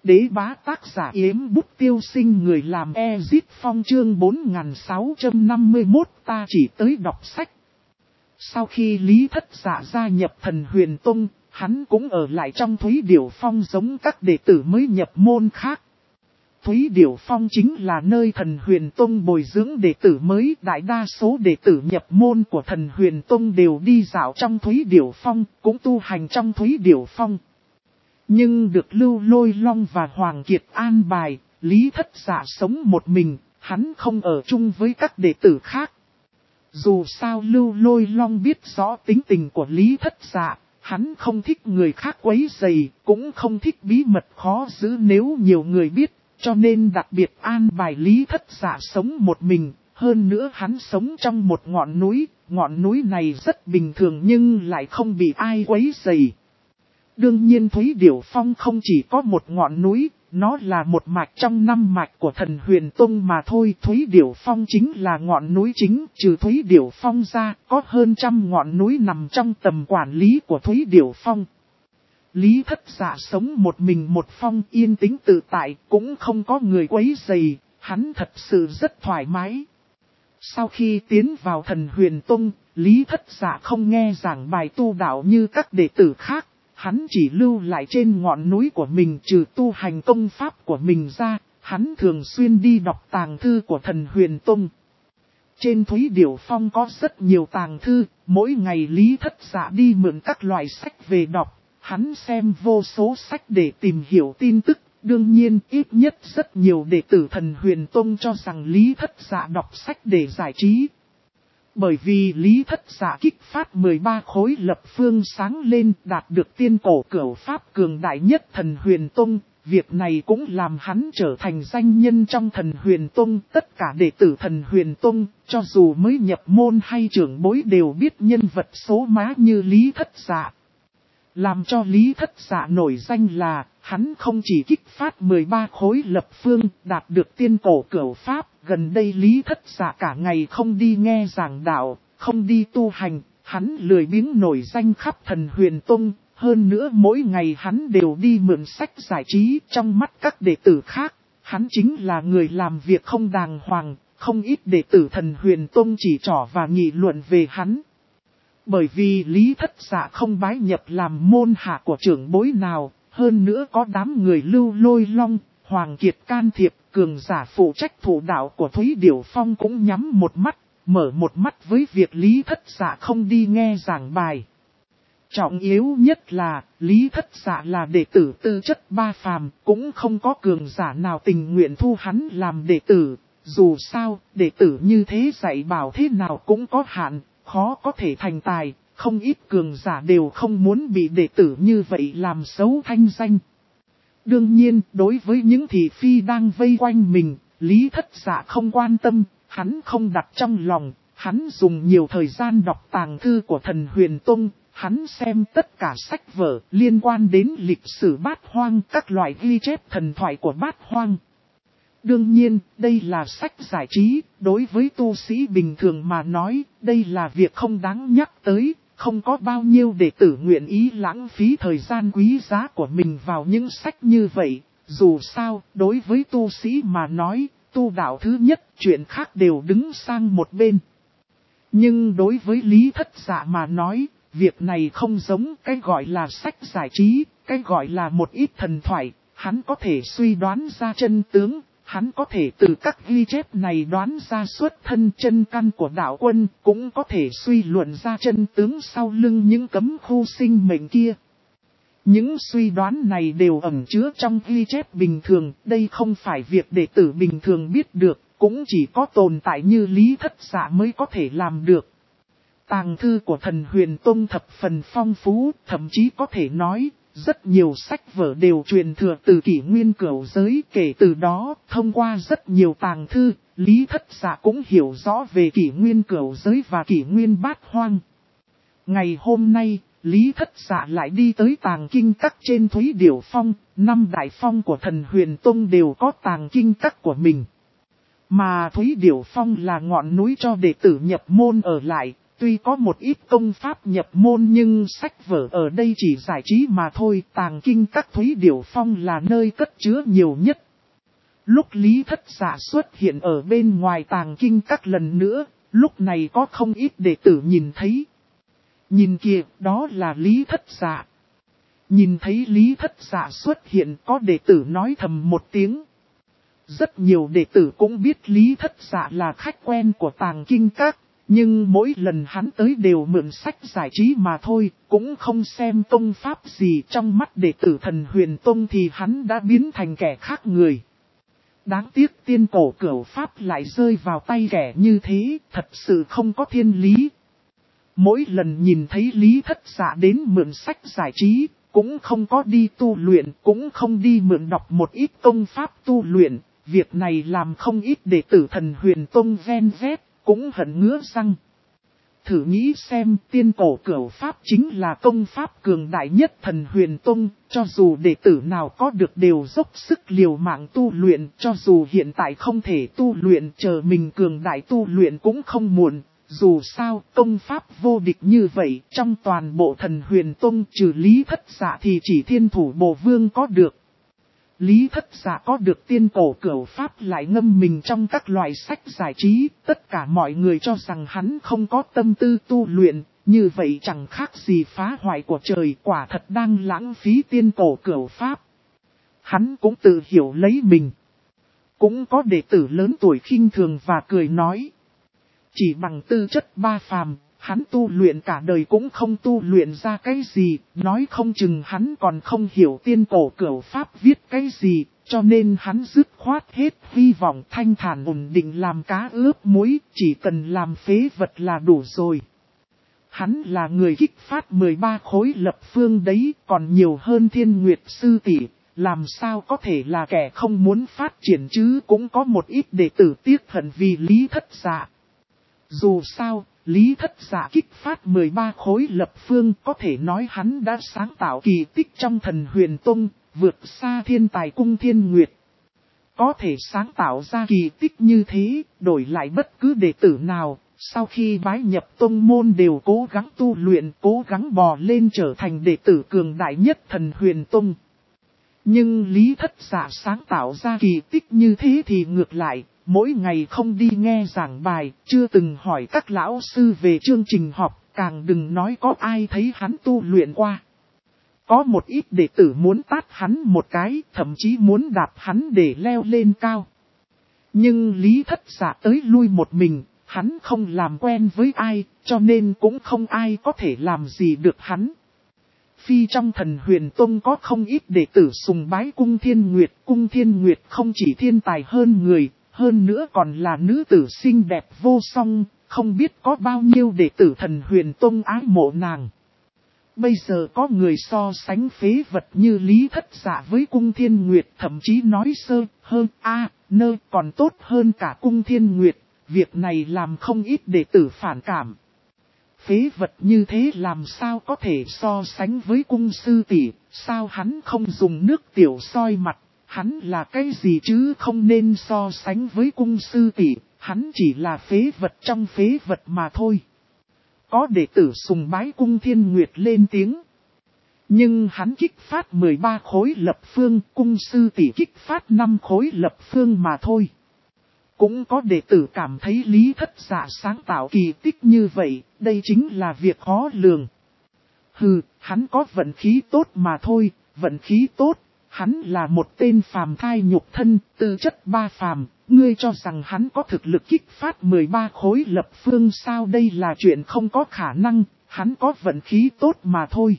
Đế bá tác giả Yếm Bút Tiêu Sinh, người làm Ezit Phong, chương 4651, ta chỉ tới đọc sách. Sau khi Lý Thất Dạ gia nhập Thần Huyền Tông, hắn cũng ở lại trong Thúy Điểu Phong giống các đệ tử mới nhập môn khác. Thúy Điểu Phong chính là nơi Thần Huyền Tông bồi dưỡng đệ tử mới, đại đa số đệ tử nhập môn của Thần Huyền Tông đều đi dạo trong Thúy Điểu Phong, cũng tu hành trong Thúy Điểu Phong. Nhưng được Lưu Lôi Long và Hoàng Kiệt an bài, Lý Thất Dạ sống một mình, hắn không ở chung với các đệ tử khác. Dù sao Lưu Lôi Long biết rõ tính tình của Lý Thất Dạ, hắn không thích người khác quấy rầy, cũng không thích bí mật khó giữ nếu nhiều người biết, cho nên đặc biệt an bài Lý Thất Dạ sống một mình. Hơn nữa hắn sống trong một ngọn núi này rất bình thường nhưng lại không bị ai quấy rầy. Đương nhiên Thúy Điểu Phong không chỉ có một ngọn núi, nó là một mạch trong 5 mạch của Thần Huyền Tông mà thôi. Thúy Điểu Phong chính là ngọn núi chính, trừ Thúy Điểu Phong ra, có hơn 100 ngọn núi nằm trong tầm quản lý của Thúy Điểu Phong. Lý Thất Dạ sống một mình một phong, yên tĩnh tự tại, cũng không có người quấy rầy, hắn thật sự rất thoải mái. Sau khi tiến vào Thần Huyền Tông, Lý Thất Dạ không nghe giảng bài tu đạo như các đệ tử khác. Hắn chỉ lưu lại trên ngọn núi của mình, trừ tu hành công pháp của mình ra, hắn thường xuyên đi đọc tàng thư của Thần Huyền Tông. Trên Thúy Điểu Phong có rất nhiều tàng thư, mỗi ngày Lý Thất Dạ đi mượn các loại sách về đọc, hắn xem vô số sách để tìm hiểu tin tức. Đương nhiên ít nhất rất nhiều đệ tử Thần Huyền Tông cho rằng Lý Thất Dạ đọc sách để giải trí. Bởi vì Lý Thất Dạ kích phát 13 khối lập phương sáng lên, đạt được tiên cổ cửu pháp cường đại nhất Thần Huyền Tông, việc này cũng làm hắn trở thành danh nhân trong Thần Huyền Tông. Tất cả đệ tử Thần Huyền Tông, cho dù mới nhập môn hay trưởng bối đều biết nhân vật số má như Lý Thất Dạ. Làm cho Lý Thất Dạ nổi danh là, hắn không chỉ kích phát 13 khối lập phương, đạt được tiên cổ cửu pháp. Gần đây Lý Thất Dạ cả ngày không đi nghe giảng đạo, không đi tu hành, hắn lười biếng nổi danh khắp Thần Huyền Tông. Hơn nữa mỗi ngày hắn đều đi mượn sách giải trí. Trong mắt các đệ tử khác, hắn chính là người làm việc không đàng hoàng, không ít đệ tử Thần Huyền Tông chỉ trỏ và nghị luận về hắn. Bởi vì Lý Thất Dạ không bái nhập làm môn hạ của trưởng bối nào, hơn nữa có đám người Lưu Lôi Long, Hoàng Kiệt can thiệp, cường giả phụ trách thủ đạo của Thúy Điểu Phong cũng nhắm một mắt, mở một mắt với việc Lý Thất Dạ không đi nghe giảng bài. Trọng yếu nhất là, Lý Thất Dạ là đệ tử tư chất ba phàm, cũng không có cường giả nào tình nguyện thu hắn làm đệ tử. Dù sao, đệ tử như thế dạy bảo thế nào cũng có hạn, khó có thể thành tài, không ít cường giả đều không muốn bị đệ tử như vậy làm xấu thanh danh. Đương nhiên, đối với những thị phi đang vây quanh mình, Lý Thất Dạ không quan tâm, hắn không đặt trong lòng, hắn dùng nhiều thời gian đọc tàng thư của Thần Huyền Tông, hắn xem tất cả sách vở liên quan đến lịch sử Bát Hoang, các loại ghi chép thần thoại của Bát Hoang. Đương nhiên, đây là sách giải trí, đối với tu sĩ bình thường mà nói, đây là việc không đáng nhắc tới, không có bao nhiêu đệ tử nguyện ý lãng phí thời gian quý giá của mình vào những sách như vậy. Dù sao, đối với tu sĩ mà nói, tu đạo thứ nhất, chuyện khác đều đứng sang một bên. Nhưng đối với Lý Thất Dạ mà nói, việc này không giống cái gọi là sách giải trí, cái gọi là một ít thần thoại, hắn có thể suy đoán ra chân tướng. Hắn có thể từ các ghi chép này đoán ra xuất thân chân căn của đạo quân, cũng có thể suy luận ra chân tướng sau lưng những cấm khu sinh mệnh kia. Những suy đoán này đều ẩn chứa trong ghi chép bình thường, đây không phải việc đệ tử bình thường biết được, cũng chỉ có tồn tại như Lý Thất Dạ mới có thể làm được. Tàng thư của Thần Huyền Tông thập phần phong phú, thậm chí có thể nói, rất nhiều sách vở đều truyền thừa từ kỷ nguyên cửu giới. Kể từ đó, thông qua rất nhiều tàng thư, Lý Thất Dạ cũng hiểu rõ về kỷ nguyên cửu giới và kỷ nguyên Bát Hoang. Ngày hôm nay, Lý Thất Dạ lại đi tới tàng kinh các trên Thúy Điểu Phong, 5 đại phong của Thần Huyền Tông đều có tàng kinh các của mình. Mà Thúy Điểu Phong là ngọn núi cho đệ tử nhập môn ở lại, Tuy có một ít công pháp nhập môn nhưng sách vở ở đây chỉ giải trí mà thôi. Tàng kinh các Thúy Điểu Phong là nơi cất chứa nhiều nhất. Lúc Lý Thất Dạ xuất hiện ở bên ngoài tàng kinh các lần nữa, lúc này có không ít đệ tử nhìn thấy. Nhìn kìa, đó là Lý Thất Dạ. Nhìn thấy Lý Thất Dạ xuất hiện, có đệ tử nói thầm một tiếng. Rất nhiều đệ tử cũng biết Lý Thất Dạ là khách quen của tàng kinh các, nhưng mỗi lần hắn tới đều mượn sách giải trí mà thôi, cũng không xem tông pháp gì. Trong mắt đệ tử Thần Huyền Tông thì hắn đã biến thành kẻ khác người. Đáng tiếc tiên cổ cửu pháp lại rơi vào tay kẻ như thế, thật sự không có thiên lý. Mỗi lần nhìn thấy Lý Thất Dạ đến mượn sách giải trí, cũng không có đi tu luyện, cũng không đi mượn đọc một ít công pháp tu luyện. Việc này làm không ít đệ tử Thần Huyền Tông ven vét, cũng hận ngứa răng. Thử nghĩ xem, tiên cổ cửu pháp chính là công pháp cường đại nhất Thần Huyền Tông, cho dù đệ tử nào có được đều dốc sức liều mạng tu luyện, cho dù hiện tại không thể tu luyện, chờ mình cường đại tu luyện cũng không muộn. Dù sao, công pháp vô địch như vậy, trong toàn bộ Thần Huyền Tông trừ Lý Thất Dạ thì chỉ Thiên Thủ Bồ Vương có được. Lý Thất Dạ có được tiên cổ cửu pháp lại ngâm mình trong các loại sách giải trí, tất cả mọi người cho rằng hắn không có tâm tư tu luyện, như vậy chẳng khác gì phá hoại của trời, quả thật đang lãng phí tiên cổ cửu pháp. Hắn cũng tự hiểu lấy mình. Cũng có đệ tử lớn tuổi khinh thường và cười nói. Chỉ bằng tư chất ba phàm, hắn tu luyện cả đời cũng không tu luyện ra cái gì, nói không chừng hắn còn không hiểu tiên cổ cửu pháp viết cái gì, cho nên hắn dứt khoát hết hy vọng thanh thản ổn định làm cá ướp muối, chỉ cần làm phế vật là đủ rồi. Hắn là người kích phát 13 khối lập phương đấy, còn nhiều hơn Thiên Nguyệt sư tỷ, làm sao có thể là kẻ không muốn phát triển chứ. Cũng có một ít đệ tử tiếc hận vì Lý Thất Dạ. Dù sao, Lý Thất Dạ kích phát 13 khối lập phương, có thể nói hắn đã sáng tạo kỳ tích trong Thần Huyền Tông, vượt xa thiên tài cung Thiên Nguyệt. Có thể sáng tạo ra kỳ tích như thế, đổi lại bất cứ đệ tử nào, sau khi bái nhập tông môn đều cố gắng tu luyện, cố gắng bò lên trở thành đệ tử cường đại nhất Thần Huyền Tông. Nhưng Lý Thất Dạ sáng tạo ra kỳ tích như thế thì ngược lại, mỗi ngày không đi nghe giảng bài, chưa từng hỏi các lão sư về chương trình học, càng đừng nói có ai thấy hắn tu luyện qua. Có một ít đệ tử muốn tát hắn một cái, thậm chí muốn đạp hắn để leo lên cao. Nhưng Lý Thất Dạ tới lui một mình, hắn không làm quen với ai, cho nên cũng không ai có thể làm gì được hắn. Phi trong Thần Huyền Tông có không ít đệ tử sùng bái cung Thiên Nguyệt không chỉ thiên tài hơn người, hơn nữa còn là nữ tử xinh đẹp vô song, không biết có bao nhiêu đệ tử Thần Huyền Tông ái mộ nàng. Bây giờ có người so sánh phế vật như Lý Thất Dạ với cung Thiên Nguyệt, thậm chí nói sơ hơn còn tốt hơn cả cung Thiên Nguyệt, việc này làm không ít đệ tử phản cảm. Phế vật như thế làm sao có thể so sánh với cung sư tỷ, sao hắn không dùng nước tiểu soi mặt, hắn là cái gì chứ không nên so sánh với cung sư tỷ, hắn chỉ là phế vật trong phế vật mà thôi. Có đệ tử sùng bái cung Thiên Nguyệt lên tiếng. Nhưng hắn kích phát 13 khối lập phương, cung sư tỷ kích phát 5 khối lập phương mà thôi. Cũng có đệ tử cảm thấy Lý Thất Dạ sáng tạo kỳ tích như vậy, đây chính là việc khó lường. Hừ, hắn có vận khí tốt mà thôi, vận khí tốt, hắn là một tên phàm thai nhục thân, tư chất ba phàm, ngươi cho rằng hắn có thực lực kích phát 13 khối lập phương sao, đây là chuyện không có khả năng, hắn có vận khí tốt mà thôi.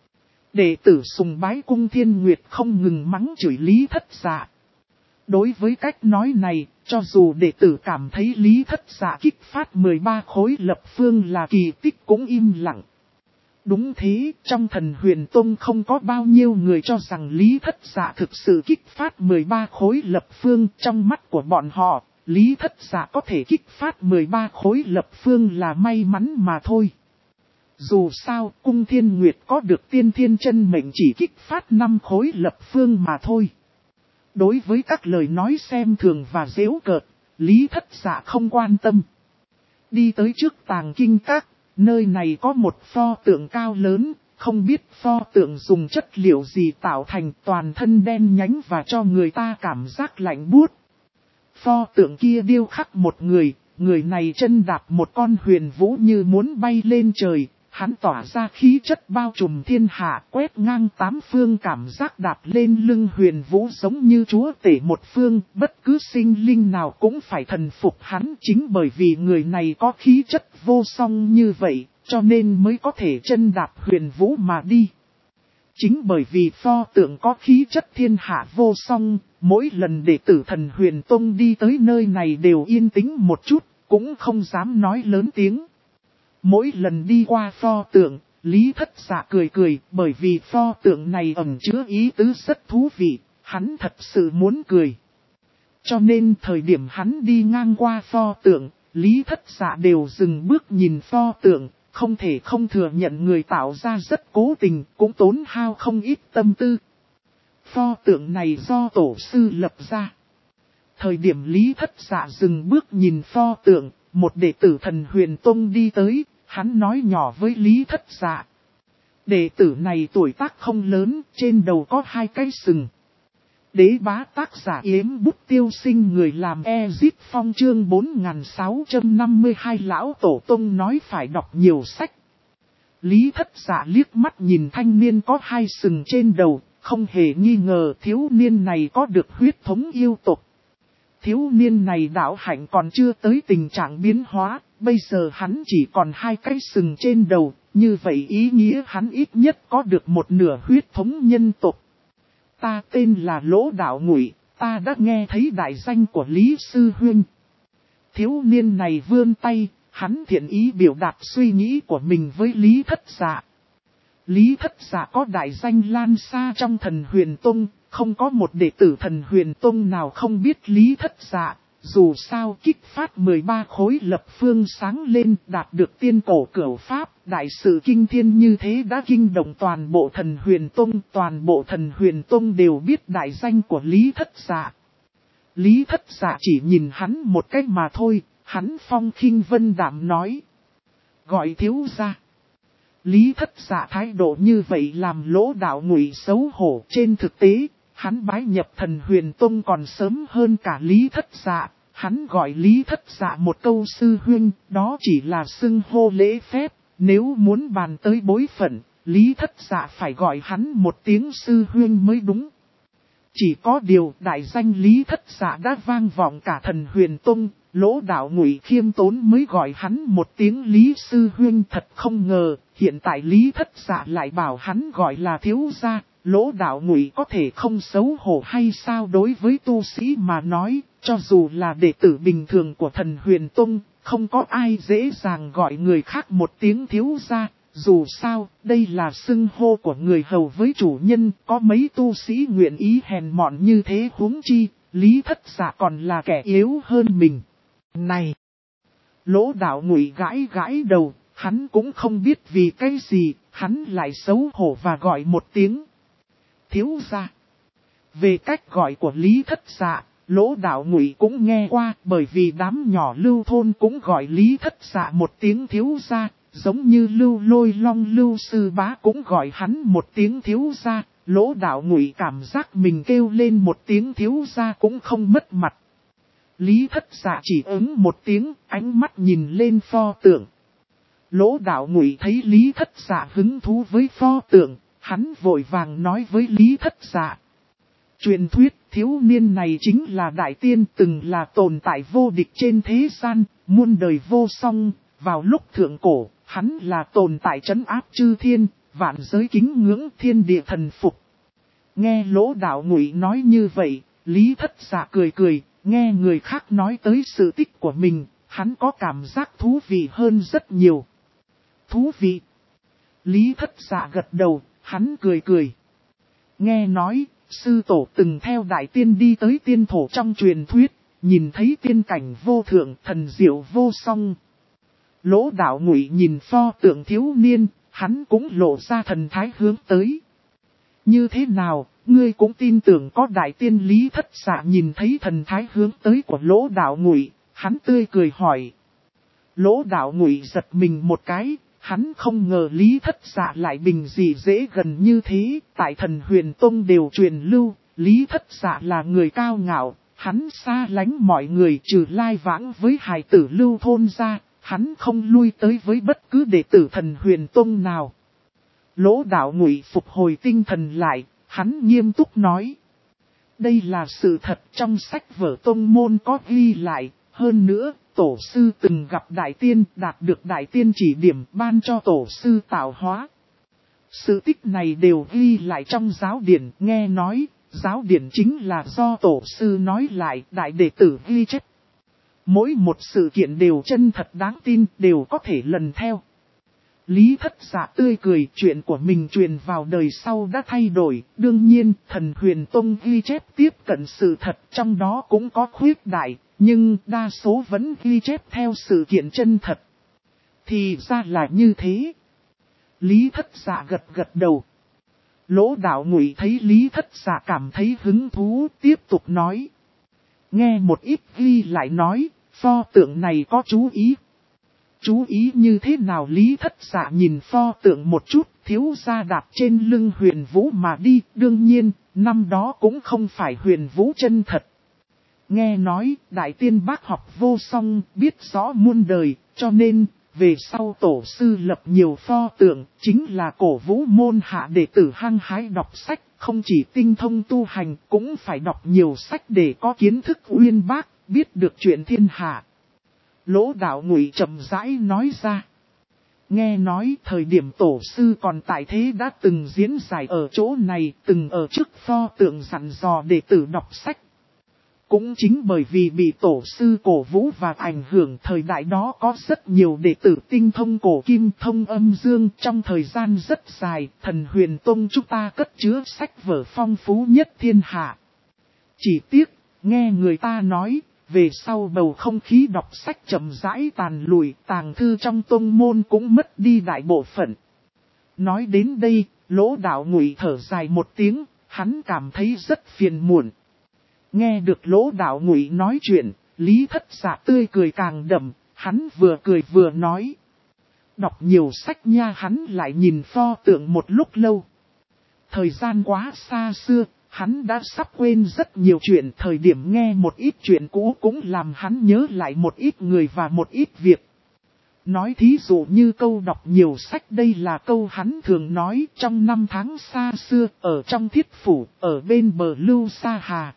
Đệ tử sùng bái cung Thiên Nguyệt không ngừng mắng chửi Lý Thất Dạ. Đối với cách nói này, cho dù đệ tử cảm thấy Lý Thất Dạ kích phát 13 khối lập phương là kỳ tích cũng im lặng. Đúng thế, trong Thần Huyền Tông không có bao nhiêu người cho rằng Lý Thất Dạ thực sự kích phát 13 khối lập phương. Trong mắt của bọn họ, Lý Thất Dạ có thể kích phát 13 khối lập phương là may mắn mà thôi. Dù sao, cung Thiên Nguyệt có được tiên thiên chân mệnh chỉ kích phát 5 khối lập phương mà thôi. Đối với các lời nói xem thường và giễu cợt, Lý Thất Dạ không quan tâm. Đi tới trước tàng kinh các, Nơi này có một pho tượng cao lớn, không biết pho tượng dùng chất liệu gì tạo thành, toàn thân đen nhánh và cho người ta cảm giác lạnh buốt. Pho tượng kia điêu khắc một người, người này chân đạp một con huyền vũ như muốn bay lên trời, hắn tỏa ra khí chất bao trùm thiên hạ, quét ngang tám phương, cảm giác đạp lên lưng huyền vũ giống như chúa tể một phương, bất cứ sinh linh nào cũng phải thần phục hắn. Chính bởi vì người này có khí chất vô song như vậy, cho nên mới có thể chân đạp huyền vũ mà đi. Chính bởi vì pho tượng có khí chất thiên hạ vô song, mỗi lần đệ tử Thần Huyền Tông đi tới nơi này đều yên tĩnh một chút, cũng không dám nói lớn tiếng. Mỗi lần đi qua pho tượng, Lý Thất Dạ cười cười, bởi vì pho tượng này ẩn chứa ý tứ rất thú vị, hắn thật sự muốn cười. Cho nên thời điểm hắn đi ngang qua pho tượng, Lý Thất Dạ đều dừng bước nhìn pho tượng, không thể không thừa nhận người tạo ra rất cố tình, cũng tốn hao không ít tâm tư. Pho tượng này do tổ sư lập ra. Thời điểm Lý Thất Dạ dừng bước nhìn pho tượng, một đệ tử Thần Huyền Tông đi tới, hắn nói nhỏ với Lý Thất Dạ. Đệ tử này tuổi tác không lớn, trên đầu có 2 cái sừng. Đế bá tác giả Yếm Bút Tiêu Sinh, người làm Ezit Phong, chương 4652. Lão Tổ Tông nói phải đọc nhiều sách. Lý Thất Dạ liếc mắt nhìn thanh niên có 2 sừng trên đầu, không hề nghi ngờ thiếu niên này có được huyết thống yêu tộc. Thiếu niên này đạo hạnh còn chưa tới tình trạng biến hóa, bây giờ hắn chỉ còn 2 cái sừng trên đầu, như vậy ý nghĩa hắn ít nhất có được một nửa huyết thống nhân tộc. Ta tên là Lỗ Đạo Ngụy, ta đã nghe thấy đại danh của Lý Sư Huynh. Thiếu niên này vươn tay, hắn thiện ý biểu đạt suy nghĩ của mình với Lý Thất Dạ. Lý Thất Dạ có đại danh lan xa trong Thần Huyền Tông, không có một đệ tử Thần Huyền Tông nào không biết Lý Thất Dạ. Dù sao kích phát 13 khối lập phương sáng lên, đạt được tiên cổ cửu pháp, đại sự kinh thiên như thế đã kinh động toàn bộ Thần Huyền Tông. Toàn bộ Thần Huyền Tông đều biết đại danh của Lý Thất Dạ. Lý Thất Dạ chỉ nhìn hắn một cách mà thôi, hắn phong khinh vân đạm nói. Gọi thiếu gia. Lý Thất Dạ thái độ như vậy làm Lỗ Đạo Ngụy xấu hổ. Trên thực tế, hắn bái nhập Thần Huyền Tông còn sớm hơn cả Lý Thất Dạ. Hắn gọi Lý Thất Dạ một câu sư huynh, đó chỉ là xưng hô lễ phép. Nếu muốn bàn tới bối phận, Lý Thất Dạ phải gọi hắn một tiếng sư huynh mới đúng. Chỉ có điều đại danh Lý Thất Dạ đã vang vọng cả Thần Huyền Tông, Lỗ Đạo Ngụy khiêm tốn mới gọi hắn một tiếng Lý Sư Huynh. Thật không ngờ, hiện tại Lý Thất Dạ lại bảo hắn gọi là thiếu gia. Lỗ Đạo Ngụy có thể không xấu hổ hay sao? Đối với tu sĩ mà nói, cho dù là đệ tử bình thường của Thần Huyền Tông, không có ai dễ dàng gọi người khác một tiếng thiếu gia. Dù sao, đây là xưng hô của người hầu với chủ nhân, có mấy tu sĩ nguyện ý hèn mọn như thế, huống chi, Lý Thất Dạ còn là kẻ yếu hơn mình. Này! Lỗ Đạo Ngụy gãi gãi đầu, hắn cũng không biết vì cái gì, hắn lại xấu hổ và gọi một tiếng thiếu gia. Về cách gọi của Lý Thất Dạ, Lỗ Đạo Ngụy cũng nghe qua, bởi vì đám nhỏ Lưu thôn cũng gọi Lý Thất Dạ một tiếng thiếu gia. Giống như Lưu Lôi Long Lưu Sư Bá cũng gọi hắn một tiếng thiếu gia, Lỗ Đạo Ngụy cảm giác mình kêu lên một tiếng thiếu gia cũng không mất mặt. Lý Thất Dạ chỉ ứng một tiếng, ánh mắt nhìn lên pho tượng. Lỗ Đạo Ngụy thấy Lý Thất Dạ hứng thú với pho tượng, hắn vội vàng nói với Lý Thất Dạ. Truyền thuyết thiếu niên này chính là đại tiên, từng là tồn tại vô địch trên thế gian, muôn đời vô song, vào lúc thượng cổ. Hắn là tồn tại trấn áp chư thiên, vạn giới kính ngưỡng, thiên địa thần phục. Nghe Lỗ Đạo Ngụy nói như vậy, Lý Thất Dạ cười cười, nghe người khác nói tới sự tích của mình, hắn có cảm giác thú vị hơn rất nhiều. Thú vị. Lý Thất Dạ gật đầu, hắn cười cười. Nghe nói, sư tổ từng theo đại tiên đi tới tiên thổ trong truyền thuyết, nhìn thấy tiên cảnh vô thượng, thần diệu vô song. Lỗ Đạo Ngụy nhìn pho tượng thiếu niên, hắn cũng lộ ra thần thái hướng tới. Như thế nào, ngươi cũng tin tưởng có đại tiên? Lý Thất Dạ nhìn thấy thần thái hướng tới của Lỗ Đạo Ngụy, hắn tươi cười hỏi. Lỗ Đạo Ngụy giật mình một cái, Hắn không ngờ Lý Thất Dạ lại bình dị dễ gần như thế, tại Thần Huyền Tông đều truyền lưu, Lý Thất Dạ là người cao ngạo, hắn xa lánh mọi người trừ lai vãng với hài tử lưu thôn ra, hắn không lui tới với bất cứ đệ tử Thần Huyền Tông nào. Lỗ Đạo Ngụy phục hồi tinh thần lại, hắn nghiêm túc nói. Đây là sự thật, trong sách vở tông môn có ghi lại, hơn nữa, tổ sư từng gặp đại tiên, đạt được đại tiên chỉ điểm ban cho tổ sư tạo hóa. Sự tích này đều ghi lại trong giáo điển, nghe nói, giáo điển chính là do tổ sư nói lại, đại đệ tử ghi chép. Mỗi một sự kiện đều chân thật đáng tin, đều có thể lần theo. Lý Thất Dạ tươi cười, chuyện của mình truyền vào đời sau đã thay đổi, đương nhiên Thần Huyền Tông ghi chép tiếp cận sự thật, trong đó cũng có khuyết đại, nhưng đa số vẫn ghi chép theo sự kiện chân thật. Thì ra là như thế. Lý Thất Dạ gật gật đầu. Lỗ Đạo Ngụy thấy Lý Thất Dạ cảm thấy hứng thú, tiếp tục nói. Nghe một ít ghi lại nói, pho tượng này có chú ý. Chú ý như thế nào? Lý Thất Dạ nhìn pho tượng một chút, thiếu gia đạp trên lưng Huyền Vũ mà đi, đương nhiên, năm đó cũng không phải Huyền Vũ chân thật. Nghe nói, Đại Tiên bác học vô song, biết rõ muôn đời, cho nên, về sau tổ sư lập nhiều pho tượng, chính là cổ vũ môn hạ đệ tử hăng hái đọc sách, không chỉ tinh thông tu hành, cũng phải đọc nhiều sách để có kiến thức uyên bác, biết được chuyện thiên hạ. Lỗ Đạo Ngụy chậm rãi nói ra. Nghe nói thời điểm tổ sư còn tại thế đã từng diễn giải ở chỗ này, từng ở trước pho tượng dặn dò đệ tử đọc sách. Cũng chính bởi vì bị tổ sư cổ vũ và ảnh hưởng, thời đại đó có rất nhiều đệ tử tinh thông cổ kim thông âm dương. Trong thời gian rất dài, Thần Huyền Tông chúng ta cất chứa sách vở phong phú nhất thiên hạ. Chỉ tiếc, nghe người ta nói, về sau bầu không khí đọc sách chậm rãi tàn lùi, tàng thư trong tông môn cũng mất đi đại bộ phận. Nói đến đây, Lỗ Đạo Ngụy thở dài một tiếng, hắn cảm thấy rất phiền muộn. Nghe được Lỗ Đạo Ngụy nói chuyện, Lý Thất Dạ tươi cười càng đậm, hắn vừa cười vừa nói. Đọc nhiều sách nha. Hắn lại nhìn pho tượng một lúc lâu. Thời gian quá xa xưa, hắn đã sắp quên rất nhiều chuyện. Thời điểm nghe một ít chuyện cũ cũng làm hắn nhớ lại một ít người và một ít việc. Nói thí dụ như câu đọc nhiều sách, đây là câu hắn thường nói trong năm tháng xa xưa, ở trong thiết phủ, ở bên bờ lưu sa hà.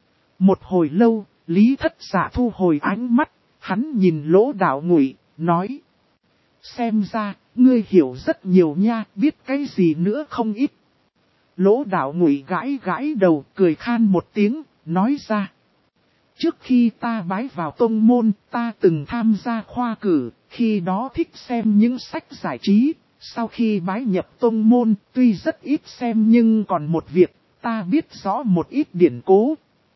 Một hồi lâu, Lý Thất Dạ thu hồi ánh mắt, hắn nhìn Lỗ Đạo Ngụy, nói. Xem ra, ngươi hiểu rất nhiều nha, biết cái gì nữa không ít. Lỗ Đạo Ngụy gãi gãi đầu, cười khan một tiếng, nói ra. Trước khi ta bái vào tông môn, ta từng tham gia khoa cử, khi đó thích xem những sách giải trí. Sau khi bái nhập tông môn, tuy rất ít xem nhưng còn một việc, ta biết rõ một ít điển cố.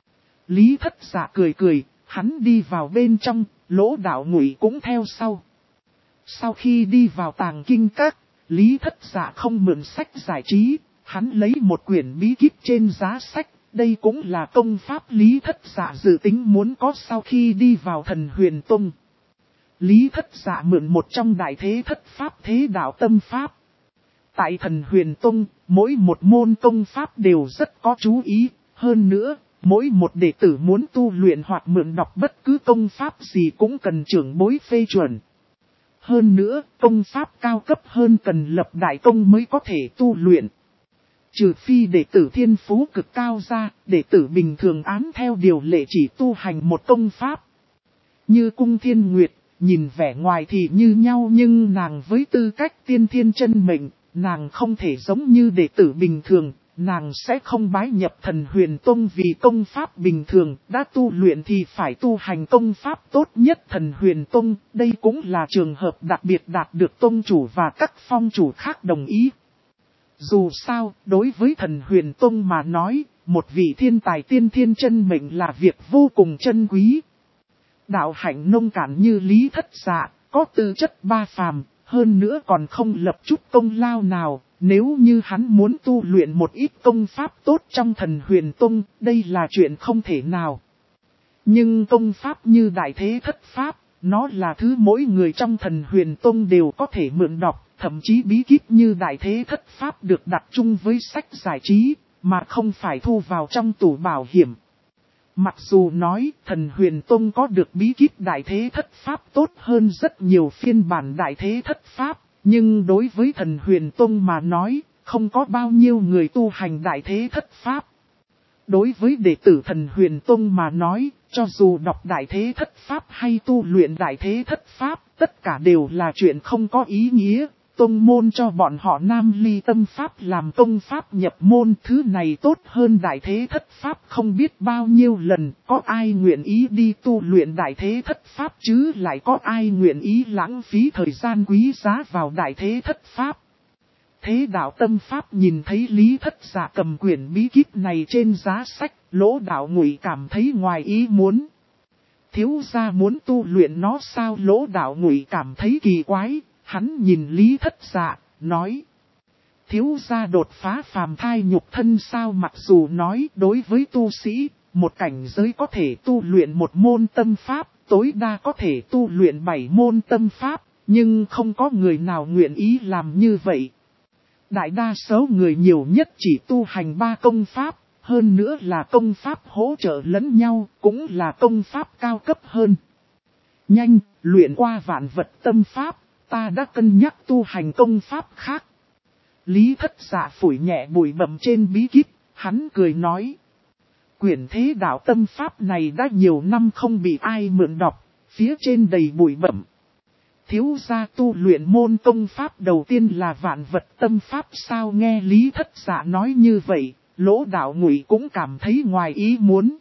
Lý Thất Dạ cười cười, hắn đi vào bên trong, Lỗ Đạo Ngụy cũng theo sau. Sau khi đi vào tàng kinh các, Lý Thất Dạ không mượn sách giải trí, hắn lấy một quyển bí kíp trên giá sách, đây cũng là công pháp Lý Thất Dạ dự tính muốn có sau khi đi vào Thần Huyền Tông. Lý Thất Dạ mượn một trong đại thế thất pháp thế đạo tâm pháp. Tại Thần Huyền Tông, mỗi một môn công pháp đều rất có chú ý, hơn nữa, mỗi một đệ tử muốn tu luyện hoặc mượn đọc bất cứ công pháp gì cũng cần trưởng bối phê chuẩn. Hơn nữa, công pháp cao cấp hơn cần lập đại công mới có thể tu luyện. Trừ phi đệ tử thiên phú cực cao ra, đệ tử bình thường án theo điều lệ chỉ tu hành một công pháp. Như Cung Thiên Nguyệt, nhìn vẻ ngoài thì như nhau nhưng nàng với tư cách tiên thiên chân mệnh, nàng không thể giống như đệ tử bình thường. Nàng sẽ không bái nhập Thần Huyền Tông vì công pháp bình thường, đã tu luyện thì phải tu hành công pháp tốt nhất Thần Huyền Tông, đây cũng là trường hợp đặc biệt đạt được tông chủ và các phong chủ khác đồng ý. Dù sao, đối với Thần Huyền Tông mà nói, một vị thiên tài tiên thiên chân mệnh là việc vô cùng chân quý. Đạo hạnh nông cạn như Lý Thất Dạ, có tư chất ba phàm, hơn nữa còn không lập chút công lao nào. Nếu như hắn muốn tu luyện một ít công pháp tốt trong Thần Huyền Tông, đây là chuyện không thể nào. Nhưng công pháp như đại thế thất pháp, Nó là thứ mỗi người trong Thần Huyền Tông đều có thể mượn đọc, thậm chí bí kíp như Đại Thế Thất Pháp được đặt chung với sách giải trí, mà không phải thu vào trong tủ bảo hiểm. Mặc dù nói Thần Huyền Tông có được bí kíp Đại Thế Thất Pháp tốt hơn rất nhiều phiên bản Đại Thế Thất Pháp, nhưng đối với Thần Huyền Tông mà nói, không có bao nhiêu người tu hành Đại Thế Thất Pháp. Đối với đệ tử Thần Huyền Tông mà nói, cho dù đọc Đại Thế Thất Pháp hay tu luyện Đại Thế Thất Pháp, tất cả đều là chuyện không có ý nghĩa. Tông môn cho bọn họ Nam Ly Tâm Pháp làm công pháp nhập môn, thứ này tốt hơn Đại Thế Thất Pháp không biết bao nhiêu lần. Có ai nguyện ý đi tu luyện Đại Thế Thất Pháp chứ lại có ai nguyện ý lãng phí thời gian quý giá vào Đại Thế Thất Pháp. Thế đạo Tâm Pháp nhìn thấy Lý Thất Dạ cầm quyển bí kíp này trên giá sách, Lỗ Đạo Ngụy cảm thấy ngoài ý muốn. Thiếu gia muốn tu luyện nó sao? Lỗ Đạo Ngụy cảm thấy kỳ quái, hắn nhìn Lý Thất Dạ, nói. Thiếu gia đột phá phàm thai nhục thân sao? Mặc dù nói đối với tu sĩ, một cảnh giới có thể tu luyện một môn tâm pháp, tối đa có thể tu luyện 7 môn tâm pháp, nhưng không có người nào nguyện ý làm như vậy. Đại đa số người nhiều nhất chỉ tu hành 3 công pháp, hơn nữa là công pháp hỗ trợ lẫn nhau, cũng là công pháp cao cấp hơn. Nhanh, luyện qua vạn vật tâm pháp, ta đã cân nhắc tu hành công pháp khác. Lý Thất Dạ phủi nhẹ bụi bặm trên bí kíp, hắn cười nói. Quyển thế đạo tâm pháp này đã nhiều năm không bị ai mượn đọc, phía trên đầy bụi bặm. Thiếu gia tu luyện môn công pháp đầu tiên là vạn vật tâm pháp sao? Nghe Lý Thất Dạ nói như vậy, Lỗ Đạo Ngụy cũng cảm thấy ngoài ý muốn.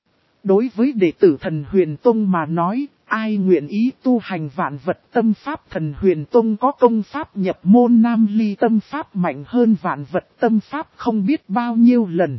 Đối với đệ tử Thần Huyền Tông mà nói, ai nguyện ý tu hành vạn vật tâm pháp? Thần Huyền Tông có công pháp nhập môn Nam Ly Tâm Pháp mạnh hơn vạn vật tâm pháp không biết bao nhiêu lần.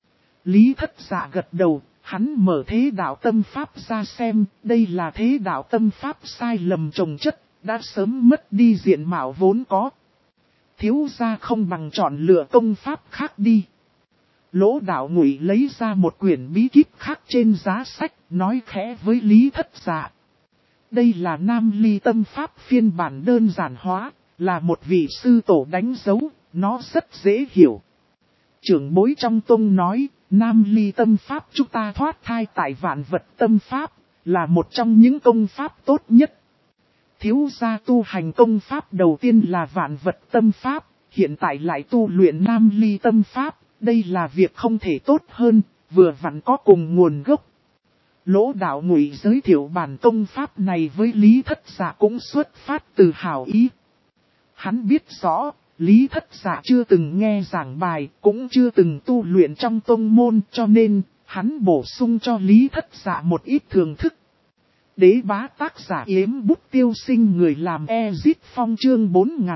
Lý Thất Dạ gật đầu, hắn mở thế đạo tâm pháp ra xem, đây là thế đạo tâm pháp sai lầm chồng chất, đã sớm mất đi diện mạo vốn có. Thiếu gia không bằng chọn lựa công pháp khác đi. Lỗ Đạo Ngụy lấy ra một quyển bí kíp khác trên giá sách, nói khẽ với Lý Thất Dạ. Đây là Nam Ly Tâm Pháp phiên bản đơn giản hóa, là một vị sư tổ đánh dấu, nó rất dễ hiểu. Trưởng bối trong tông nói, Nam Ly Tâm Pháp chúng ta thoát thai tại vạn vật tâm pháp, là một trong những công pháp tốt nhất. Thiếu gia tu hành công pháp đầu tiên là vạn vật tâm pháp, hiện tại lại tu luyện Nam Ly Tâm Pháp, đây là việc không thể tốt hơn, vừa vặn có cùng nguồn gốc. Lỗ Đạo Ngụy giới thiệu bản công pháp này với Lý Thất Dạ cũng xuất phát từ hảo ý. Hắn biết rõ, Lý Thất Dạ chưa từng nghe giảng bài, cũng chưa từng tu luyện trong tông môn, cho nên, hắn bổ sung cho Lý Thất Dạ một ít thưởng thức. Đế bá tác giả Yếm Bút Tiêu Sinh, người làm Ezit Phong, chương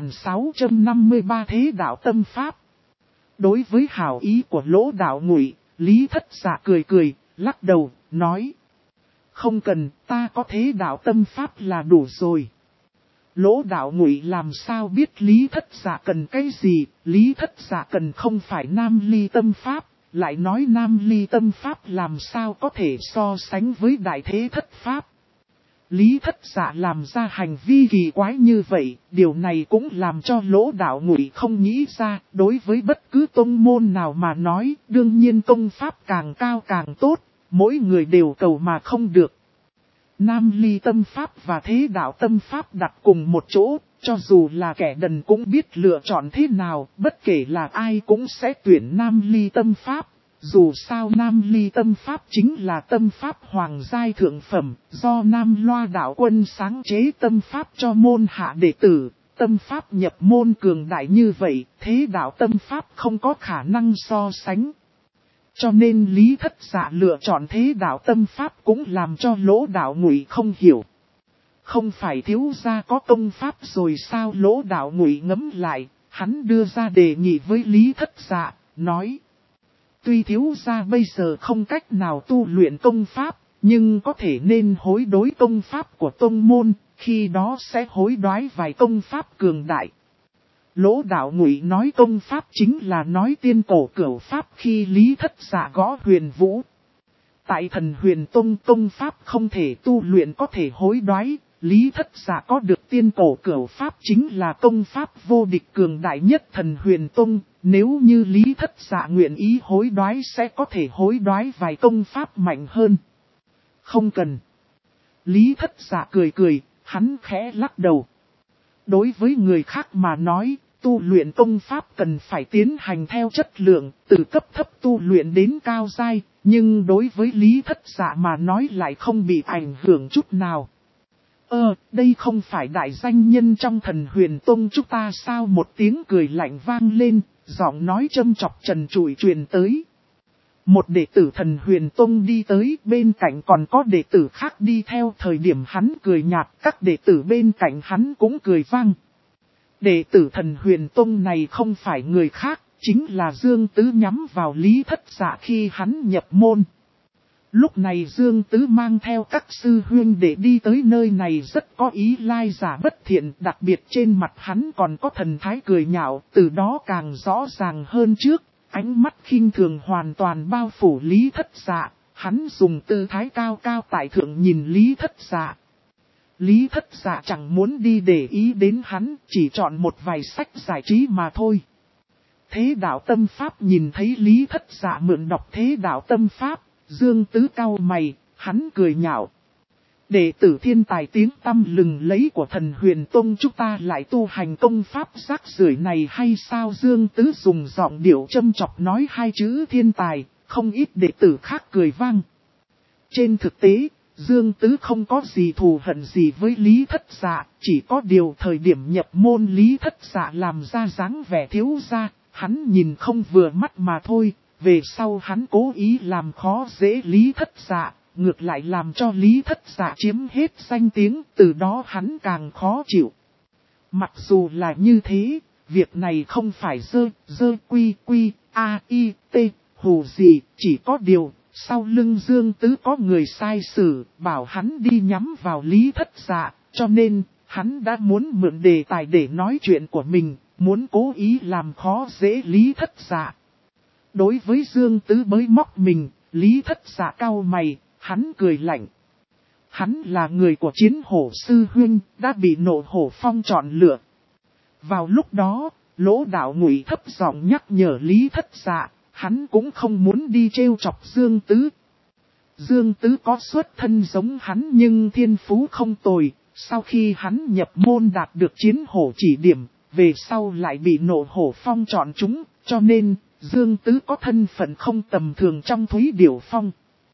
4653 thế đạo tâm pháp. Đối với hảo ý của Lỗ Đạo Ngụy, Lý Thất Dạ cười cười, lắc đầu, nói. Không cần, ta có thế đạo tâm pháp là đủ rồi. Lỗ Đạo Ngụy làm sao biết Lý Thất Dạ cần cái gì? Lý Thất Dạ cần không phải Nam Ly Tâm Pháp, lại nói Nam Ly Tâm Pháp làm sao có thể so sánh với Đại Thế Thất Pháp. Lý Thất Dạ làm ra hành vi kỳ quái như vậy, điều này cũng làm cho Lỗ Đạo Ngụy không nghĩ ra. Đối với bất cứ tông môn nào mà nói, đương nhiên công pháp càng cao càng tốt, mỗi người đều cầu mà không được. Nam Ly Tâm Pháp và thế đạo tâm pháp đặt cùng một chỗ, cho dù là kẻ đần cũng biết lựa chọn thế nào, bất kể là ai cũng sẽ tuyển Nam Ly Tâm Pháp. Dù sao Nam Ly Tâm Pháp chính là tâm pháp hoàng giai thượng phẩm, do Nam Loa đạo quân sáng chế tâm pháp cho môn hạ đệ tử. Tâm pháp nhập môn cường đại như vậy, thế đạo tâm pháp không có khả năng so sánh. Cho nên Lý Thất Dạ lựa chọn thế đạo tâm pháp cũng làm cho Lỗ Đạo Ngụy không hiểu. Không phải thiếu gia có công pháp rồi sao? Lỗ Đạo Ngụy ngẫm lại, hắn đưa ra đề nghị với Lý Thất Dạ, nói. Tuy thiếu gia bây giờ không cách nào tu luyện công pháp, nhưng có thể nên hối đối công pháp của tông môn, khi đó sẽ hối đoái vài công pháp cường đại. Lỗ Đạo Ngụy nói công pháp chính là nói tiên cổ cửu pháp khi Lý Thất Dạ gõ Huyền Vũ. Tại Thần Huyền Tông công pháp không thể tu luyện có thể hối đoái, Lý Thất Dạ có được tiên cổ cửu pháp chính là công pháp vô địch cường đại nhất Thần Huyền Tông, nếu như Lý Thất Dạ nguyện ý hối đoái sẽ có thể hối đoái vài công pháp mạnh hơn. Không cần. Lý Thất Dạ cười cười, hắn khẽ lắc đầu. Đối với người khác mà nói, tu luyện công pháp cần phải tiến hành theo chất lượng, từ cấp thấp tu luyện đến cao giai, nhưng đối với Lý Thất Dạ mà nói lại không bị ảnh hưởng chút nào. Đây không phải đại danh nhân trong Thần Huyền Tông chúng ta sao? Một tiếng cười lạnh vang lên, giọng nói châm chọc trần trụi truyền tới. Một đệ tử Thần Huyền Tông đi tới, bên cạnh còn có đệ tử khác đi theo. Thời điểm hắn cười nhạt, các đệ tử bên cạnh hắn cũng cười vang. Đệ tử Thần Huyền Tông này không phải người khác, chính là Dương Tứ nhắm vào Lý Thất Dạ khi hắn nhập môn. Lúc này Dương Tứ mang theo các sư huynh để đi tới nơi này rất có ý lai giả bất thiện, đặc biệt trên mặt hắn còn có thần thái cười nhạo, từ đó càng rõ ràng hơn trước, ánh mắt khinh thường hoàn toàn bao phủ Lý Thất Dạ, hắn dùng tư thái cao cao tại thượng nhìn Lý Thất Dạ. Lý Thất Dạ chẳng muốn đi để ý đến hắn, chỉ chọn một vài sách giải trí mà thôi. Thế đạo tâm pháp nhìn thấy Lý Thất Dạ mượn đọc thế đạo tâm pháp, Dương Tứ cau mày, hắn cười nhạo. Đệ tử thiên tài tiếng tăm lừng lấy của Thần Huyền Tông chúng ta lại tu hành công pháp rác rưởi này hay sao? Dương Tứ dùng giọng điệu châm chọc nói hai chữ thiên tài, không ít đệ tử khác cười vang. Trên thực tế, Dương Tứ không có gì thù hận gì với Lý Thất Dạ, chỉ có điều thời điểm nhập môn Lý Thất Dạ làm ra dáng vẻ thiếu gia, hắn nhìn không vừa mắt mà thôi. Về sau hắn cố ý làm khó dễ Lý Thất Dạ, ngược lại làm cho Lý Thất Dạ chiếm hết danh tiếng, từ đó hắn càng khó chịu. Mặc dù là như thế, việc này không phải hù gì, chỉ có điều, sau lưng Dương Tứ có người sai sử, bảo hắn đi nhắm vào Lý Thất Dạ, cho nên, hắn đã muốn mượn đề tài để nói chuyện của mình, muốn cố ý làm khó dễ Lý Thất Dạ. Đối với Dương Tứ bới móc mình, Lý Thất Dạ cau mày, hắn cười lạnh. Hắn là người của Chiến Hổ sư huynh, đã bị Nộ Hổ Phong chọn lựa. Vào lúc đó, Lỗ Đạo Ngụy thấp giọng nhắc nhở Lý Thất Dạ, hắn cũng không muốn đi trêu chọc Dương Tứ. Dương Tứ có xuất thân giống hắn nhưng thiên phú không tồi, sau khi hắn nhập môn đạt được Chiến Hổ chỉ điểm, về sau lại bị Nộ Hổ Phong chọn chúng, cho nên Dương Tứ có thân phận không tầm thường trong Thúy Điểu Phong.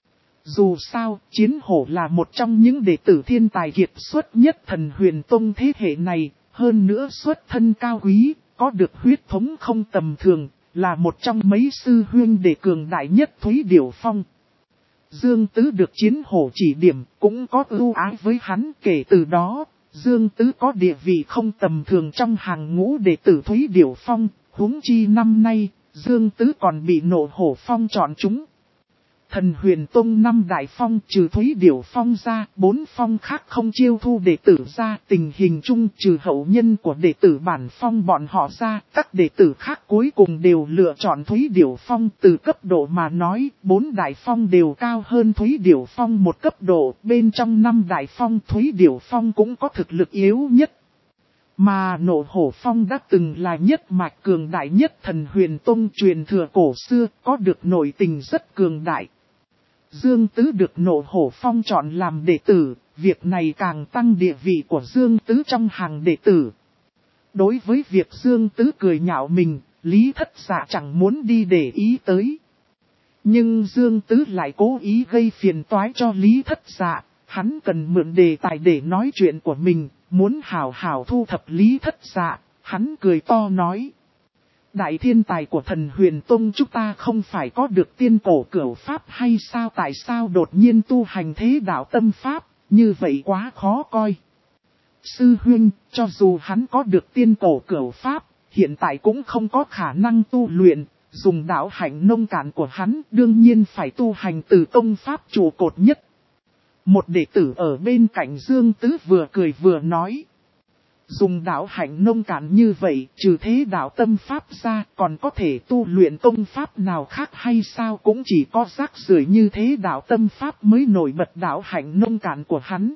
Dù sao, Chiến Hổ là một trong những đệ tử thiên tài kiệt xuất nhất Thần Huyền Tông thế hệ này, hơn nữa xuất thân cao quý, có được huyết thống không tầm thường, là một trong mấy sư huynh đệ cường đại nhất Thúy Điểu Phong. Dương Tứ được Chiến Hổ chỉ điểm, cũng có ưu ái với hắn, kể từ đó, Dương Tứ có địa vị không tầm thường trong hàng ngũ đệ tử Thúy Điểu Phong, huống chi năm nay, Dương Tứ còn bị Nộ Hổ Phong chọn chúng. Thần Huyền Tông 5 đại phong trừ Thúy Điểu Phong ra, 4 phong khác không chiêu thu đệ tử ra, tình hình chung trừ hậu nhân của đệ tử bản phong bọn họ ra, các đệ tử khác cuối cùng đều lựa chọn Thúy Điểu Phong. Từ cấp độ mà nói, 4 đại phong đều cao hơn Thúy Điểu Phong một cấp độ, bên trong 5 đại phong Thúy Điểu Phong cũng có thực lực yếu nhất. Mà Nộ Hổ Phong đã từng là nhất mạch cường đại nhất Thần Huyền Tông truyền thừa cổ xưa, có được nội tình rất cường đại. Dương Tứ được Nộ Hổ Phong chọn làm đệ tử, việc này càng tăng địa vị của Dương Tứ trong hàng đệ tử. Đối với việc Dương Tứ cười nhạo mình, Lý Thất Dạ chẳng muốn đi để ý tới. Nhưng Dương Tứ lại cố ý gây phiền toái cho Lý Thất Dạ, hắn cần mượn đề tài để nói chuyện của mình, muốn hảo hảo thu thập Lý Thất Dạ, hắn cười to nói. Đại thiên tài của Thần Huyền Tông chúng ta không phải có được tiên cổ cửu pháp hay sao? Tại sao đột nhiên tu hành thế đạo tâm pháp, như vậy quá khó coi. Sư huynh, cho dù hắn có được tiên cổ cửu pháp, hiện tại cũng không có khả năng tu luyện, dùng đạo hạnh nông cạn của hắn đương nhiên phải tu hành từ công pháp trụ cột nhất. Một đệ tử ở bên cạnh Dương Tứ vừa cười vừa nói. Dùng đạo hạnh nông cạn như vậy, trừ thế đạo tâm pháp ra, còn có thể tu luyện công pháp nào khác hay sao? Cũng chỉ có rác rưởi như thế đạo tâm pháp mới nổi bật đạo hạnh nông cạn của hắn.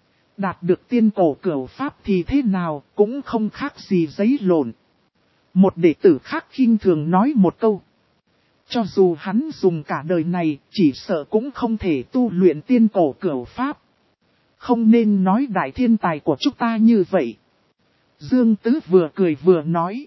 Đạt được tiên cổ cửu pháp thì thế nào, cũng không khác gì giấy lộn. Một đệ tử khác khinh thường nói một câu. Cho dù hắn dùng cả đời này, chỉ sợ cũng không thể tu luyện tiên cổ cửu pháp. Không nên nói đại thiên tài của chúng ta như vậy. Dương Tứ vừa cười vừa nói.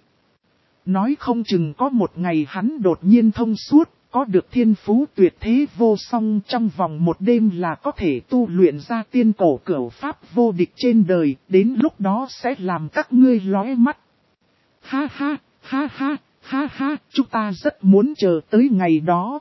Nói không chừng có một ngày hắn đột nhiên thông suốt, có được thiên phú tuyệt thế vô song, trong vòng một đêm là có thể tu luyện ra tiên cổ cửu pháp vô địch trên đời, đến lúc đó sẽ làm các ngươi lóe mắt. Ha ha, ha ha, ha ha, chúng ta rất muốn chờ tới ngày đó.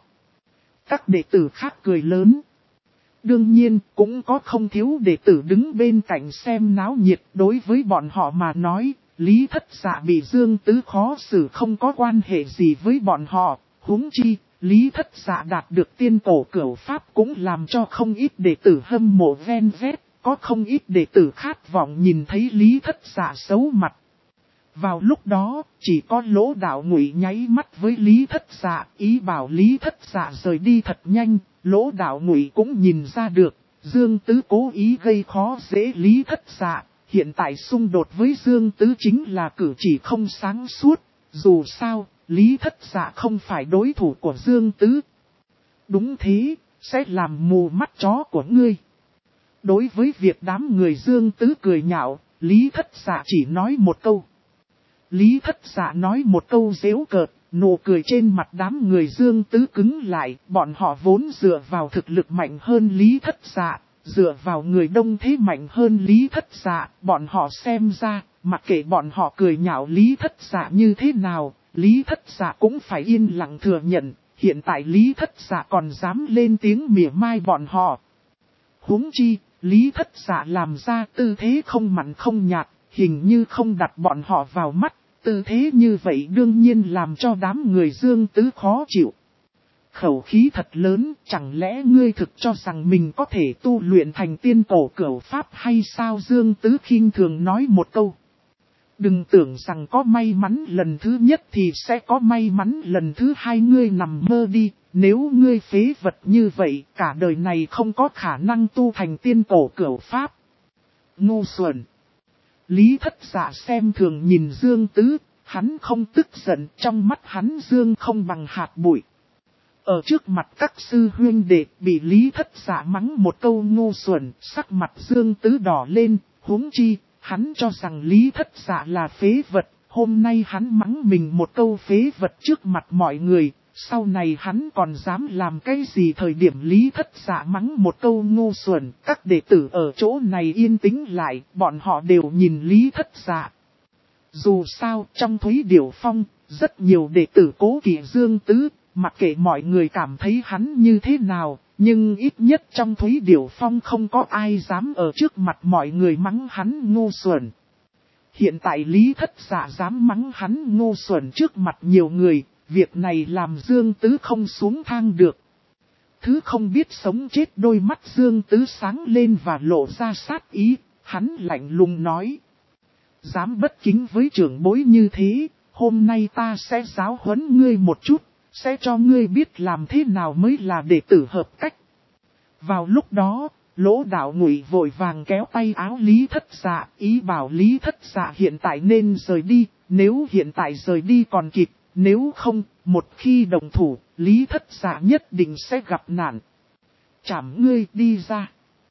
Các đệ tử khác cười lớn. Đương nhiên, cũng có không thiếu đệ tử đứng bên cạnh xem náo nhiệt. Đối với bọn họ mà nói, Lý Thất Dạ bị Dương Tứ khó xử không có quan hệ gì với bọn họ. Huống chi, Lý Thất Dạ đạt được tiên cổ cửu pháp cũng làm cho không ít đệ tử hâm mộ ven vét. Có không ít đệ tử khát vọng nhìn thấy Lý Thất Dạ xấu mặt. Vào lúc đó, chỉ có Lỗ Đạo Ngụy nháy mắt với Lý Thất Dạ, ý bảo Lý Thất Dạ rời đi thật nhanh. Lỗ Đạo Ngụy cũng nhìn ra được, Dương Tứ cố ý gây khó dễ Lý Thất Dạ. Hiện tại xung đột với Dương Tứ chính là cử chỉ không sáng suốt. Dù sao, Lý Thất Dạ không phải đối thủ của Dương Tứ. Đúng thế, sẽ làm mù mắt chó của ngươi. Đối với việc đám người Dương Tứ cười nhạo, Lý Thất Dạ chỉ nói một câu. Lý Thất Dạ nói một câu giễu cợt, nụ cười trên mặt đám người Dương Tứ cứng lại, bọn họ vốn dựa vào thực lực mạnh hơn Lý Thất Dạ, dựa vào người đông thế mạnh hơn Lý Thất Dạ, bọn họ xem ra, mặc kệ bọn họ cười nhạo Lý Thất Dạ như thế nào, Lý Thất Dạ cũng phải yên lặng thừa nhận, hiện tại Lý Thất Dạ còn dám lên tiếng mỉa mai bọn họ. Huống chi, Lý Thất Dạ làm ra tư thế không mặn không nhạt, hình như không đặt bọn họ vào mắt. Tư thế như vậy đương nhiên làm cho đám người Dương Tứ khó chịu. Khẩu khí thật lớn, chẳng lẽ ngươi thực cho rằng mình có thể tu luyện thành tiên cổ cửu pháp hay sao? Dương Tứ khinh thường nói một câu. Đừng tưởng rằng có may mắn lần thứ nhất thì sẽ có may mắn lần thứ hai, ngươi nằm mơ đi. Nếu ngươi phế vật như vậy, cả đời này không có khả năng tu thành tiên cổ cửu pháp. Ngu xuẩn. Lý Thất Dạ xem thường nhìn Dương Tứ, hắn không tức giận, trong mắt hắn Dương không bằng hạt bụi. Ở trước mặt các sư huynh đệ bị Lý Thất Dạ mắng một câu ngu xuẩn, sắc mặt Dương Tứ đỏ lên, huống chi, hắn cho rằng Lý Thất Dạ là phế vật, hôm nay hắn mắng mình một câu phế vật trước mặt mọi người, sau này hắn còn dám làm cái gì? Thời điểm Lý Thất Dạ mắng một câu ngu xuẩn, các đệ tử ở chỗ này yên tĩnh lại, bọn họ đều nhìn Lý Thất Dạ. Dù sao, trong Thúy Điểu Phong, rất nhiều đệ tử cố kỵ Dương Tứ, mặc kệ mọi người cảm thấy hắn như thế nào, nhưng ít nhất trong Thúy Điểu Phong không có ai dám ở trước mặt mọi người mắng hắn ngu xuẩn. Hiện tại Lý Thất Dạ dám mắng hắn ngu xuẩn trước mặt nhiều người, việc này làm Dương Tứ không xuống thang được. Thứ không biết sống chết đôi mắt Dương Tứ sáng lên và lộ ra sát ý, hắn lạnh lùng nói. Dám bất kính với trưởng bối như thế, hôm nay ta sẽ giáo huấn ngươi một chút, sẽ cho ngươi biết làm thế nào mới là đệ tử hợp cách. Vào lúc đó, Lỗ Đạo Ngụy vội vàng kéo tay áo Lý Thất Dạ, ý bảo Lý Thất Dạ hiện tại nên rời đi, nếu hiện tại rời đi còn kịp, nếu không, một khi đồng thủ, Lý Thất Dạ nhất định sẽ gặp nạn. Chảm ngươi đi ra.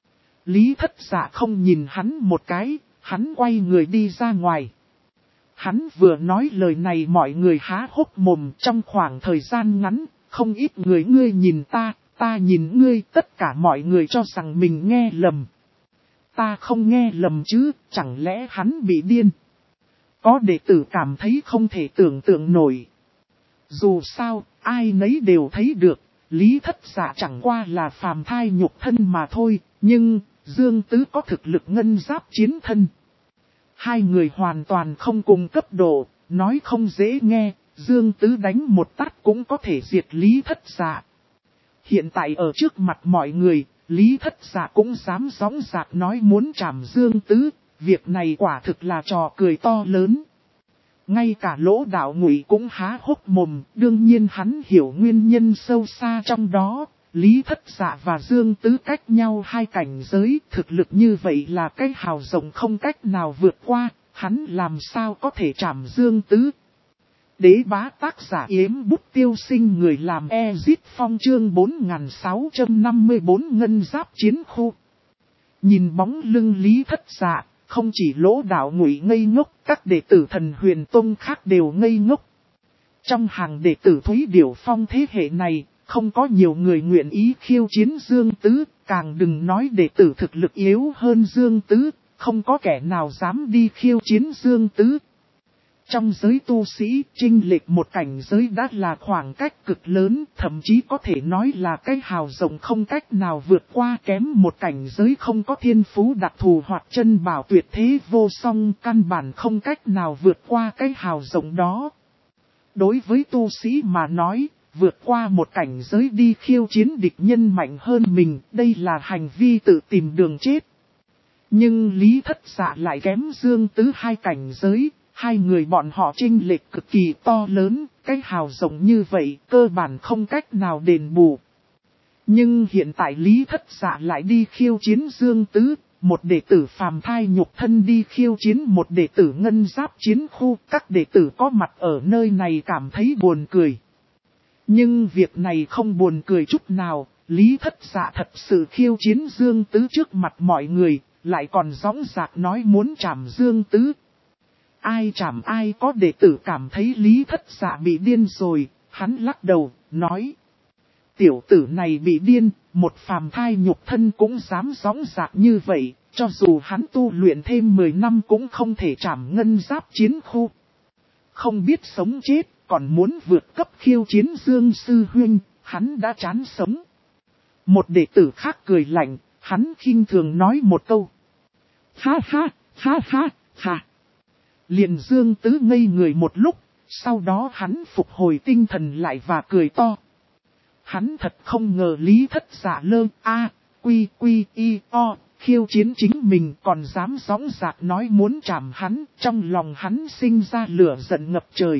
Lý Thất Dạ không nhìn hắn một cái, hắn quay người đi ra ngoài. Hắn vừa nói lời này mọi người há hốc mồm, trong khoảng thời gian ngắn, không ít người ngươi nhìn ta nhìn ngươi, tất cả mọi người cho rằng mình nghe lầm. Ta không nghe lầm chứ, chẳng lẽ hắn bị điên? Có đệ tử cảm thấy không thể tưởng tượng nổi. Dù sao, ai nấy đều thấy được, Lý Thất Dạ chẳng qua là phàm thai nhục thân mà thôi, nhưng Dương Tứ có thực lực ngân giáp chiến thân. Hai người hoàn toàn không cùng cấp độ, nói không dễ nghe, Dương Tứ đánh một tát cũng có thể diệt Lý Thất Dạ. Hiện tại ở trước mặt mọi người, Lý Thất Dạ cũng dám gióng dạc nói muốn trảm Dương Tứ, việc này quả thực là trò cười to lớn. Ngay cả Lỗ Đạo Ngụy cũng há hốc mồm, đương nhiên hắn hiểu nguyên nhân sâu xa trong đó. Lý Thất Dạ và Dương Tứ cách nhau 2 cảnh giới, thực lực như vậy là cái hào rộng không cách nào vượt qua, hắn làm sao có thể trảm Dương Tứ. Đế bá tác giả Yếm Bút Tiêu Sinh, người làm Ezit Phong, chương 4654 ngân giáp chiến khu. Nhìn bóng lưng Lý Thất Dạ, không chỉ Lỗ Đạo Ngụy ngây ngốc, các đệ tử Thần Huyền Tông khác đều ngây ngốc. Trong hàng đệ tử Thúy Điểu Phong thế hệ này, không có nhiều người nguyện ý khiêu chiến Dương Tứ, càng đừng nói đệ tử thực lực yếu hơn Dương Tứ, không có kẻ nào dám đi khiêu chiến Dương Tứ. Trong giới tu sĩ, chênh lệch một cảnh giới đã là khoảng cách cực lớn, thậm chí có thể nói là cái hào rộng không cách nào vượt qua, kém một cảnh giới không có thiên phú đặc thù hoặc chân bảo tuyệt thế vô song, căn bản không cách nào vượt qua cái hào rộng đó. Đối với tu sĩ mà nói, vượt qua một cảnh giới đi khiêu chiến địch nhân mạnh hơn mình, đây là hành vi tự tìm đường chết. Nhưng Lý Thất Dạ lại kém Dương Tứ 2 cảnh giới, 2 người bọn họ chênh lệch cực kỳ to lớn, cái hào rộng như vậy cơ bản không cách nào đền bù. Nhưng hiện tại Lý Thất Dạ lại đi khiêu chiến Dương Tứ, một đệ tử phàm thai nhục thân đi khiêu chiến một đệ tử ngân giáp chiến khu, các đệ tử có mặt ở nơi này cảm thấy buồn cười. Nhưng việc này không buồn cười chút nào, Lý Thất Dạ thật sự khiêu chiến Dương Tứ trước mặt mọi người, lại còn dõng dạc nói muốn trảm Dương Tứ. Ai trảm ai, có đệ tử cảm thấy Lý Thất Dạ bị điên rồi, hắn lắc đầu, nói. Tiểu tử này bị điên, một phàm thai nhục thân cũng dám dõng dạc như vậy, cho dù hắn tu luyện thêm 10 năm cũng không thể trảm ngân giáp chiến khu. Không biết sống chết, còn muốn vượt cấp khiêu chiến Dương Sư Huynh, hắn đã chán sống. Một đệ tử khác cười lạnh, hắn khinh thường nói một câu. Ha ha, ha ha, ha. Liền Dương Tứ ngây người một lúc, sau đó hắn phục hồi tinh thần lại và cười to. Hắn thật không ngờ Lý Thất Dạ lơ quy y o, khiêu chiến chính mình còn dám dõng dạc nói muốn trảm hắn, trong lòng hắn sinh ra lửa giận ngập trời.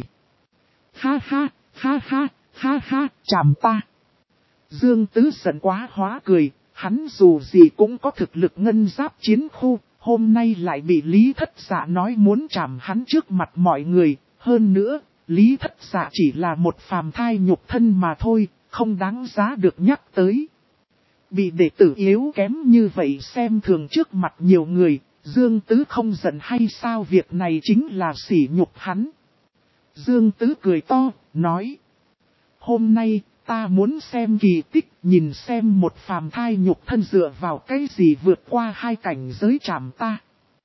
Ha ha, ha ha, ha ha, trảm ta. Dương Tứ giận quá hóa cười, hắn dù gì cũng có thực lực ngân giáp chiến khu, hôm nay lại bị Lý Thất Dạ nói muốn trảm hắn trước mặt mọi người, hơn nữa, Lý Thất Dạ chỉ là một phàm thai nhục thân mà thôi, không đáng giá được nhắc tới. Bị đệ tử yếu kém như vậy xem thường trước mặt nhiều người, Dương Tứ không giận hay sao, việc này chính là sỉ nhục hắn. Dương Tứ cười to, nói. Hôm nay, ta muốn xem kỳ tích, nhìn xem một phàm thai nhục thân dựa vào cái gì vượt qua 2 cảnh giới trảm ta.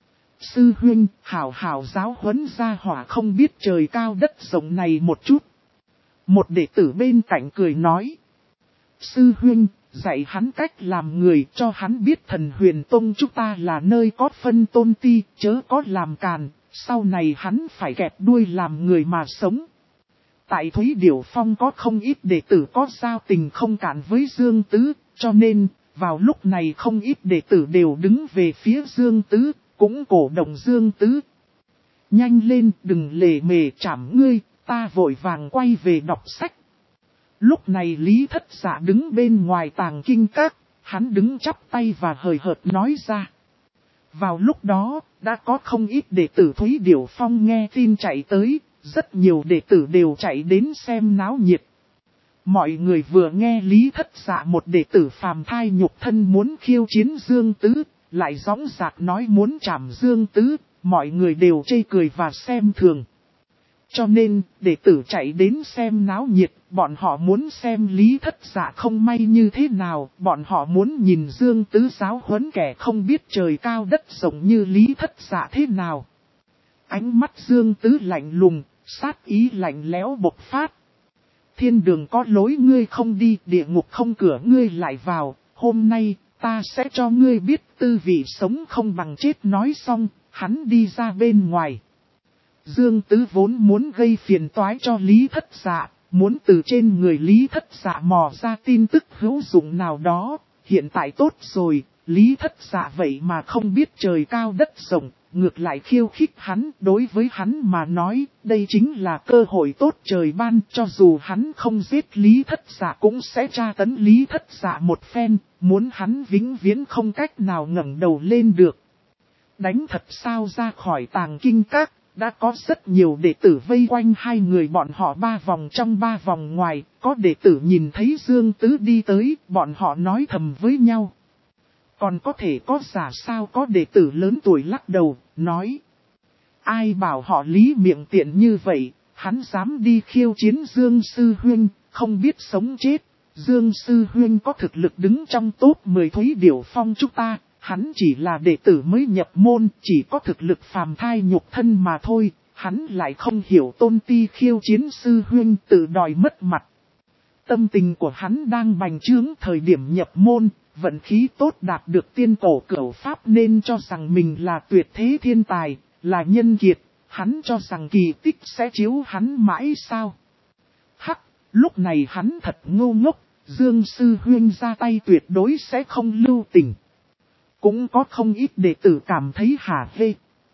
Sư huynh, hảo hảo giáo huấn gia hỏa không biết trời cao đất rộng này một chút. Một đệ tử bên cạnh cười nói. Sư huynh, dạy hắn cách làm người, cho hắn biết Thần Huyền Tông chúng ta là nơi có phân tôn ti, chớ có làm càn, sau này hắn phải kẹp đuôi làm người mà sống. Tại Thúy Điểu Phong có không ít đệ tử có giao tình không cản với Dương Tứ, cho nên, vào lúc này không ít đệ tử đều đứng về phía Dương Tứ, cũng cổ động Dương Tứ. Nhanh lên, đừng lề mề trảm ngươi, ta vội vàng quay về đọc sách. Lúc này Lý Thất Dạ đứng bên ngoài tàng kinh các, hắn đứng chắp tay và hời hợt nói ra. Vào lúc đó, đã có không ít đệ tử Thúy Điểu Phong nghe tin chạy tới, rất nhiều đệ tử đều chạy đến xem náo nhiệt. Mọi người vừa nghe Lý Thất Dạ một đệ tử phàm thai nhục thân muốn khiêu chiến Dương Tứ, lại dõng dạc nói muốn trảm Dương Tứ, mọi người đều chê cười và xem thường. Cho nên, đệ tử chạy đến xem náo nhiệt, bọn họ muốn xem Lý Thất Dạ không may như thế nào, bọn họ muốn nhìn Dương Tứ giáo huấn kẻ không biết trời cao đất rộng như Lý Thất Dạ thế nào. Ánh mắt Dương Tứ lạnh lùng, sát ý lạnh lẽo bộc phát. Thiên đường có lối ngươi không đi, địa ngục không cửa ngươi lại vào, hôm nay, ta sẽ cho ngươi biết tư vị sống không bằng chết. Nói xong, hắn đi ra bên ngoài. Dương Tứ vốn muốn gây phiền toái cho Lý Thất Dạ, muốn từ trên người Lý Thất Dạ mò ra tin tức hữu dụng nào đó, hiện tại tốt rồi, Lý Thất Dạ vậy mà không biết trời cao đất rộng, ngược lại khiêu khích hắn. Đối với hắn mà nói, đây chính là cơ hội tốt trời ban, cho dù hắn không giết Lý Thất Dạ cũng sẽ tra tấn Lý Thất Dạ một phen, muốn hắn vĩnh viễn không cách nào ngẩng đầu lên được. Đánh thật sao ra khỏi tàng kinh các, đã có rất nhiều đệ tử vây quanh hai người bọn họ 3 vòng trong 3 vòng ngoài, có đệ tử nhìn thấy Dương Tứ đi tới, bọn họ nói thầm với nhau. Còn có thể có giả sao, có đệ tử lớn tuổi lắc đầu, nói. Ai bảo họ Lý miệng tiện như vậy, hắn dám đi khiêu chiến Dương Sư Huynh, không biết sống chết. Dương Sư Huynh có thực lực đứng trong top 10 Thúy Điểu Phong chúng ta, hắn chỉ là đệ tử mới nhập môn, chỉ có thực lực phàm thai nhục thân mà thôi, hắn lại không hiểu tôn ti khiêu chiến Sư Huynh tự đòi mất mặt. Tâm tình của hắn đang bành trướng thời điểm nhập môn, vận khí tốt đạt được tiên cổ cửu pháp nên cho rằng mình là tuyệt thế thiên tài, là nhân kiệt, hắn cho rằng kỳ tích sẽ chiếu hắn mãi sao. Hắc, lúc này hắn thật ngu ngốc, Dương Sư Huynh ra tay tuyệt đối sẽ không lưu tình. Cũng có không ít đệ tử cảm thấy hả hê.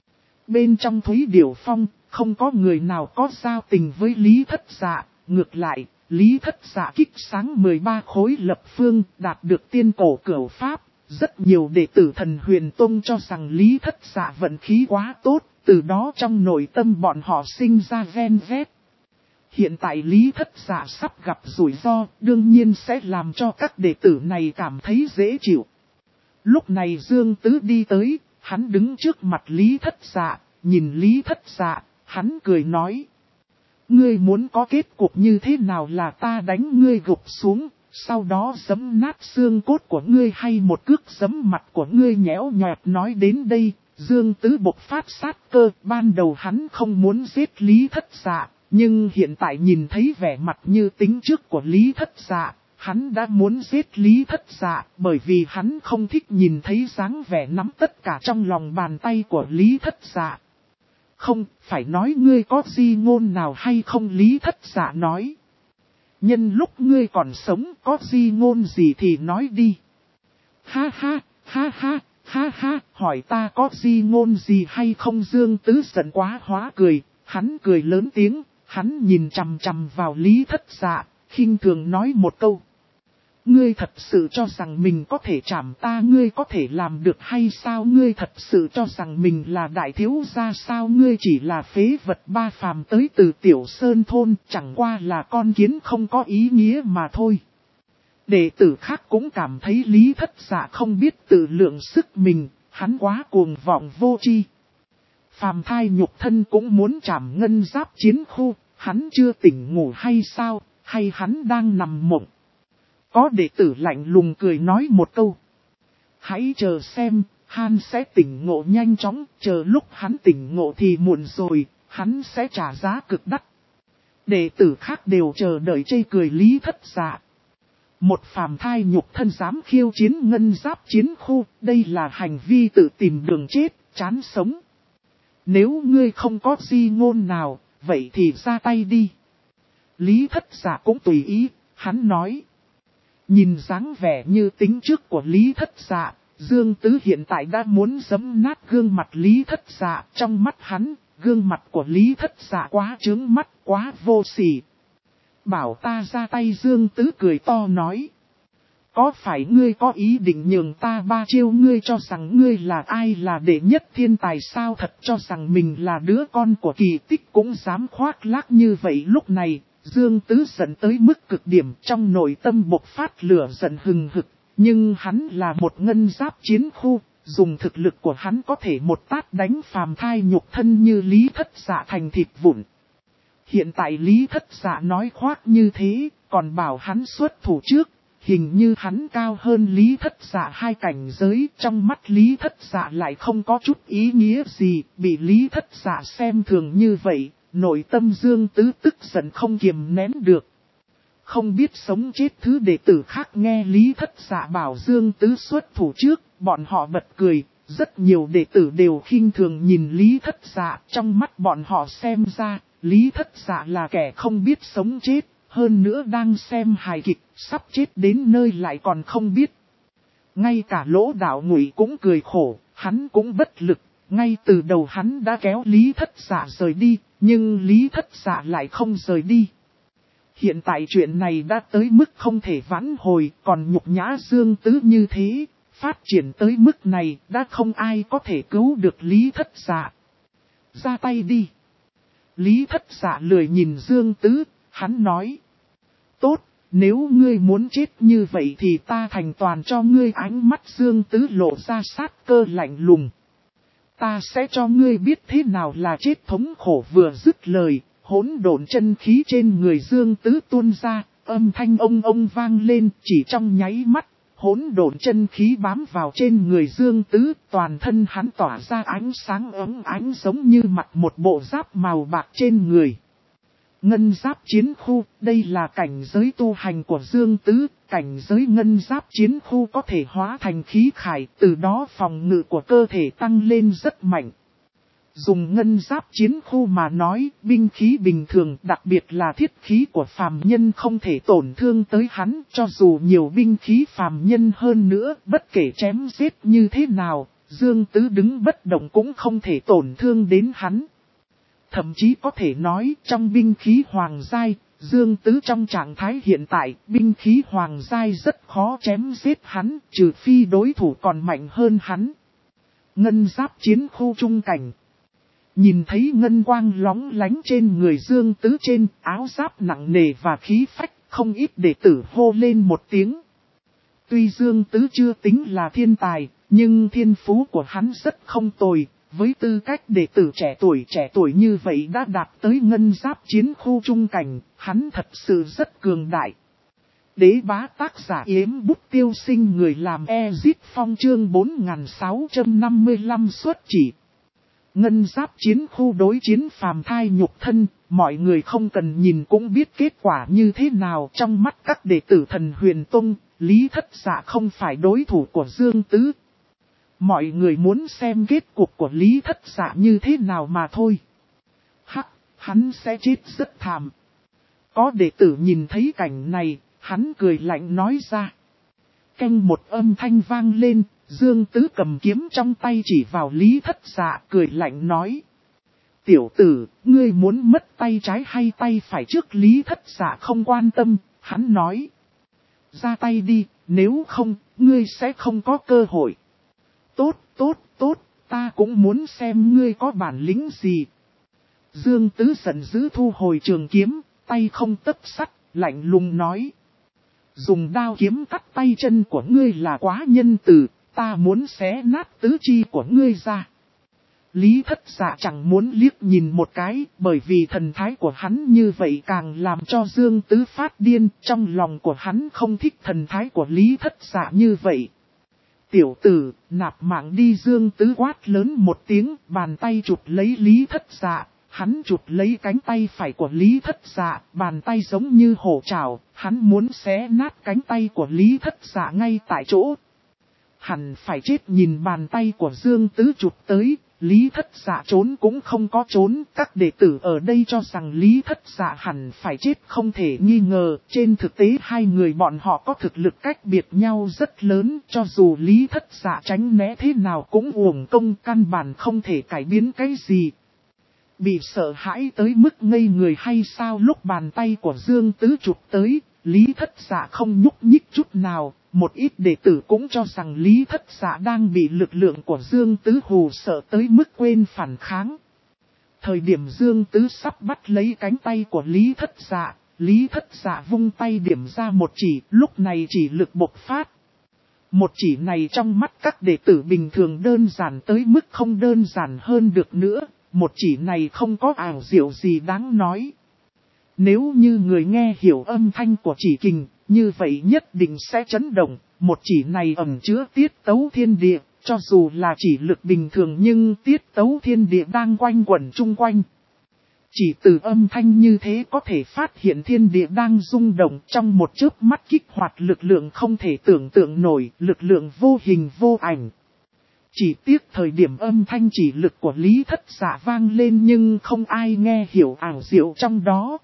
Bên trong Thúy Điểu Phong, không có người nào có giao tình với Lý Thất Dạ, ngược lại, Lý Thất Dạ kích sáng 13 khối lập phương, đạt được tiên cổ cửu pháp. Rất nhiều đệ tử Thần Huyền Tông cho rằng Lý Thất Dạ vận khí quá tốt, từ đó trong nội tâm bọn họ sinh ra ghen ghét. Hiện tại Lý Thất Dạ sắp gặp rủi ro, đương nhiên sẽ làm cho các đệ tử này cảm thấy dễ chịu. Lúc này Dương Tứ đi tới, hắn đứng trước mặt Lý Thất Dạ, nhìn Lý Thất Dạ, hắn cười nói. Ngươi muốn có kết cục như thế nào là ta đánh ngươi gục xuống, sau đó giẫm nát xương cốt của ngươi hay một cước giẫm mặt của ngươi nhẽo nhọt. Nói đến đây, Dương Tứ bộc phát sát cơ, ban đầu hắn không muốn giết Lý Thất Dạ, nhưng hiện tại nhìn thấy vẻ mặt như tính trước của Lý Thất Dạ, hắn đã muốn giết Lý Thất Dạ, bởi vì hắn không thích nhìn thấy dáng vẻ nắm tất cả trong lòng bàn tay của Lý Thất Dạ. Không, phải nói ngươi có di ngôn nào hay không, Lý Thất Dạ nói. Nhân lúc ngươi còn sống có di ngôn gì thì nói đi. Ha ha, ha ha, ha ha, hỏi ta có di ngôn gì hay không. Dương Tứ giận quá hóa cười, hắn cười lớn tiếng, hắn nhìn chằm chằm vào Lý Thất Dạ, khinh thường nói một câu. Ngươi thật sự cho rằng mình có thể trảm ta, ngươi có thể làm được hay sao? Ngươi thật sự cho rằng mình là đại thiếu gia sao? Ngươi chỉ là phế vật ba phàm tới từ Tiểu Sơn Thôn, chẳng qua là con kiến không có ý nghĩa mà thôi. Đệ tử khác cũng cảm thấy Lý Thất Dạ không biết tự lượng sức mình, hắn quá cuồng vọng vô tri. Phàm thai nhục thân cũng muốn trảm ngân giáp chiến khu, hắn chưa tỉnh ngủ hay sao, hay hắn đang nằm mộng? Có đệ tử lạnh lùng cười nói một câu. Hãy chờ xem, hắn sẽ tỉnh ngộ nhanh chóng, chờ lúc hắn tỉnh ngộ thì muộn rồi, hắn sẽ trả giá cực đắt. Đệ tử khác đều chờ đợi chê cười Lý Thất Dạ. Một phàm thai nhục thân dám khiêu chiến ngân giáp chiến khu, đây là hành vi tự tìm đường chết, chán sống. Nếu ngươi không có di ngôn nào, vậy thì ra tay đi. Lý Thất Dạ cũng tùy ý, hắn nói. Nhìn dáng vẻ như tính trước của Lý Thất Dạ, Dương Tứ hiện tại đã muốn giẫm nát gương mặt Lý Thất Dạ. Trong mắt hắn, gương mặt của Lý Thất Dạ quá trướng mắt, quá vô sỉ. Bảo ta ra tay, Dương Tứ cười to nói. Có phải ngươi có ý định nhường ta 3 chiêu? Ngươi cho rằng ngươi là ai, là đệ nhất thiên tài sao? Thật cho rằng mình là đứa con của kỳ tích cũng dám khoác lác như vậy. Lúc này, Dương Tứ giận tới mức cực điểm, trong nội tâm bộc phát lửa giận hừng hực. Nhưng hắn là một ngân giáp chiến khu, dùng thực lực của hắn có thể một tát đánh phàm thai nhục thân như Lý Thất Dạ thành thịt vụn. Hiện tại Lý Thất Dạ nói khoác như thế, còn bảo hắn xuất thủ trước. Hình như hắn cao hơn Lý Thất Dạ 2 cảnh giới, trong mắt Lý Thất Dạ lại không có chút ý nghĩa gì, bị Lý Thất Dạ xem thường như vậy, nội tâm Dương Tứ tức giận không kiềm nén được. Không biết sống chết thứ đệ tử khác nghe Lý Thất Dạ bảo Dương Tứ xuất thủ trước, bọn họ bật cười, rất nhiều đệ tử đều khinh thường nhìn Lý Thất Dạ, trong mắt bọn họ xem ra, Lý Thất Dạ là kẻ không biết sống chết. Hơn nữa đang xem hài kịch, sắp chết đến nơi lại còn không biết. Ngay cả Lỗ Đạo Ngụy cũng cười khổ, hắn cũng bất lực, ngay từ đầu hắn đã kéo Lý Thất Dạ rời đi, nhưng Lý Thất Dạ lại không rời đi. Hiện tại chuyện này đã tới mức không thể vãn hồi, còn nhục nhã Dương Tứ như thế, phát triển tới mức này đã không ai có thể cứu được Lý Thất Dạ. Ra tay đi. Lý Thất Dạ lười nhìn Dương Tứ, hắn nói. Tốt, nếu ngươi muốn chết như vậy thì ta thành toàn cho ngươi. Ánh mắt Dương Tứ lộ ra sát cơ lạnh lùng. Ta sẽ cho ngươi biết thế nào là chết thống khổ. Vừa dứt lời, hỗn độn chân khí trên người Dương Tứ tuôn ra, âm thanh ông vang lên. Chỉ trong nháy mắt, hỗn độn chân khí bám vào trên người Dương Tứ, toàn thân hắn tỏa ra ánh sáng ấm ánh giống như mặt một bộ giáp màu bạc trên người. Ngân giáp chiến khu, đây là cảnh giới tu hành của Dương Tứ, cảnh giới ngân giáp chiến khu có thể hóa thành khí khải, từ đó phòng ngự của cơ thể tăng lên rất mạnh. Dùng ngân giáp chiến khu mà nói, binh khí bình thường, đặc biệt là thiết khí của phàm nhân không thể tổn thương tới hắn, cho dù nhiều binh khí phàm nhân hơn nữa, bất kể chém giết như thế nào, Dương Tứ đứng bất động cũng không thể tổn thương đến hắn. Thậm chí có thể nói trong binh khí hoàng giai, Dương Tứ trong trạng thái hiện tại, binh khí hoàng giai rất khó chém giết hắn, trừ phi đối thủ còn mạnh hơn hắn. Ngân giáp chiến khu trung cảnh. Nhìn thấy ngân quang lóng lánh trên người Dương Tứ trên áo giáp nặng nề và khí phách, không ít đệ tử hô lên một tiếng. Tuy Dương Tứ chưa tính là thiên tài, nhưng thiên phú của hắn rất không tồi. Với tư cách đệ tử trẻ tuổi như vậy đã đạt tới ngân giáp chiến khu trung cảnh, hắn thật sự rất cường đại. Đế bá tác giả Yếm Bút Tiêu Sinh, người làm Ezit Phong chương 4655 xuất chỉ. Ngân giáp chiến khu đối chiến phàm thai nhục thân, mọi người không cần nhìn cũng biết kết quả như thế nào. Trong mắt các đệ tử Thần Huyền Tông, Lý Thất Dạ không phải đối thủ của Dương Tứ. Mọi người muốn xem kết cục của Lý Thất Dạ như thế nào mà thôi. Hắc, hắn sẽ chết rất thảm. Có đệ tử nhìn thấy cảnh này, hắn cười lạnh nói ra. Canh một âm thanh vang lên, Dương Tứ cầm kiếm trong tay chỉ vào Lý Thất Dạ, cười lạnh nói. Tiểu tử, ngươi muốn mất tay trái hay tay phải trước? Lý Thất Dạ không quan tâm, hắn nói. Ra tay đi, nếu không, ngươi sẽ không có cơ hội. Tốt, ta cũng muốn xem ngươi có bản lĩnh gì. Dương Tứ giận dữ thu hồi trường kiếm, tay không tấc sắt, lạnh lùng nói. Dùng đao kiếm cắt tay chân của ngươi là quá nhân từ, ta muốn xé nát tứ chi của ngươi ra. Lý Thất Dạ chẳng muốn liếc nhìn một cái, bởi vì thần thái của hắn như vậy càng làm cho Dương Tứ phát điên, trong lòng của hắn không thích thần thái của Lý Thất Dạ như vậy. Tiểu tử, nạp mạng đi. Dương Tứ quát lớn một tiếng, bàn tay chụp lấy Lý Thất Dạ, hắn chụp lấy cánh tay phải của Lý Thất Dạ, bàn tay giống như hổ trảo, hắn muốn xé nát cánh tay của Lý Thất Dạ ngay tại chỗ. Hẳn phải chết. Nhìn bàn tay của Dương Tứ chụp tới, Lý Thất Dạ trốn cũng không có trốn, các đệ tử ở đây cho rằng Lý Thất Dạ hẳn phải chết không thể nghi ngờ, trên thực tế hai người bọn họ có thực lực cách biệt nhau rất lớn, cho dù Lý Thất Dạ tránh né thế nào cũng uổng công, căn bản không thể cải biến cái gì. Bị sợ hãi tới mức ngây người hay sao? Lúc bàn tay của Dương Tứ chụp tới, Lý Thất Dạ không nhúc nhích chút nào. Một ít đệ tử cũng cho rằng Lý Thất Dạ đang bị lực lượng của Dương Tứ hù sợ tới mức quên phản kháng. Thời điểm Dương Tứ sắp bắt lấy cánh tay của Lý Thất Dạ vung tay điểm ra một chỉ, lúc này chỉ lực bộc phát. Một chỉ này trong mắt các đệ tử bình thường đơn giản tới mức không đơn giản hơn được nữa, một chỉ này không có ảo diệu gì đáng nói. Nếu như người nghe hiểu âm thanh của chỉ kình, như vậy nhất định sẽ chấn động. Một chỉ này ẩn chứa tiết tấu thiên địa, cho dù là chỉ lực bình thường nhưng tiết tấu thiên địa đang quanh quẩn chung quanh. Chỉ từ âm thanh như thế có thể phát hiện thiên địa đang rung động, trong một chớp mắt kích hoạt lực lượng không thể tưởng tượng nổi, lực lượng vô hình vô ảnh. Chỉ tiếc thời điểm âm thanh chỉ lực của Lý Thất Dạ vang lên nhưng không ai nghe hiểu ảo diệu trong đó.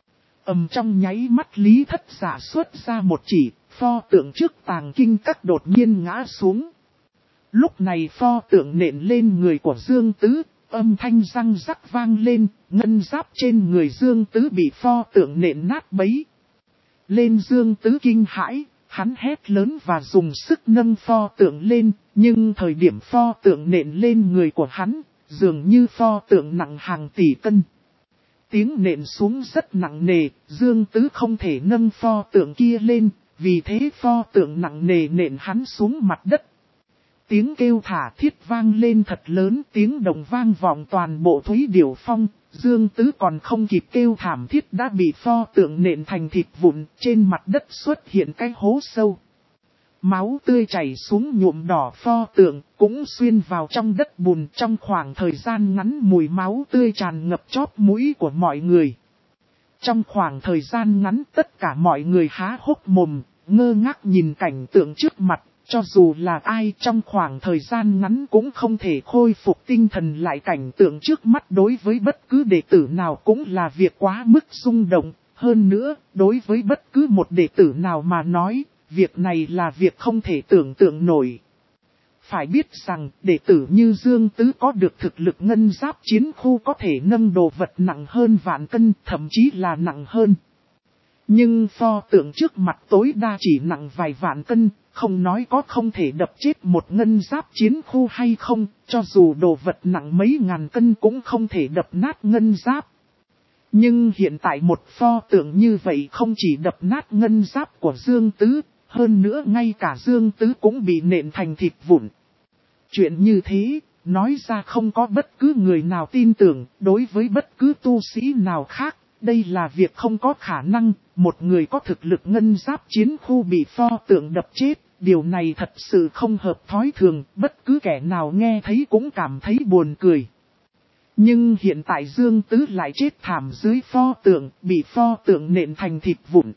Trong nháy mắt Lý Thất Dạ xuất ra một chỉ, pho tượng trước tàng kinh các đột nhiên ngã xuống. Lúc này pho tượng nện lên người của Dương Tứ, âm thanh răng rắc vang lên, ngân giáp trên người Dương Tứ bị pho tượng nện nát bấy. Lên Dương Tứ kinh hãi, hắn hét lớn và dùng sức nâng pho tượng lên, nhưng thời điểm pho tượng nện lên người của hắn, dường như pho tượng nặng hàng tỷ cân. Tiếng nện xuống rất nặng nề, Dương Tứ không thể nâng pho tượng kia lên, vì thế pho tượng nặng nề nện hắn xuống mặt đất. Tiếng kêu thả thiết vang lên thật lớn, tiếng đồng vang vọng toàn bộ Thúy Điểu Phong. Dương Tứ còn không kịp kêu thảm thiết đã bị pho tượng nện thành thịt vụn, trên mặt đất xuất hiện cái hố sâu. Máu tươi chảy xuống nhuộm đỏ pho tượng, cũng xuyên vào trong đất bùn. Trong khoảng thời gian ngắn mùi máu tươi tràn ngập chóp mũi của mọi người. Trong khoảng thời gian ngắn tất cả mọi người há hốc mồm, ngơ ngác nhìn cảnh tượng trước mặt. Cho dù là ai trong khoảng thời gian ngắn cũng không thể khôi phục tinh thần lại, cảnh tượng trước mắt đối với bất cứ đệ tử nào cũng là việc quá mức rung động. Hơn nữa, đối với bất cứ một đệ tử nào mà nói, việc này là việc không thể tưởng tượng nổi. Phải biết rằng, đệ tử như Dương Tứ có được thực lực ngân giáp chiến khu có thể nâng đồ vật nặng hơn vạn cân, thậm chí là nặng hơn. Nhưng pho tượng trước mặt tối đa chỉ nặng vài vạn cân, không nói có không thể đập chết một ngân giáp chiến khu hay không, cho dù đồ vật nặng mấy ngàn cân cũng không thể đập nát ngân giáp. Nhưng hiện tại một pho tượng như vậy không chỉ đập nát ngân giáp của Dương Tứ, hơn nữa ngay cả Dương Tứ cũng bị nện thành thịt vụn. Chuyện như thế, nói ra không có bất cứ người nào tin tưởng, đối với bất cứ tu sĩ nào khác, đây là việc không có khả năng, một người có thực lực ngân giáp chiến khu bị pho tượng đập chết, điều này thật sự không hợp thói thường, bất cứ kẻ nào nghe thấy cũng cảm thấy buồn cười. Nhưng hiện tại Dương Tứ lại chết thảm dưới pho tượng, bị pho tượng nện thành thịt vụn.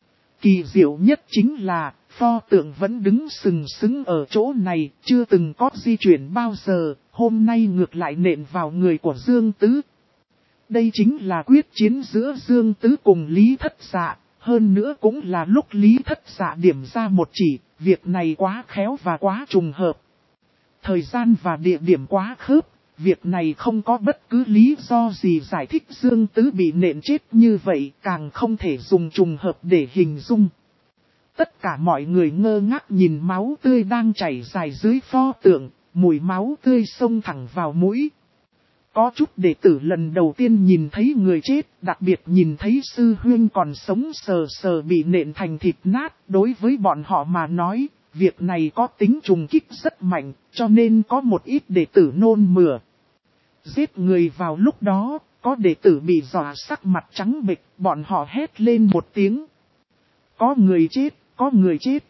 Kỳ diệu nhất chính là, pho tượng vẫn đứng sừng sững ở chỗ này, chưa từng có di chuyển bao giờ, hôm nay ngược lại nện vào người của Dương Tứ. Đây chính là quyết chiến giữa Dương Tứ cùng Lý Thất Dạ, hơn nữa cũng là lúc Lý Thất Dạ điểm ra một chỉ, việc này quá khéo và quá trùng hợp. Thời gian và địa điểm quá khớp, việc này không có bất cứ lý do gì giải thích Dương Tứ bị nện chết như vậy, càng không thể dùng trùng hợp để hình dung. Tất cả mọi người ngơ ngác nhìn máu tươi đang chảy dài dưới pho tượng, mùi máu tươi xông thẳng vào mũi. Có chút đệ tử lần đầu tiên nhìn thấy người chết, đặc biệt nhìn thấy sư huynh còn sống sờ sờ bị nện thành thịt nát, đối với bọn họ mà nói, việc này có tính trùng kích rất mạnh, cho nên có một ít đệ tử nôn mửa. Giết người vào lúc đó, có đệ tử bị dọa sắc mặt trắng bệch, bọn họ hét lên một tiếng. Có người chết, có người chết.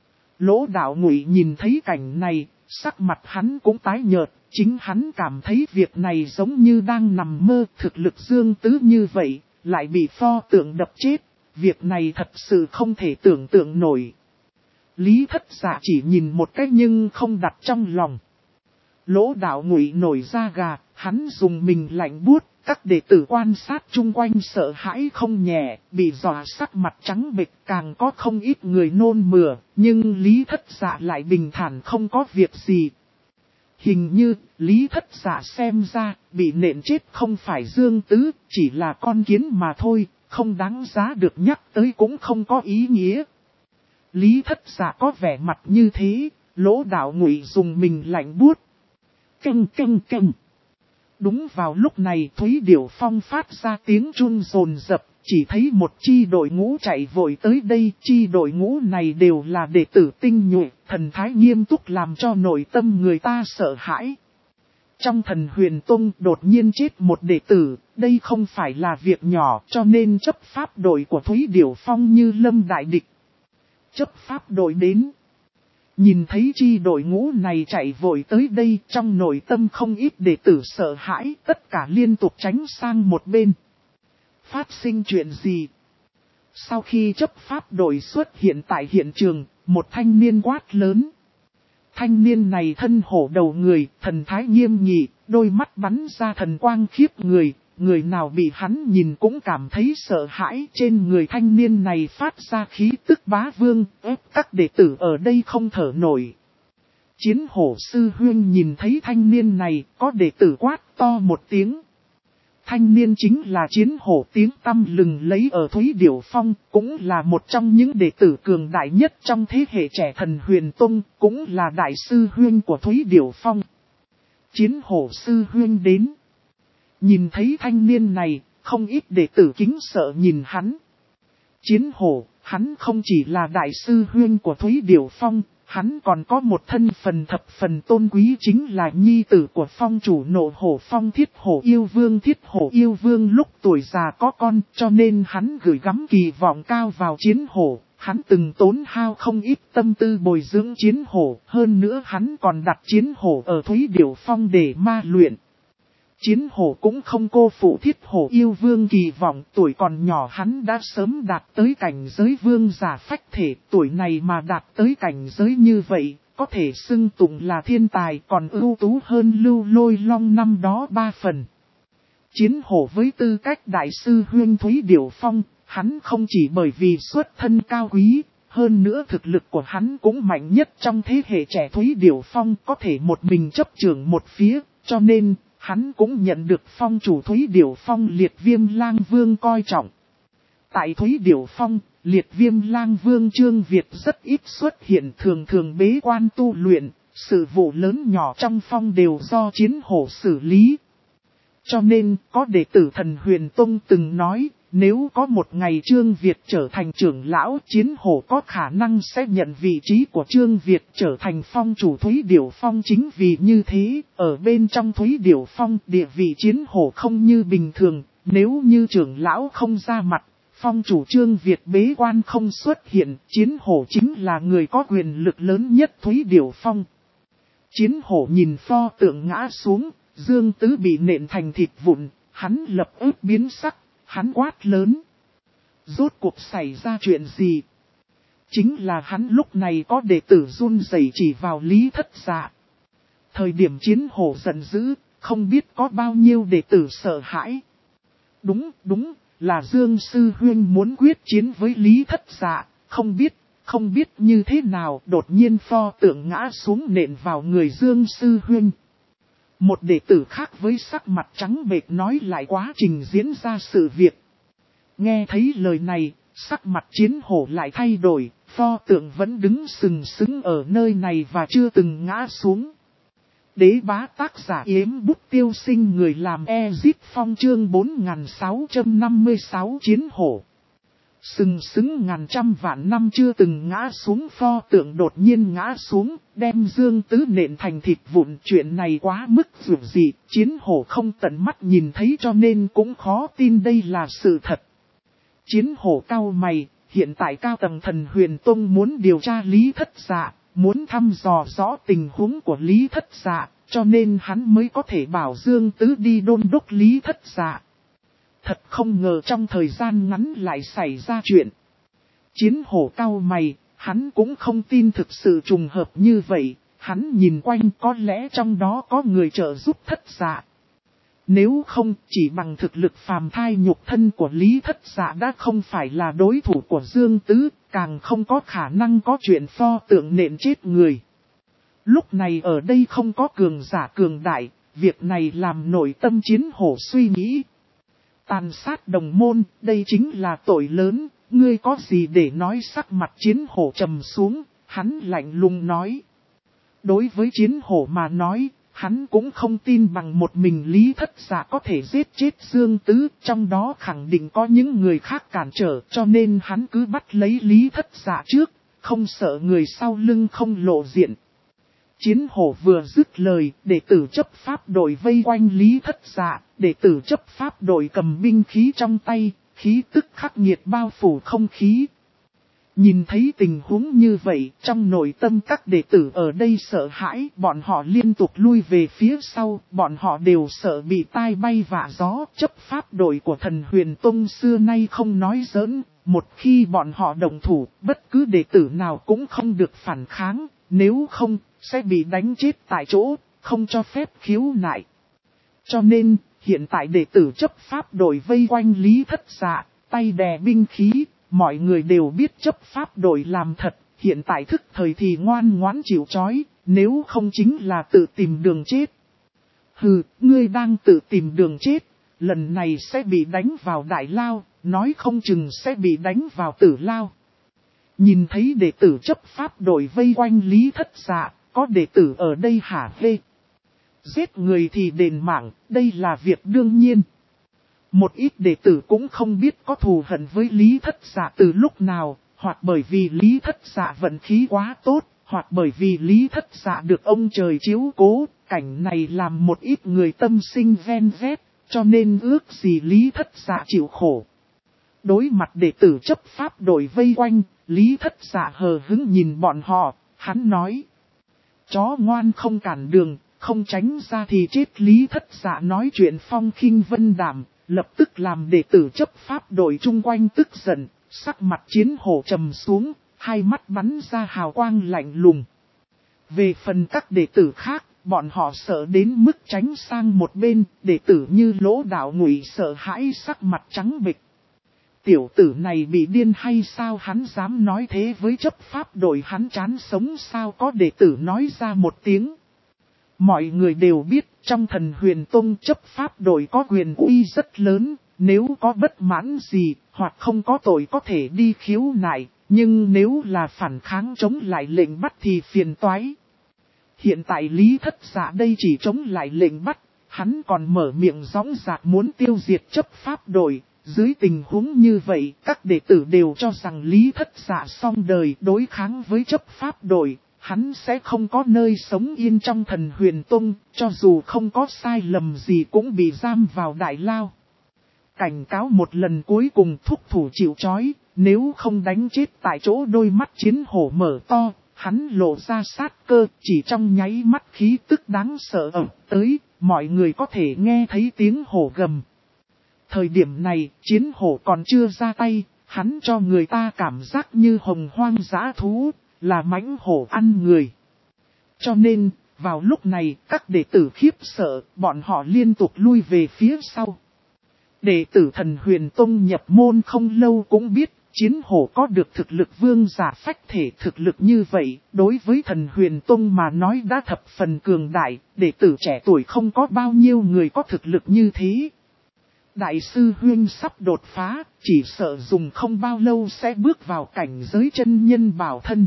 Lỗ Đạo Ngụy nhìn thấy cảnh này, sắc mặt hắn cũng tái nhợt, chính hắn cảm thấy việc này giống như đang nằm mơ, thực lực Dương Tứ như vậy, lại bị pho tượng đập chết, việc này thật sự không thể tưởng tượng nổi. Lý Thất Dạ chỉ nhìn một cái nhưng không đặt trong lòng. Lỗ Đạo Ngụy nổi da gà, hắn dùng mình lạnh buốt, các đệ tử quan sát chung quanh sợ hãi không nhẹ, bị dọa sắc mặt trắng bệch, càng có không ít người nôn mửa, nhưng Lý Thất Dạ lại bình thản không có việc gì. Hình như, Lý Thất Dạ xem ra, bị nện chết không phải Dương Tứ, chỉ là con kiến mà thôi, không đáng giá được nhắc tới cũng không có ý nghĩa. Lý Thất Dạ có vẻ mặt như thế, Lỗ Đạo Ngụy dùng mình lạnh buốt. Căng căng căng. Đúng vào lúc này Thúy Điểu Phong phát ra tiếng run rồn rập, chỉ thấy một chi đội ngũ chạy vội tới đây. Chi đội ngũ này đều là đệ tử tinh nhuệ, thần thái nghiêm túc làm cho nội tâm người ta sợ hãi. Trong Thần Huyền Tông đột nhiên chết một đệ tử, đây không phải là việc nhỏ, cho nên chấp pháp đội của Thúy Điểu Phong như lâm đại địch. Chấp pháp đội đến. Nhìn thấy chi đội ngũ này chạy vội tới đây, trong nội tâm không ít đệ tử sợ hãi, tất cả liên tục tránh sang một bên. Phát sinh chuyện gì? Sau khi chấp pháp đội xuất hiện tại hiện trường, một thanh niên quát lớn. Thanh niên này thân hổ đầu người, thần thái nghiêm nghị, đôi mắt bắn ra thần quang khiếp người. Người nào bị hắn nhìn cũng cảm thấy sợ hãi, trên người thanh niên này phát ra khí tức bá vương, ép các đệ tử ở đây không thở nổi. Chiến hổ sư huynh nhìn thấy thanh niên này, có đệ tử quát to một tiếng. Thanh niên chính là chiến hổ tiếng tăm lừng lấy ở Thúy Điểu Phong, cũng là một trong những đệ tử cường đại nhất trong thế hệ trẻ Thần Huyền Tông, cũng là đại sư huynh của Thúy Điểu Phong. Chiến hổ sư huynh đến. Nhìn thấy thanh niên này, không ít đệ tử kính sợ nhìn hắn. Chiến hổ, hắn không chỉ là đại sư huynh của Thúy Điểu Phong, hắn còn có một thân phần thập phần tôn quý, chính là nhi tử của phong chủ Nộ Hổ Phong Thiết Hổ Yêu Vương. Thiết Hổ Yêu Vương lúc tuổi già có con, cho nên hắn gửi gắm kỳ vọng cao vào chiến hổ. Hắn từng tốn hao không ít tâm tư bồi dưỡng chiến hổ, hơn nữa hắn còn đặt chiến hổ ở Thúy Điểu Phong để ma luyện. Chiến hổ cũng không cô phụ Thiết Hổ Yêu Vương kỳ vọng, tuổi còn nhỏ hắn đã sớm đạt tới cảnh giới vương giả phách thể, tuổi này mà đạt tới cảnh giới như vậy, có thể xưng tụng là thiên tài, còn ưu tú hơn Lưu Lôi Long năm đó 3 phần. Chiến hổ với tư cách đại sư huynh Thúy Điểu Phong, hắn không chỉ bởi vì xuất thân cao quý, hơn nữa thực lực của hắn cũng mạnh nhất trong thế hệ trẻ Thúy Điểu Phong, có thể một mình chấp trưởng một phía, cho nên hắn cũng nhận được phong chủ Thúy Điểu Phong Liệt Viêm Lang Vương coi trọng. Tại Thúy Điểu Phong, Liệt Viêm Lang Vương Trương Việt rất ít xuất hiện, thường thường bế quan tu luyện, sự vụ lớn nhỏ trong phong đều do chiến hổ xử lý. Cho nên, có đệ tử Thần Huyền Tông từng nói, nếu có một ngày Trương Việt trở thành trưởng lão, chiến hổ có khả năng sẽ nhận vị trí của Trương Việt trở thành phong chủ Thúy Điểu Phong. Chính vì như thế, ở bên trong Thúy Điểu Phong, địa vị chiến hổ không như bình thường, nếu như trưởng lão không ra mặt, phong chủ Trương Việt bế quan không xuất hiện, chiến hổ chính là người có quyền lực lớn nhất Thúy Điểu Phong. Chiến hổ nhìn pho tượng ngã xuống, Dương Tứ bị nện thành thịt vụn, hắn lập ức biến sắc. Hắn quát lớn. Rốt cuộc xảy ra chuyện gì? Chính là hắn lúc này có đệ tử run rẩy chỉ vào Lý Thất Dạ. Thời điểm chiến hổ giận dữ, không biết có bao nhiêu đệ tử sợ hãi. Đúng, là Dương Sư Huynh muốn quyết chiến với Lý Thất Dạ, không biết như thế nào đột nhiên pho tượng ngã xuống nện vào người Dương Sư Huynh. Một đệ tử khác với sắc mặt trắng bệch nói lại quá trình diễn ra sự việc. Nghe thấy lời này, sắc mặt chiến hổ lại thay đổi, pho tượng vẫn đứng sừng sững ở nơi này và chưa từng ngã xuống. Đế bá tác giả Yếm Bút Tiêu Sinh, người làm Ezit Phong chương 4656 chiến hổ. Sừng sững ngàn trăm vạn năm chưa từng ngã xuống pho tượng đột nhiên ngã xuống, đem Dương Tứ nện thành thịt vụn. Chuyện này quá mức dữ dị, chiến hổ không tận mắt nhìn thấy cho nên cũng khó tin đây là sự thật. Chiến hổ cau mày, hiện tại cao tầng Thần Huyền Tông muốn điều tra Lý Thất Dạ, muốn thăm dò rõ tình huống của Lý Thất Dạ, cho nên hắn mới có thể bảo Dương Tứ đi đôn đốc Lý Thất Dạ. Thật không ngờ trong thời gian ngắn lại xảy ra chuyện. Chiến hổ cau mày, hắn cũng không tin thực sự trùng hợp như vậy, hắn nhìn quanh có lẽ trong đó có người trợ giúp Thất Dạ. Nếu không, chỉ bằng thực lực phàm thai nhục thân của Lý Thất Dạ đã không phải là đối thủ của Dương Tứ, càng không có khả năng có chuyện pho tượng nện chết người. Lúc này ở đây không có cường giả cường đại, việc này làm nội tâm chiến hổ suy nghĩ. Tàn sát đồng môn, đây chính là tội lớn, ngươi có gì để nói? Sắc mặt chiến hổ trầm xuống, hắn lạnh lùng nói. Đối với chiến hổ mà nói, hắn cũng không tin bằng một mình Lý Thất Dạ có thể giết chết Dương Tứ, trong đó khẳng định có những người khác cản trở, cho nên hắn cứ bắt lấy Lý Thất Dạ trước, không sợ người sau lưng không lộ diện. Chiến hổ vừa dứt lời, đệ tử chấp pháp đội vây quanh Lý Thất Dạ, đệ tử chấp pháp đội cầm binh khí trong tay, khí tức khắc nghiệt bao phủ không khí. Nhìn thấy tình huống như vậy, trong nội tâm các đệ tử ở đây sợ hãi, bọn họ liên tục lui về phía sau, bọn họ đều sợ bị tai bay vạ gió. Chấp pháp đội của Thần Huyền Tông xưa nay không nói giỡn, một khi bọn họ động thủ, bất cứ đệ tử nào cũng không được phản kháng, nếu không, sẽ bị đánh chết tại chỗ, không cho phép khiếu nại. Cho nên, hiện tại đệ tử chấp pháp đội vây quanh Lý Thất Dạ, tay đè binh khí, mọi người đều biết chấp pháp đội làm thật, hiện tại thức thời thì ngoan ngoãn chịu trói, nếu không chính là tự tìm đường chết. Hừ, ngươi đang tự tìm đường chết, lần này sẽ bị đánh vào đại lao, nói không chừng sẽ bị đánh vào tử lao. Nhìn thấy đệ tử chấp pháp đội vây quanh Lý Thất Dạ, có đệ tử ở đây hả hê. Giết người thì đền mạng, đây là việc đương nhiên. Một ít đệ tử cũng không biết có thù hận với Lý Thất Dạ từ lúc nào, hoặc bởi vì Lý Thất Dạ vận khí quá tốt, hoặc bởi vì Lý Thất Dạ được ông trời chiếu cố, cảnh này làm một ít người tâm sinh ven vét, cho nên ước gì Lý Thất Dạ chịu khổ. Đối mặt đệ tử chấp pháp đội vây quanh, Lý Thất Dạ hờ hững nhìn bọn họ, hắn nói. Chó ngoan không cản đường, không tránh ra thì chết. Lý Thất Dạ nói chuyện phong khinh vân đạm, lập tức làm đệ tử chấp pháp đội chung quanh tức giận, sắc mặt Chiến Hổ trầm xuống, hai mắt bắn ra hào quang lạnh lùng. Về phần các đệ tử khác, bọn họ sợ đến mức tránh sang một bên, đệ tử như Lỗ Đạo Ngụy sợ hãi sắc mặt trắng bệch. Tiểu tử này bị điên hay sao, hắn dám nói thế với chấp pháp đội, hắn chán sống sao, có đệ tử nói ra một tiếng. Mọi người đều biết trong Thần Huyền Tông chấp pháp đội có quyền uy rất lớn, nếu có bất mãn gì hoặc không có tội có thể đi khiếu nại, nhưng nếu là phản kháng chống lại lệnh bắt thì phiền toái. Hiện tại Lý Thất Dạ đây chỉ chống lại lệnh bắt, hắn còn mở miệng gióng giạc muốn tiêu diệt chấp pháp đội. Dưới tình huống như vậy, các đệ tử đều cho rằng Lý Thất Dạ xong đời đối kháng với chấp pháp đội, hắn sẽ không có nơi sống yên trong Thần Huyền Tông, cho dù không có sai lầm gì cũng bị giam vào đại lao. Cảnh cáo một lần cuối cùng thúc thủ chịu trói, nếu không đánh chết tại chỗ. Đôi mắt Chiến Hổ mở to, hắn lộ ra sát cơ, chỉ trong nháy mắt khí tức đáng sợ ập tới, mọi người có thể nghe thấy tiếng hổ gầm. Thời điểm này, Chiến Hổ còn chưa ra tay, hắn cho người ta cảm giác như hồng hoang dã thú, là mãnh hổ ăn người. Cho nên, vào lúc này, các đệ tử khiếp sợ, bọn họ liên tục lui về phía sau. Đệ tử Thần Huyền Tông nhập môn không lâu cũng biết, Chiến Hổ có được thực lực vương giả phách thể. Thực lực như vậy, đối với Thần Huyền Tông mà nói đã thập phần cường đại, đệ tử trẻ tuổi không có bao nhiêu người có thực lực như thế. Đại sư Huyên sắp đột phá, chỉ sợ dùng không bao lâu sẽ bước vào cảnh giới chân nhân bảo thân.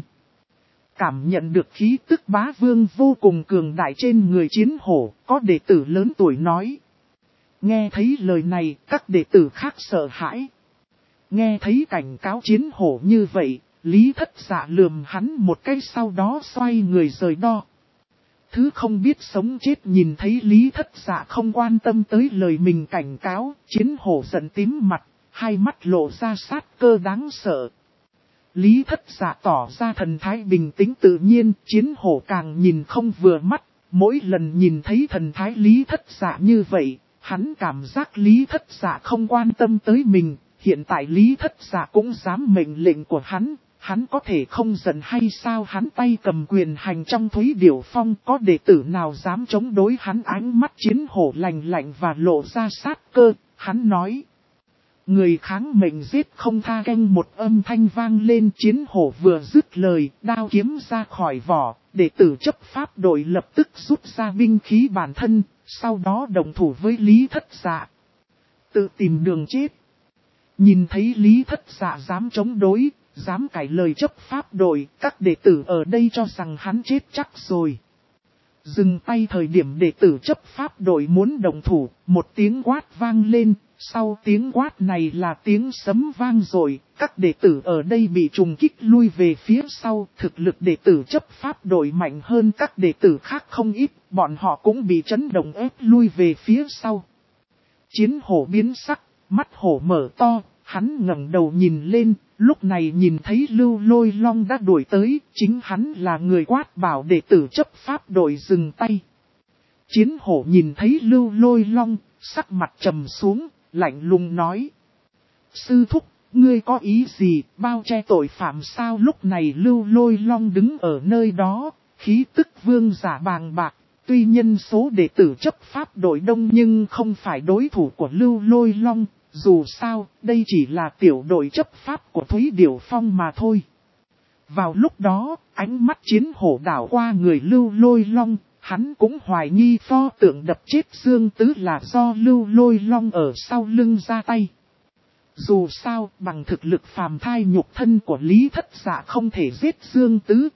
Cảm nhận được khí tức bá vương vô cùng cường đại trên người Chiến Hổ, có đệ tử lớn tuổi nói. Nghe thấy lời này, các đệ tử khác sợ hãi. Nghe thấy cảnh cáo Chiến Hổ như vậy, Lý Thất Dạ lườm hắn một cái, sau đó xoay người rời đo. Thứ không biết sống chết nhìn thấy Lý Thất Dạ không quan tâm tới lời mình cảnh cáo, Chiến Hổ giận tím mặt, hai mắt lộ ra sát cơ đáng sợ. Lý Thất Dạ tỏ ra thần thái bình tĩnh tự nhiên, Chiến Hổ càng nhìn không vừa mắt, mỗi lần nhìn thấy thần thái Lý Thất Dạ như vậy, hắn cảm giác Lý Thất Dạ không quan tâm tới mình, hiện tại Lý Thất Dạ cũng dám mệnh lệnh của hắn có thể không giận hay sao? Hắn tay cầm quyền hành trong Thúy Điểu Phong, có đệ tử nào dám chống đối hắn? Ánh mắt Chiến Hổ lạnh lạnh và lộ ra sát cơ, hắn nói. Người kháng mệnh giết không tha, canh một âm thanh vang lên. Chiến Hổ vừa dứt lời, đao kiếm ra khỏi vỏ, đệ tử chấp pháp đội lập tức rút ra binh khí bản thân, sau đó đồng thủ với Lý Thất Dạ. Tự tìm đường chết. Nhìn thấy Lý Thất Dạ dám chống đối, dám cãi lời chấp pháp đội, các đệ tử ở đây cho rằng hắn chết chắc rồi. Dừng tay thời điểm đệ tử chấp pháp đội muốn đồng thủ, một tiếng quát vang lên, sau tiếng quát này là tiếng sấm vang rồi, các đệ tử ở đây bị trùng kích lui về phía sau. Thực lực đệ tử chấp pháp đội mạnh hơn các đệ tử khác không ít, bọn họ cũng bị chấn động ép lui về phía sau. Chiến Hổ biến sắc, mắt hổ mở to, hắn ngẩng đầu nhìn lên, lúc này nhìn thấy Lưu Lôi Long đã đuổi tới, chính hắn là người quát bảo đệ tử chấp pháp đội dừng tay. Chiến Hổ nhìn thấy Lưu Lôi Long, sắc mặt trầm xuống, lạnh lùng nói. Sư thúc, ngươi có ý gì, bao che tội phạm sao? Lúc này Lưu Lôi Long đứng ở nơi đó, khí tức vương giả bàng bạc. Tuy nhân số đệ tử chấp pháp đội đông nhưng không phải đối thủ của Lưu Lôi Long. Dù sao, đây chỉ là tiểu đội chấp pháp của Thúy Điểu Phong mà thôi. Vào lúc đó, ánh mắt chiến hổ đảo qua người Lưu Lôi Long, hắn cũng hoài nghi pho tượng đập chết Dương Tứ là do Lưu Lôi Long ở sau lưng ra tay. Dù sao, bằng thực lực phàm thai nhục thân của Lý Thất Dạ không thể giết Dương Tứ.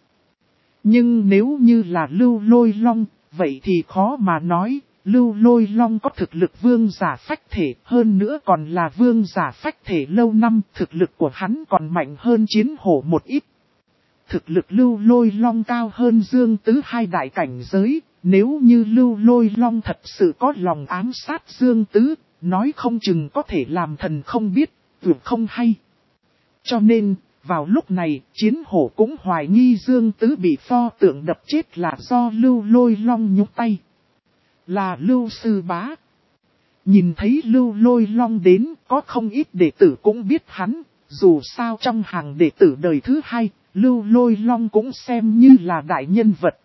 Nhưng nếu như là Lưu Lôi Long, vậy thì khó mà nói. Lưu Lôi Long có thực lực vương giả phách thể, hơn nữa còn là vương giả phách thể lâu năm, thực lực của hắn còn mạnh hơn chiến hổ một ít. Thực lực Lưu Lôi Long cao hơn Dương Tứ hai đại cảnh giới, nếu như Lưu Lôi Long thật sự có lòng ám sát Dương Tứ, nói không chừng có thể làm thần không biết, tuyệt không hay. Cho nên, vào lúc này, chiến hổ cũng hoài nghi Dương Tứ bị pho tượng đập chết là do Lưu Lôi Long nhúc tay. Là Lưu Sư Bá. Nhìn thấy Lưu Lôi Long đến, có không ít đệ tử cũng biết hắn, dù sao trong hàng đệ tử đời thứ hai, Lưu Lôi Long cũng xem như là đại nhân vật.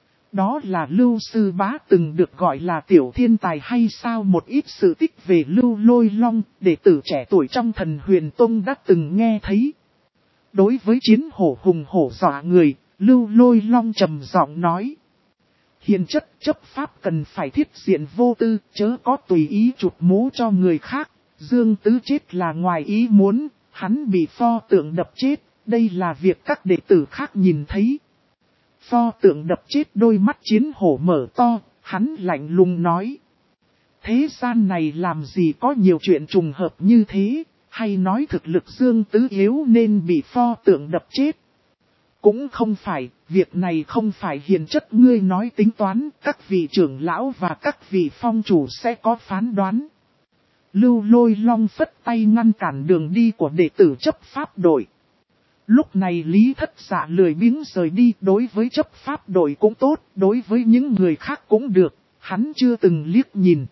Đó là Lưu Sư Bá từng được gọi là tiểu thiên tài hay sao, một ít sự tích về Lưu Lôi Long, đệ tử trẻ tuổi trong Thần Huyền Tông đã từng nghe thấy. Đối với chiến hổ hùng hổ dọa người, Lưu Lôi Long trầm giọng nói. Hiền chất chấp pháp cần phải thiết diện vô tư, chớ có tùy ý chụp mũ cho người khác. Dương Tứ chết là ngoài ý muốn, hắn bị pho tượng đập chết, đây là việc các đệ tử khác nhìn thấy. Pho tượng đập chết, đôi mắt chiến hổ mở to, hắn lạnh lùng nói. Thế gian này làm gì có nhiều chuyện trùng hợp như thế, hay nói thực lực Dương Tứ yếu nên bị pho tượng đập chết. Cũng không phải, việc này không phải hiền chất ngươi nói tính toán, các vị trưởng lão và các vị phong chủ sẽ có phán đoán. Lưu Lôi Long phất tay ngăn cản đường đi của đệ tử chấp pháp đội. Lúc này Lý Thất Dạ lười biếng rời đi, đối với chấp pháp đội cũng tốt, đối với những người khác cũng được, hắn chưa từng liếc nhìn.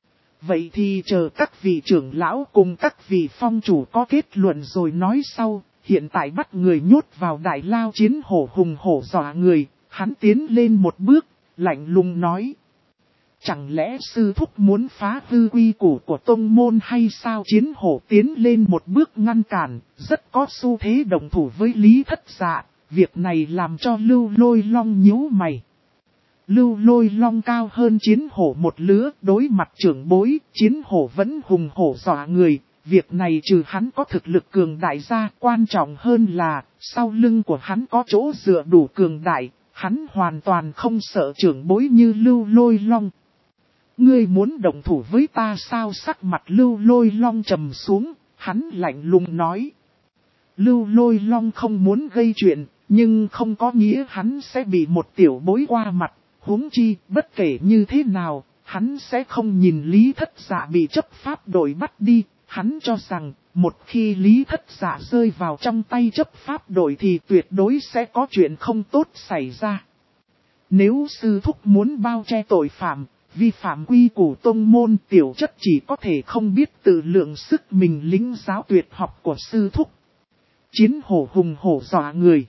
Vậy thì chờ các vị trưởng lão cùng các vị phong chủ có kết luận rồi nói sau. Hiện tại bắt người nhốt vào đại lao chiến hổ hùng hổ dọa người, hắn tiến lên một bước, lạnh lùng nói. Chẳng lẽ sư thúc muốn phá hư quy củ của tông môn hay sao? Chiến hổ tiến lên một bước ngăn cản, rất có xu thế đồng thủ với Lý Thất Dạ, việc này làm cho Lưu Lôi Long nhíu mày. Lưu Lôi Long cao hơn chiến hổ một lứa, đối mặt trưởng bối, chiến hổ vẫn hùng hổ dọa người. Việc này trừ hắn có thực lực cường đại ra, quan trọng hơn là, sau lưng của hắn có chỗ dựa đủ cường đại, hắn hoàn toàn không sợ trưởng bối như Lưu Lôi Long. Ngươi muốn động thủ với ta sao? Sắc mặt Lưu Lôi Long trầm xuống, hắn lạnh lùng nói. Lưu Lôi Long không muốn gây chuyện, nhưng không có nghĩa hắn sẽ bị một tiểu bối qua mặt, huống chi, bất kể như thế nào, hắn sẽ không nhìn Lý Thất Dạ bị chấp pháp đội bắt đi. Hắn cho rằng, một khi Lý Thất Dạ rơi vào trong tay chấp pháp đội thì tuyệt đối sẽ có chuyện không tốt xảy ra. Nếu sư thúc muốn bao che tội phạm, vi phạm quy củ tông môn, tiểu chất chỉ có thể không biết tự lượng sức mình lĩnh giáo tuyệt học của sư thúc. Chiến hổ hùng hổ dọa người.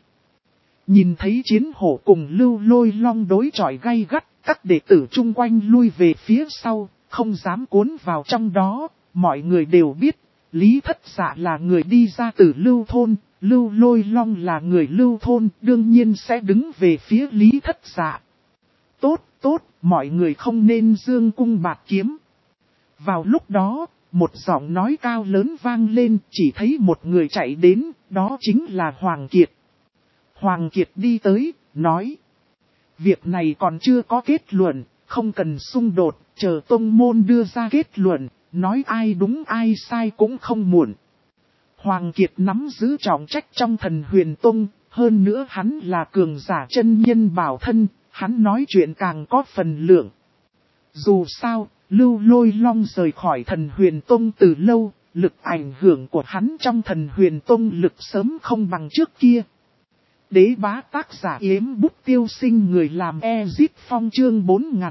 Nhìn thấy chiến hổ cùng Lưu Lôi Long đối chọi gay gắt, các đệ tử chung quanh lui về phía sau, không dám cuốn vào trong đó. Mọi người đều biết, Lý Thất Dạ là người đi ra từ Lưu Thôn, Lưu Lôi Long là người Lưu Thôn, đương nhiên sẽ đứng về phía Lý Thất Dạ. Tốt, mọi người không nên dương cung bạt kiếm. Vào lúc đó, một giọng nói cao lớn vang lên, chỉ thấy một người chạy đến, đó chính là Hoàng Kiệt. Hoàng Kiệt đi tới, nói. Việc này còn chưa có kết luận, không cần xung đột, chờ tông môn đưa ra kết luận. Nói ai đúng ai sai cũng không muộn. Hoàng Kiệt nắm giữ trọng trách trong Thần Huyền Tông, hơn nữa hắn là cường giả chân nhân bảo thân, hắn nói chuyện càng có phần lượng. Dù sao, Lưu Lôi Long rời khỏi Thần Huyền Tông từ lâu, lực ảnh hưởng của hắn trong Thần Huyền Tông lực sớm không bằng trước kia. Đế bá tác giả yếm bút tiêu sinh, người làm Ezit Phong chương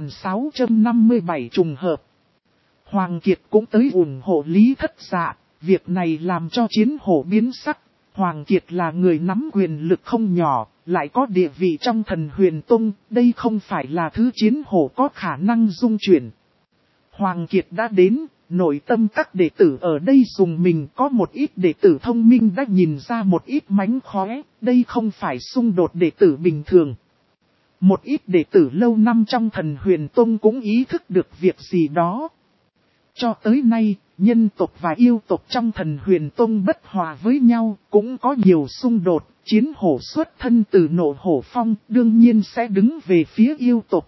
4657 trùng hợp. Hoàng Kiệt cũng tới ủng hộ Lý Thất Dạ, việc này làm cho chiến hổ biến sắc. Hoàng Kiệt là người nắm quyền lực không nhỏ, lại có địa vị trong Thần Huyền Tông, đây không phải là thứ chiến hổ có khả năng dung chuyển. Hoàng Kiệt đã đến, nội tâm các đệ tử ở đây dùng mình, có một ít đệ tử thông minh đã nhìn ra một ít mánh khóe, đây không phải xung đột đệ tử bình thường. Một ít đệ tử lâu năm trong Thần Huyền Tông cũng ý thức được việc gì đó. Cho tới nay, nhân tộc và yêu tộc trong Thần Huyền Tông bất hòa với nhau, cũng có nhiều xung đột. Chiến hổ xuất thân từ Nộ Hổ Phong, đương nhiên sẽ đứng về phía yêu tộc.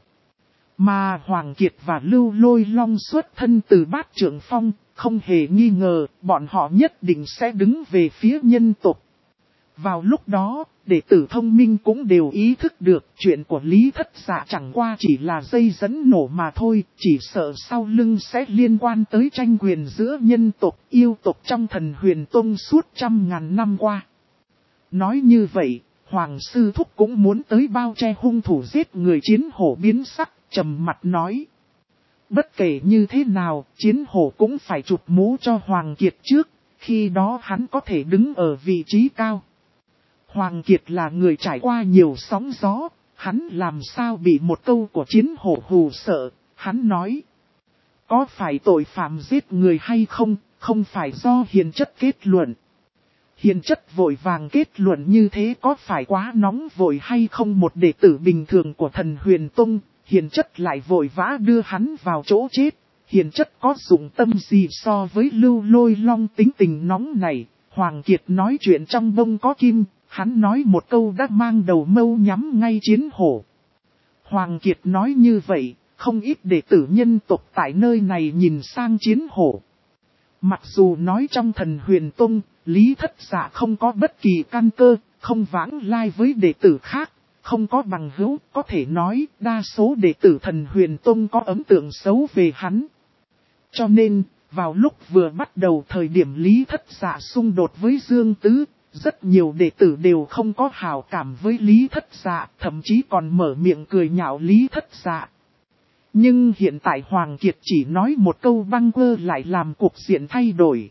Mà Hoàng Kiệt và Lưu Lôi Long xuất thân từ Bát Trượng Phong, không hề nghi ngờ, bọn họ nhất định sẽ đứng về phía nhân tộc. Vào lúc đó, đệ tử thông minh cũng đều ý thức được chuyện của Lý Thất Dạ chẳng qua chỉ là dây dẫn nổ mà thôi, chỉ sợ sau lưng sẽ liên quan tới tranh quyền giữa nhân tộc, yêu tộc trong Thần Huyền Tông suốt trăm ngàn năm qua. Nói như vậy, Hoàng Sư Thúc cũng muốn tới bao che hung thủ giết người. Chiến hổ biến sắc, trầm mặt nói. Bất kể như thế nào, Chiến hổ cũng phải chụp mũ cho Hoàng Kiệt trước, khi đó hắn có thể đứng ở vị trí cao. Hoàng Kiệt là người trải qua nhiều sóng gió, hắn làm sao bị một câu của Chiến hổ hù sợ, hắn nói. Có phải tội phạm giết người hay không, không phải do hiền chất kết luận. Hiền chất vội vàng kết luận như thế có phải quá nóng vội hay không? Một đệ tử bình thường của Thần Huyền Tông, hiền chất lại vội vã đưa hắn vào chỗ chết. Hiền chất có dụng tâm gì so với Lưu Lôi Long tính tình nóng này? Hoàng Kiệt nói chuyện trong bông có kim, hắn nói một câu đã mang đầu mâu nhắm ngay Chiến hổ. Hoàng Kiệt nói như vậy, không ít đệ tử nhân tộc tại nơi này nhìn sang Chiến hổ. Mặc dù nói trong Thần Huyền Tông, Lý Thất Dạ không có bất kỳ căn cơ, không vãng lai với đệ tử khác, không có bằng hữu, có thể nói đa số đệ tử Thần Huyền Tông có ấn tượng xấu về hắn. Cho nên, vào lúc vừa bắt đầu thời điểm Lý Thất Dạ xung đột với Dương Tứ, rất nhiều đệ tử đều không có hảo cảm với Lý Thất Dạ, thậm chí còn mở miệng cười nhạo Lý Thất Dạ. Nhưng hiện tại Hoàng Kiệt chỉ nói một câu băng quơ lại làm cuộc diện thay đổi.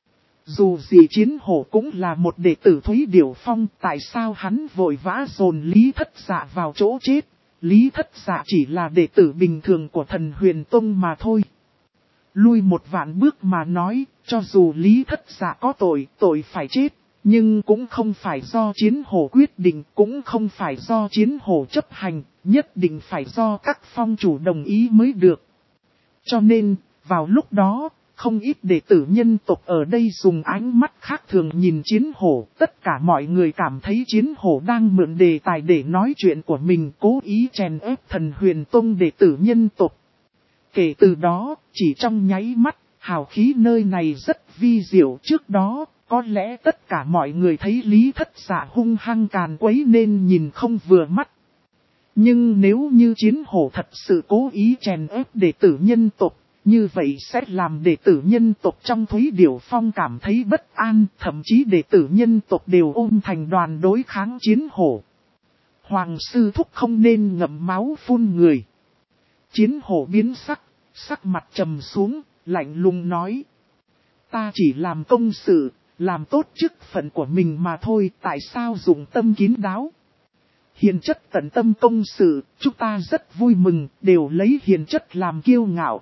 Dù gì Chiến hổ cũng là một đệ tử Thúy Điểu Phong, tại sao hắn vội vã dồn Lý Thất Dạ vào chỗ chết? Lý Thất Dạ chỉ là đệ tử bình thường của Thần Huyền Tông mà thôi. Lui một vạn bước mà nói, cho dù Lý Thất Dạ có tội phải chết, nhưng cũng không phải do Chiến hổ quyết định, cũng không phải do Chiến hổ chấp hành, nhất định phải do các phong chủ đồng ý mới được. Cho nên, vào lúc đó, không ít đệ tử nhân tộc ở đây dùng ánh mắt khác thường nhìn Chiến hổ. Tất cả mọi người cảm thấy Chiến hổ đang mượn đề tài để nói chuyện của mình, cố ý chèn ép Thần Huyền Tông đệ tử nhân tộc. Kể từ đó, chỉ trong nháy mắt, hào khí nơi này rất vi diệu. Trước đó, có lẽ tất cả mọi người thấy Lý Thất Dạ hung hăng càn quấy nên nhìn không vừa mắt. Nhưng nếu như Chiến hổ thật sự cố ý chèn ép đệ tử nhân tộc, như vậy sẽ làm đệ tử nhân tộc trong Thúy Điểu Phong cảm thấy bất an, thậm chí đệ tử nhân tộc đều ôm thành đoàn đối kháng Chiến hổ. Hoàng Sư Thúc không nên ngậm máu phun người. Chiến hổ biến sắc, sắc mặt trầm xuống, lạnh lùng nói. Ta chỉ làm công sự, làm tốt chức phận của mình mà thôi, tại sao dùng tâm kín đáo? Hiền chất tận tâm công sự, chúng ta rất vui mừng, đều lấy hiền chất làm kiêu ngạo.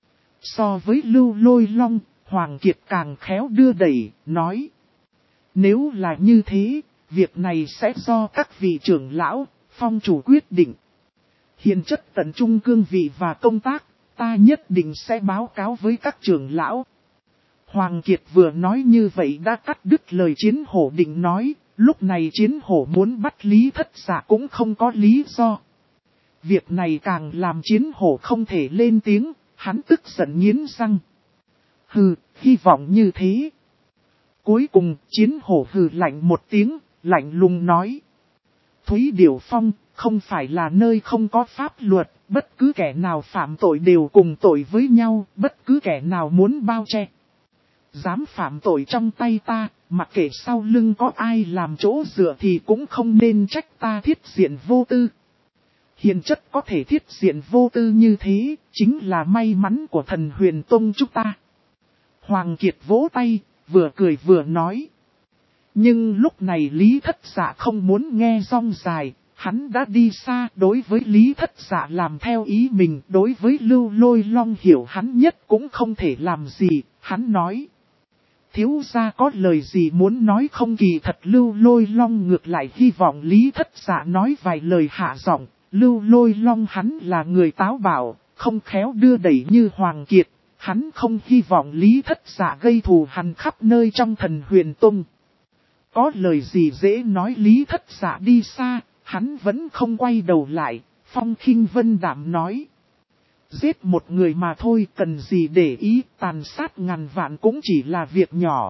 So với Lưu Lôi Long, Hoàng Kiệt càng khéo đưa đẩy, nói. Nếu là như thế, việc này sẽ do các vị trưởng lão, phong chủ quyết định. Hiền chất tận trung cương vị và công tác, ta nhất định sẽ báo cáo với các trưởng lão. Hoàng Kiệt vừa nói như vậy đã cắt đứt lời Chiến hổ định nói, lúc này Chiến hổ muốn bắt Lý Thất Dạ cũng không có lý do. Việc này càng làm Chiến hổ không thể lên tiếng, hắn tức giận nghiến răng. Hừ, hy vọng như thế. Cuối cùng Chiến hổ hừ lạnh một tiếng, lạnh lùng nói. Thúy Điểu Phong không phải là nơi không có pháp luật, bất cứ kẻ nào phạm tội đều cùng tội với nhau, bất cứ kẻ nào muốn bao che. Dám phạm tội trong tay ta, mặc kệ sau lưng có ai làm chỗ dựa thì cũng không nên trách ta thiết diện vô tư. Hiền chất có thể thiết diện vô tư như thế, chính là may mắn của Thần Huyền Tông chúng ta. Hoàng Kiệt vỗ tay, vừa cười vừa nói. Nhưng lúc này Lý Thất Dạ không muốn nghe rong dài, hắn đã đi xa, đối với Lý Thất Dạ làm theo ý mình, đối với Lưu Lôi Long hiểu hắn nhất cũng không thể làm gì, hắn nói. Thiếu gia có lời gì muốn nói không? Kỳ thật Lưu Lôi Long ngược lại hy vọng Lý Thất Dạ nói vài lời hạ giọng. Lưu Lôi Long hắn là người táo bạo, không khéo đưa đẩy như Hoàng Kiệt, hắn không hy vọng Lý Thất Dạ gây thù hằn khắp nơi trong Thần Huyền Tông. Có lời gì dễ nói? Lý Thất Dạ đi xa, hắn vẫn không quay đầu lại, Phong Khinh Vân đạm nói. Giết một người mà thôi, cần gì để ý, tàn sát ngàn vạn cũng chỉ là việc nhỏ.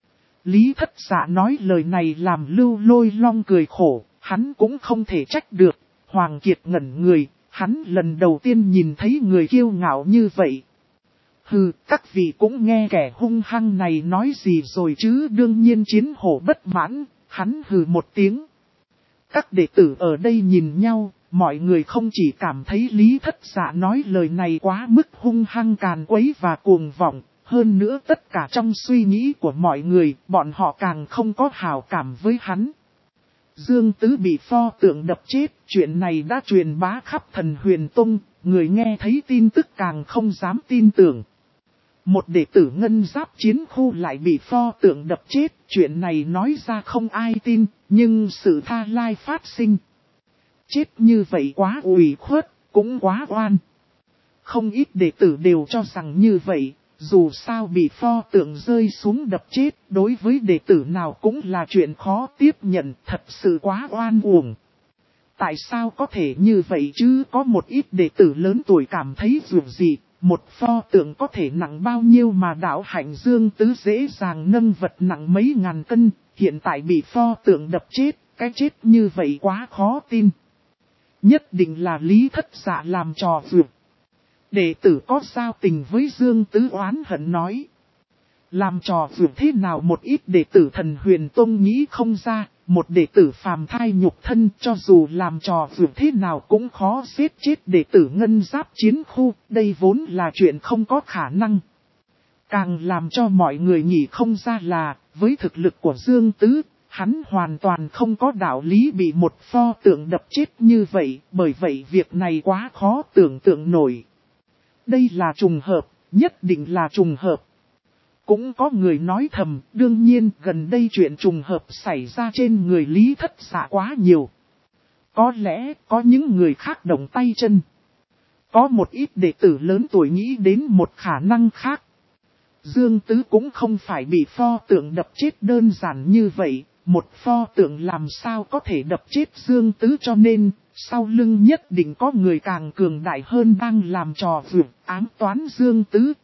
Lý Thất Dạ nói lời này làm Lưu Lôi Long cười khổ, hắn cũng không thể trách được. Hoàng Kiệt ngẩn người, hắn lần đầu tiên nhìn thấy người kiêu ngạo như vậy. Hừ, các vị cũng nghe kẻ hung hăng này nói gì rồi chứ? Đương nhiên Chiến Hổ bất mãn, hắn hừ một tiếng. Các đệ tử ở đây nhìn nhau, mọi người không chỉ cảm thấy Lý Thất Dạ nói lời này quá mức hung hăng càn quấy và cuồng vọng, hơn nữa tất cả trong suy nghĩ của mọi người, bọn họ càng không có hảo cảm với hắn. Dương Tứ bị pho tượng đập chết, chuyện này đã truyền bá khắp Thần Huyền Tông, người nghe thấy tin tức càng không dám tin tưởng. Một đệ tử ngân giáp chiến khu lại bị pho tượng đập chết, chuyện này nói ra không ai tin, nhưng sự tha lai phát sinh. Chết như vậy quá ủy khuất, cũng quá oan. Không ít đệ tử đều cho rằng như vậy, dù sao bị pho tượng rơi xuống đập chết, đối với đệ tử nào cũng là chuyện khó tiếp nhận, thật sự quá oan uổng. Tại sao có thể như vậy chứ? Có một ít đệ tử lớn tuổi cảm thấy dù gì, một pho tượng có thể nặng bao nhiêu mà đạo hạnh Dương Tứ dễ dàng nâng vật nặng mấy ngàn cân, hiện tại bị pho tượng đập chết, cái chết như vậy quá khó tin. Nhất định là Lý Thất Dạ làm trò vượt. Đệ tử có giao tình với Dương Tứ oán hận nói. Làm trò vượt thế nào? Một ít đệ tử Thần Huyền Tông nghĩ không ra, một đệ tử phàm thai nhục thân cho dù làm trò vượt thế nào cũng khó giết chết đệ tử ngân giáp chiến khu, đây vốn là chuyện không có khả năng. Càng làm cho mọi người nghĩ không ra là, với thực lực của Dương Tứ, hắn hoàn toàn không có đạo lý bị một pho tượng đập chết như vậy, bởi vậy việc này quá khó tưởng tượng nổi. Đây là trùng hợp, nhất định là trùng hợp. Cũng có người nói thầm, đương nhiên gần đây chuyện trùng hợp xảy ra trên người Lý Thất Dạ quá nhiều. Có lẽ có những người khác động tay chân. Có một ít đệ tử lớn tuổi nghĩ đến một khả năng khác. Dương Tứ cũng không phải bị pho tượng đập chết đơn giản như vậy, một pho tượng làm sao có thể đập chết Dương Tứ, cho nên, sau lưng nhất định có người càng cường đại hơn đang làm trò vượt ám toán Dương Tứ.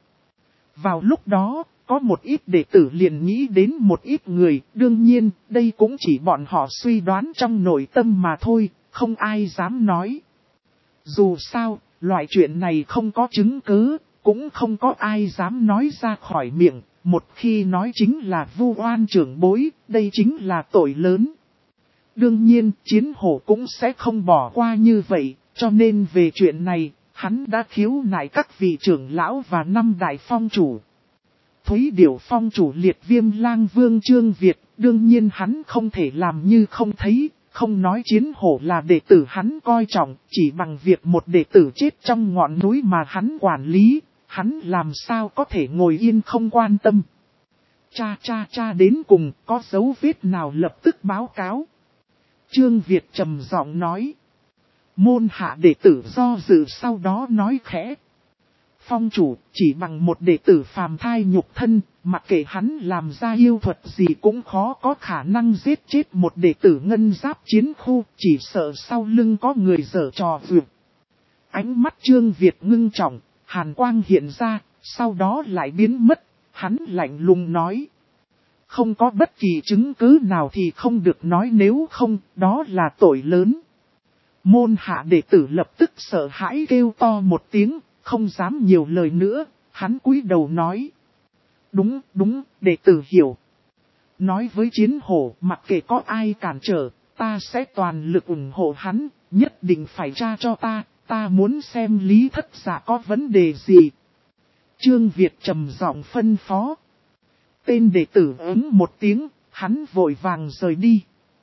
Vào lúc đó, có một ít đệ tử liền nghĩ đến một ít người, đương nhiên, đây cũng chỉ bọn họ suy đoán trong nội tâm mà thôi, không ai dám nói. Dù sao, loại chuyện này không có chứng cứ, cũng không có ai dám nói ra khỏi miệng, một khi nói chính là vu oan trưởng bối, đây chính là tội lớn. Đương nhiên, Chiến Hổ cũng sẽ không bỏ qua như vậy, cho nên về chuyện này, hắn đã khiếu nại các vị trưởng lão và 5 đại phong chủ. Thúy Điểu phong chủ Liệt Viêm Lang Vương Trương Việt, đương nhiên hắn không thể làm như không thấy, không nói Chiến Hổ là đệ tử hắn coi trọng, chỉ bằng việc một đệ tử chết trong ngọn núi mà hắn quản lý, hắn làm sao có thể ngồi yên không quan tâm. Cha đến cùng có dấu vết nào lập tức báo cáo. Trương Việt trầm giọng nói. Môn hạ đệ tử do dự sau đó nói khẽ. Phong chủ, chỉ bằng một đệ tử phàm thai nhục thân, mặc kệ hắn làm ra yêu thuật gì cũng khó có khả năng giết chết một đệ tử ngân giáp chiến khu, chỉ sợ sau lưng có người giở trò vượt. Ánh mắt Trương Việt ngưng trọng, hàn quang hiện ra, sau đó lại biến mất, hắn lạnh lùng nói. Không có bất kỳ chứng cứ nào thì không được nói, nếu không, đó là tội lớn. Môn hạ đệ tử lập tức sợ hãi kêu to một tiếng, không dám nhiều lời nữa, hắn cúi đầu nói. Đúng, đệ tử hiểu. Nói với Chiến Hổ, mặc kệ có ai cản trở, ta sẽ toàn lực ủng hộ hắn, nhất định phải tra cho ta muốn xem Lý Thất Dạ có vấn đề gì. Trương Việt trầm giọng phân phó. Tên đệ tử ứng một tiếng, hắn vội vàng rời đi.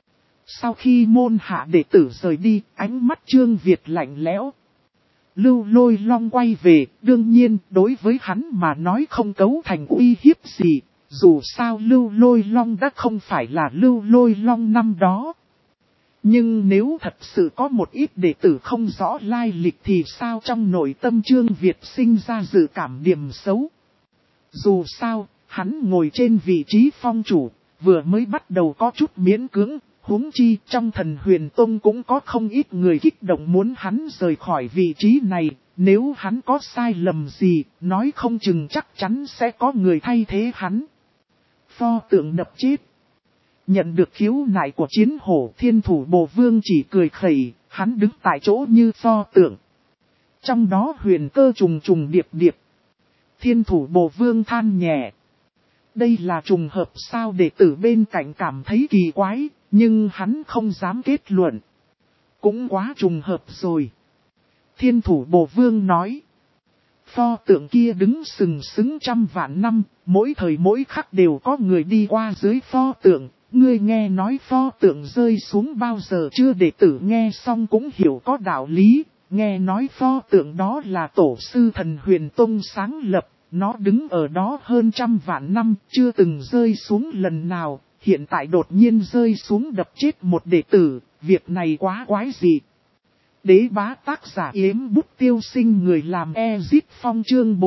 Sau khi môn hạ đệ tử rời đi, ánh mắt Trương Việt lạnh lẽo. Lưu Lôi Long quay về, đương nhiên đối với hắn mà nói không cấu thành uy hiếp gì, dù sao Lưu Lôi Long đã không phải là Lưu Lôi Long năm đó. Nhưng nếu thật sự có một ít đệ tử không rõ lai lịch thì sao trong nội tâm Trương Việt sinh ra dự cảm điểm xấu. Dù sao, hắn ngồi trên vị trí phong chủ, vừa mới bắt đầu có chút miễn cưỡng, huống chi trong Thần Huyền Tông cũng có không ít người kích động muốn hắn rời khỏi vị trí này, nếu hắn có sai lầm gì, nói không chừng chắc chắn sẽ có người thay thế hắn. Pho tượng đập chết. Nhận được khiếu nại của Chiến Hổ, Thiên Thủ Bồ Vương chỉ cười khẩy, hắn đứng tại chỗ như pho tượng. Trong đó huyền cơ trùng trùng điệp điệp. Thiên Thủ Bồ Vương than nhẹ. Đây là trùng hợp sao, đệ tử bên cạnh cảm thấy kỳ quái, nhưng hắn không dám kết luận. Cũng quá trùng hợp rồi. Thiên Thủ Bồ Vương nói. Pho tượng kia đứng sừng sững trăm vạn năm, mỗi thời mỗi khắc đều có người đi qua dưới pho tượng. Ngươi nghe nói pho tượng rơi xuống bao giờ chưa? Đệ tử nghe xong cũng hiểu có đạo lý. Nghe nói pho tượng đó là tổ sư Thần Huyền Tông sáng lập. Nó đứng ở đó hơn trăm vạn năm, chưa từng rơi xuống lần nào. Hiện tại đột nhiên rơi xuống đập chết một đệ tử, việc này quá quái dị. Đế bá tác giả Yếm Bút Tiêu Sinh, người làm Ezit Phong, chương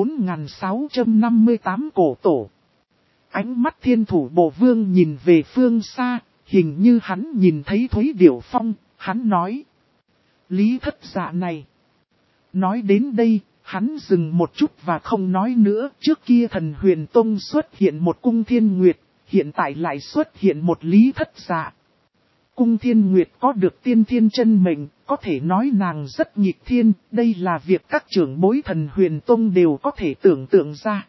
4658 cổ tổ. Ánh mắt Thiên Thủ Bồ Vương nhìn về phương xa, hình như hắn nhìn thấy Thúy Điểu Phong, hắn nói. Lý Thất Dạ này. Nói đến đây, hắn dừng một chút và không nói nữa. Trước kia Thần Huyền Tông xuất hiện một Cung Thiên Nguyệt, hiện tại lại xuất hiện một Lý Thất Dạ. Cung Thiên Nguyệt có được tiên thiên chân mệnh, có thể nói nàng rất nghịch thiên, đây là việc các trưởng bối Thần Huyền Tông đều có thể tưởng tượng ra.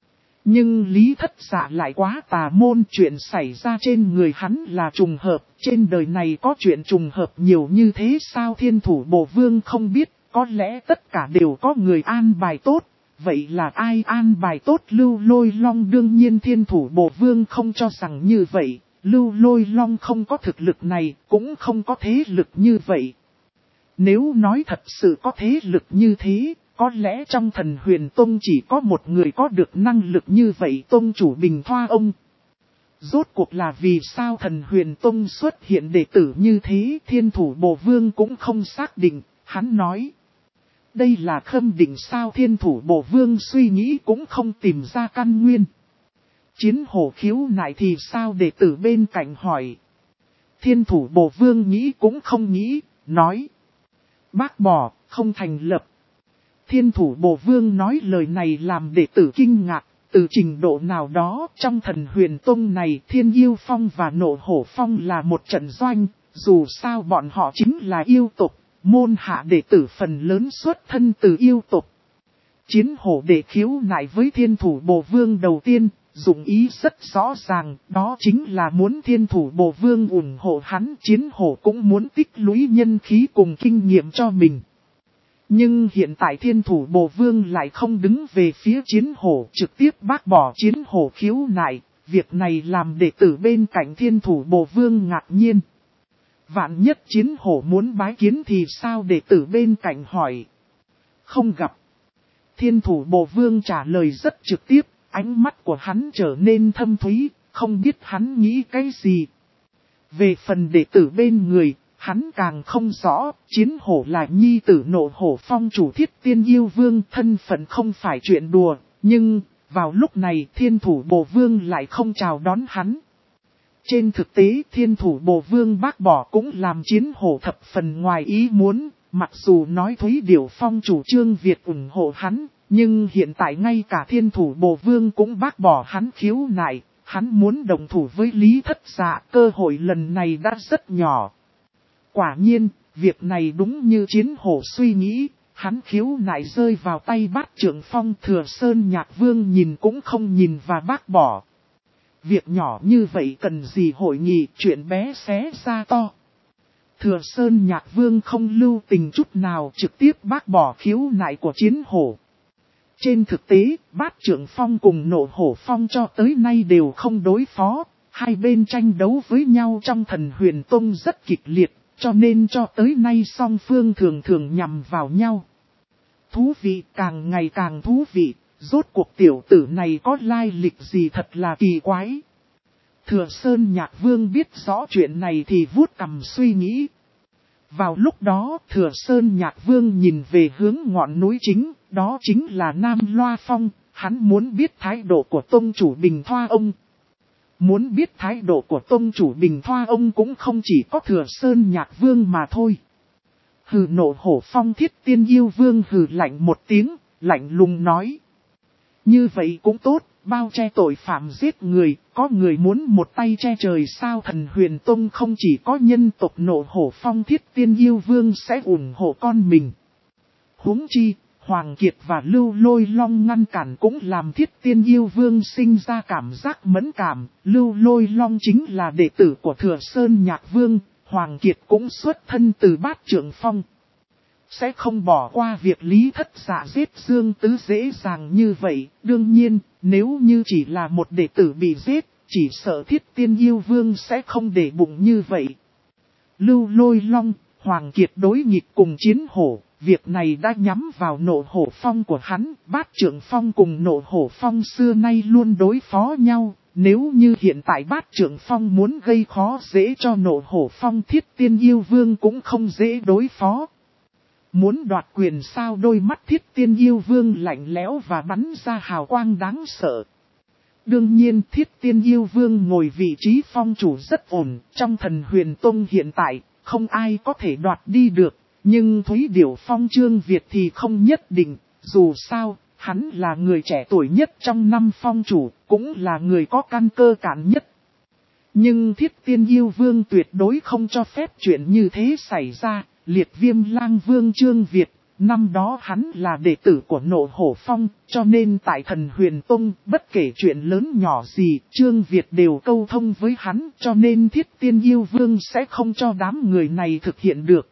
Nhưng Lý Thất Dạ lại quá tà môn, chuyện xảy ra trên người hắn là trùng hợp, trên đời này có chuyện trùng hợp nhiều như thế sao? Thiên Thủ Bồ Vương không biết, có lẽ tất cả đều có người an bài tốt, vậy là ai an bài tốt? Lưu Lôi Long. Đương nhiên Thiên Thủ Bồ Vương không cho rằng như vậy, Lưu Lôi Long không có thực lực này, cũng không có thế lực như vậy. Nếu nói thật sự có thế lực như thế, có lẽ trong Thần Huyền Tông chỉ có một người có được năng lực như vậy, Tông chủ Bình Thoa ông. Rốt cuộc là vì sao Thần Huyền Tông xuất hiện đệ tử như thế? Thiên Thủ Bồ Vương cũng không xác định, hắn nói. Đây là khâm định sao? Thiên Thủ Bồ Vương suy nghĩ cũng không tìm ra căn nguyên. Chiến Hổ khiếu nại thì sao? Đệ tử bên cạnh hỏi. Thiên Thủ Bồ Vương nghĩ cũng không nghĩ, nói. Bác bỏ, không thành lập. Thiên Thủ Bồ Vương nói lời này làm đệ tử kinh ngạc, từ trình độ nào đó trong Thần Huyền Tông này Thiên Yêu Phong và Nộ Hổ Phong là một trận doanh, dù sao bọn họ chính là yêu tộc, môn hạ đệ tử phần lớn xuất thân từ yêu tộc. Chiến Hổ đệ khiếu nại với Thiên Thủ Bồ Vương đầu tiên, dụng ý rất rõ ràng, đó chính là muốn Thiên Thủ Bồ Vương ủng hộ hắn. Chiến Hổ cũng muốn tích lũy nhân khí cùng kinh nghiệm cho mình. Nhưng hiện tại Thiên Thủ Bồ Vương lại không đứng về phía Chiến Hổ, trực tiếp bác bỏ Chiến Hổ khiếu nại. Việc này làm đệ tử bên cạnh Thiên Thủ Bồ Vương ngạc nhiên. Vạn nhất Chiến Hổ muốn bái kiến thì sao? Đệ tử bên cạnh hỏi. Không gặp. Thiên Thủ Bồ Vương trả lời rất trực tiếp, ánh mắt của hắn trở nên thâm thúy, không biết hắn nghĩ cái gì. Về phần đệ tử bên người, hắn càng không rõ, Chiến Hổ là nhi tử Nộ Hổ Phong chủ Thiết Tiên Yêu Vương, thân phận không phải chuyện đùa, nhưng vào lúc này Thiên Thủ Bồ Vương lại không chào đón hắn. Trên thực tế Thiên Thủ Bồ Vương bác bỏ cũng làm Chiến Hổ thập phần ngoài ý muốn, mặc dù nói Thúy Điểu Phong chủ Trương Việt ủng hộ hắn, nhưng hiện tại ngay cả Thiên Thủ Bồ Vương cũng bác bỏ hắn khiếu nại, hắn muốn đồng thủ với Lý Thất Dạ, cơ hội lần này đã rất nhỏ. Quả nhiên, việc này đúng như Chiến Hổ suy nghĩ, hắn khiếu nại rơi vào tay Bát Trượng Phong. Thừa Sơn Nhạc Vương nhìn cũng không nhìn và bác bỏ. Việc nhỏ như vậy cần gì hội nghị, chuyện bé xé ra to. Thừa Sơn Nhạc Vương không lưu tình chút nào, trực tiếp bác bỏ khiếu nại của Chiến Hổ. Trên thực tế, Bát Trượng Phong cùng Nộ Hổ Phong cho tới nay đều không đối phó. Hai bên tranh đấu với nhau trong Thần Huyền Tông rất kịch liệt, cho nên cho tới nay song phương thường thường nhằm vào nhau. Thú vị, càng ngày càng thú vị, rốt cuộc tiểu tử này có lai lịch gì thật là kỳ quái. Thừa Sơn Nhạc Vương biết rõ chuyện này thì vuốt cằm suy nghĩ. Vào lúc đó, Thừa Sơn Nhạc Vương nhìn về hướng ngọn núi chính, đó chính là Nam Loa Phong, hắn muốn biết thái độ của tông chủ Bình Thoa Ông. Muốn biết thái độ của tông chủ Bình Thoa Ông cũng không chỉ có Thừa Sơn Nhạc Vương mà thôi. Hừ, Nộ Hổ Phong Thiết Tiên Yêu Vương hừ lạnh một tiếng, lạnh lùng nói. Như vậy cũng tốt, bao che tội phạm giết người, có người muốn một tay che trời sao? Thần Huyền Tông không chỉ có nhân tộc Nộ Hổ Phong Thiết Tiên Yêu Vương sẽ ủng hộ con mình. Huống chi, Hoàng Kiệt và Lưu Lôi Long ngăn cản cũng làm Thiết Tiên Yêu Vương sinh ra cảm giác mẫn cảm. Lưu Lôi Long chính là đệ tử của Thừa Sơn Nhạc Vương, Hoàng Kiệt cũng xuất thân từ Bát Trượng Phong. Sẽ không bỏ qua việc Lý Thất Dạ giết Dương Tứ dễ dàng như vậy. Đương nhiên, nếu như chỉ là một đệ tử bị giết, chỉ sợ Thiết Tiên Yêu Vương sẽ không để bụng như vậy. Lưu Lôi Long, Hoàng Kiệt đối nghịch cùng Chiến Hổ, việc này đã nhắm vào Nộ Hổ Phong của hắn. Bát Trượng Phong cùng Nộ Hổ Phong xưa nay luôn đối phó nhau. Nếu như hiện tại Bát Trượng Phong muốn gây khó dễ cho Nộ Hổ Phong, Thiết Tiên Yêu Vương cũng không dễ đối phó. Muốn đoạt quyền sao? Đôi mắt Thiết Tiên Yêu Vương lạnh lẽo và bắn ra hào quang đáng sợ. Đương nhiên Thiết Tiên Yêu Vương ngồi vị trí phong chủ rất ổn, trong Thần Huyền Tông hiện tại, không ai có thể đoạt đi được, nhưng Thúy Điểu Phong Trương Việt thì không nhất định, dù sao, hắn là người trẻ tuổi nhất trong 5 phong chủ, cũng là người có căn cơ cản nhất. Nhưng Thiết Tiên Yêu Vương tuyệt đối không cho phép chuyện như thế xảy ra. Liệt Viêm Lang Vương Trương Việt, năm đó hắn là đệ tử của Nộ Hổ Phong, cho nên tại Thần Huyền Tông, bất kể chuyện lớn nhỏ gì, Trương Việt đều câu thông với hắn, cho nên Thiết Tiên Yêu Vương sẽ không cho đám người này thực hiện được.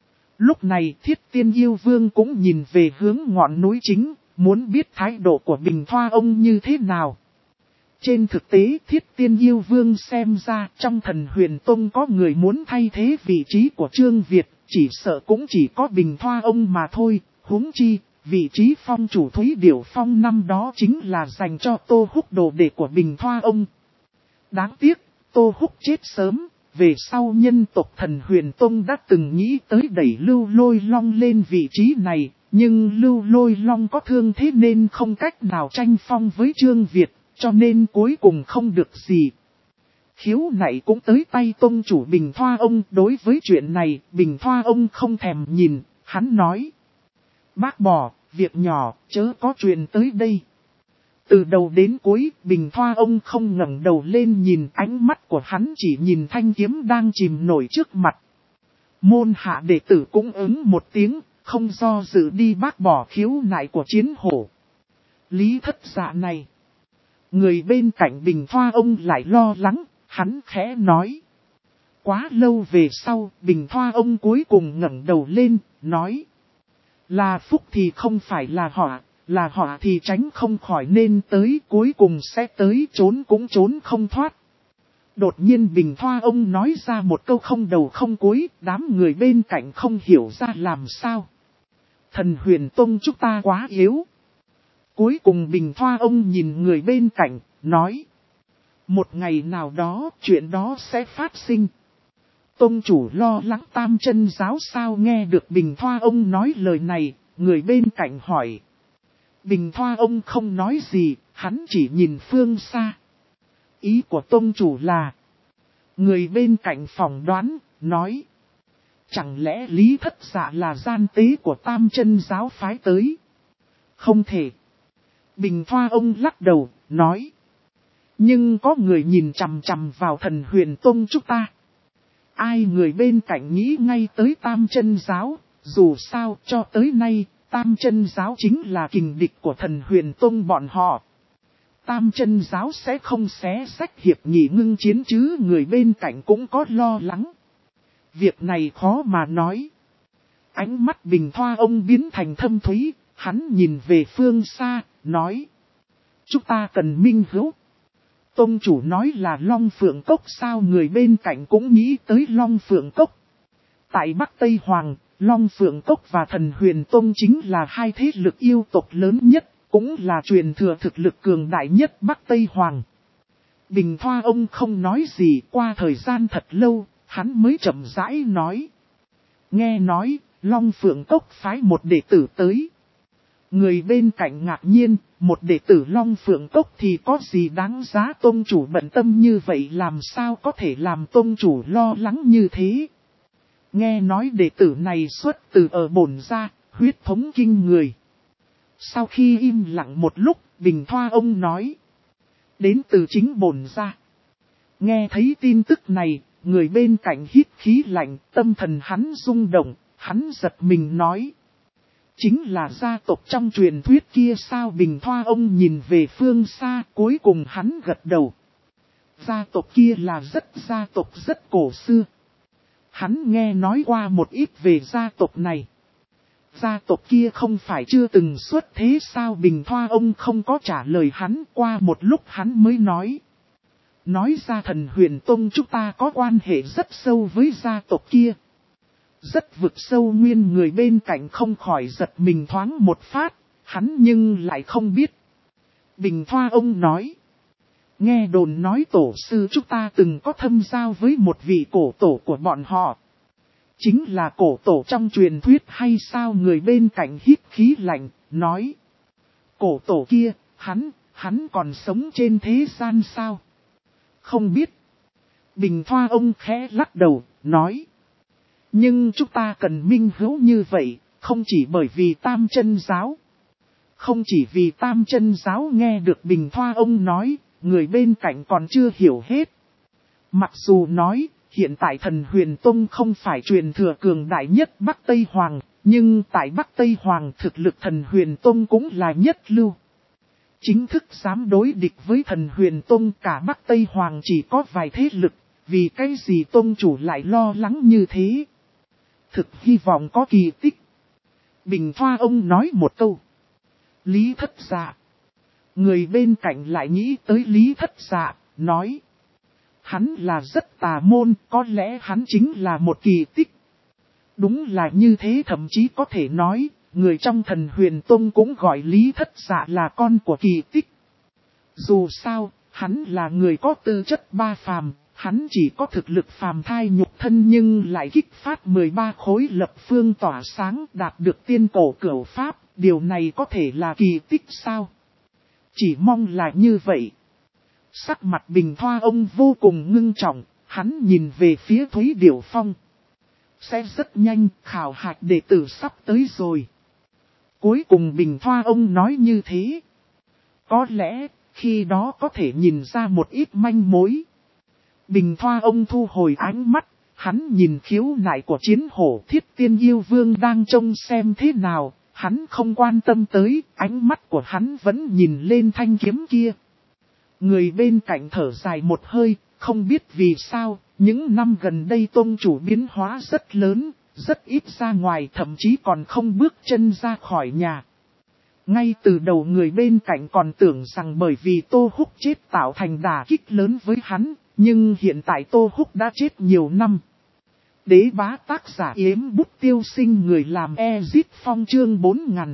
Lúc này Thiết Tiên Yêu Vương cũng nhìn về hướng ngọn núi chính, muốn biết thái độ của Bình Thoa Ông như thế nào. Trên thực tế Thiết Tiên Yêu Vương xem ra trong Thần Huyền Tông có người muốn thay thế vị trí của Trương Việt, chỉ sợ cũng chỉ có Bình Thoa Ông mà thôi. Huống chi, vị trí phong chủ Thúy Điểu Phong năm đó chính là dành cho Tô Húc đồ đệ của Bình Thoa Ông. Đáng tiếc, Tô Húc chết sớm, về sau nhân tộc Thần Huyền Tông đã từng nghĩ tới đẩy Lưu Lôi Long lên vị trí này, nhưng Lưu Lôi Long có thương thế nên không cách nào tranh phong với Trương Việt. Cho nên cuối cùng không được gì. Khiếu nại cũng tới tay tông chủ Bình Thoa Ông. Đối với chuyện này, Bình Thoa Ông không thèm nhìn, hắn nói. Bác bỏ, việc nhỏ, chớ có truyền tới đây. Từ đầu đến cuối, Bình Thoa Ông không ngẩng đầu lên nhìn, ánh mắt của hắn chỉ nhìn thanh kiếm đang chìm nổi trước mặt. Môn hạ đệ tử cũng ứng một tiếng, không do dự đi bác bỏ khiếu nại của Chiến Hổ. Lý Thất Dạ này. Người bên cạnh Bình Thoa Ông lại lo lắng, hắn khẽ nói. Quá lâu về sau, Bình Thoa Ông cuối cùng ngẩng đầu lên, nói. Là phúc thì không phải là họa thì tránh không khỏi nên tới, cuối cùng sẽ tới, trốn cũng trốn không thoát. Đột nhiên Bình Thoa Ông nói ra một câu không đầu không cuối, đám người bên cạnh không hiểu ra làm sao. Thần Huyền Tông chúng ta quá yếu. Cuối cùng Bình Thoa Ông nhìn người bên cạnh, nói. Một ngày nào đó, chuyện đó sẽ phát sinh. Tông chủ lo lắng Tam Chân Giáo sao? Nghe được Bình Thoa Ông nói lời này, người bên cạnh hỏi. Bình Thoa Ông không nói gì, hắn chỉ nhìn phương xa. Ý của tông chủ là. Người bên cạnh phỏng đoán, nói. Chẳng lẽ Lý Thất Dạ là gian tế của Tam Chân Giáo phái tới? Không thể. Bình Thoa Ông lắc đầu, nói. Nhưng có người nhìn chằm chằm vào Thần Huyền Tông chúng ta. Ai? Người bên cạnh nghĩ ngay tới Tam Chân Giáo, dù sao cho tới nay, Tam Chân Giáo chính là kình địch của Thần Huyền Tông bọn họ. Tam Chân Giáo sẽ không xé xách hiệp nghị ngưng chiến chứ? Người bên cạnh cũng có lo lắng. Việc này khó mà nói. Ánh mắt Bình Thoa Ông biến thành thâm thúy, hắn nhìn về phương xa, nói. Chúng ta cần minh hữu. Tông chủ nói là Long Phượng Cốc sao, người bên cạnh cũng nghĩ tới Long Phượng Cốc. Tại Bắc Tây Hoàng, Long Phượng Cốc và Thần Huyền Tông chính là hai thế lực yêu tộc lớn nhất, cũng là truyền thừa thực lực cường đại nhất Bắc Tây Hoàng. Bình Thoa ông không nói gì, qua thời gian thật lâu, hắn mới chậm rãi nói. Nghe nói, Long Phượng Cốc phái một đệ tử tới. Người bên cạnh ngạc nhiên, một đệ tử Long Phượng Cốc thì có gì đáng giá tông chủ bận tâm như vậy, làm sao có thể làm tông chủ lo lắng như thế. Nghe nói đệ tử này xuất từ ở bổn gia, huyết thống kinh người. Sau khi im lặng một lúc, Bình Thoa ông nói. Đến từ chính bổn gia. Nghe thấy tin tức này, người bên cạnh hít khí lạnh, tâm thần hắn rung động, hắn giật mình nói. Chính là gia tộc trong truyền thuyết kia sao? Bình Thoa ông nhìn về phương xa, cuối cùng hắn gật đầu. Gia tộc kia là gia tộc rất cổ xưa. Hắn nghe nói qua một ít về gia tộc này. Gia tộc kia không phải chưa từng xuất thế sao? Bình Thoa ông không có trả lời hắn, qua một lúc hắn mới nói. Nói ra Thần Huyền Tông chúng ta có quan hệ rất sâu với gia tộc kia. Rất vực sâu. Nguyên người bên cạnh không khỏi giật mình thoáng một phát, hắn nhưng lại không biết. Bình Thoa ông nói. Nghe đồn nói tổ sư chúng ta từng có thâm giao với một vị cổ tổ của bọn họ. Chính là cổ tổ trong truyền thuyết hay sao? Người bên cạnh hít khí lạnh, nói. Cổ tổ kia, hắn còn sống trên thế gian sao? Không biết. Bình Thoa ông khẽ lắc đầu, nói. Nhưng chúng ta cần minh hữu như vậy, không chỉ bởi vì Tam Chân Giáo. Không chỉ vì Tam Chân Giáo. Nghe được Bình Thoa ông nói, người bên cạnh còn chưa hiểu hết. Mặc dù nói, hiện tại Thần Huyền Tông không phải truyền thừa cường đại nhất Bắc Tây Hoàng, nhưng tại Bắc Tây Hoàng thực lực Thần Huyền Tông cũng là nhất lưu. Chính thức dám đối địch với Thần Huyền Tông cả Bắc Tây Hoàng chỉ có vài thế lực, vì cái gì Tông chủ lại lo lắng như thế? Thực hy vọng có kỳ tích. Bình Thoa ông nói một câu. Lý Thất Dạ. Người bên cạnh lại nghĩ tới Lý Thất Dạ, nói. Hắn là rất tà môn, có lẽ hắn chính là một kỳ tích. Đúng là như thế, thậm chí có thể nói, người trong Thần Huyền Tông cũng gọi Lý Thất Dạ là con của kỳ tích. Dù sao, hắn là người có tư chất ba phàm, hắn chỉ có thực lực phàm thai nhục thân nhưng lại kích phát 13 khối lập phương tỏa sáng, đạt được tiên cổ cửu pháp, điều này có thể là kỳ tích sao? Chỉ mong là như vậy. Sắc mặt Bình Thoa ông vô cùng ngưng trọng, hắn nhìn về phía Thúy Điểu Phong. Sẽ rất nhanh, khảo hạch đệ tử sắp tới rồi. Cuối cùng Bình Thoa ông nói như thế. Có lẽ, khi đó có thể nhìn ra một ít manh mối. Bình Thoa ông thu hồi ánh mắt, hắn nhìn khiếu nại của Chiến Hổ Thiết Tiên Yêu Vương đang trông xem thế nào, hắn không quan tâm tới, ánh mắt của hắn vẫn nhìn lên thanh kiếm kia. Người bên cạnh thở dài một hơi, không biết vì sao, những năm gần đây tông chủ biến hóa rất lớn, rất ít ra ngoài, thậm chí còn không bước chân ra khỏi nhà. Ngay từ đầu người bên cạnh còn tưởng rằng bởi vì Tô Húc chết tạo thành đả kích lớn với hắn, nhưng hiện tại Tô Húc đã chết nhiều năm. Đế bá tác giả Yếm Bút Tiêu Sinh, người làm Ezit Phong chương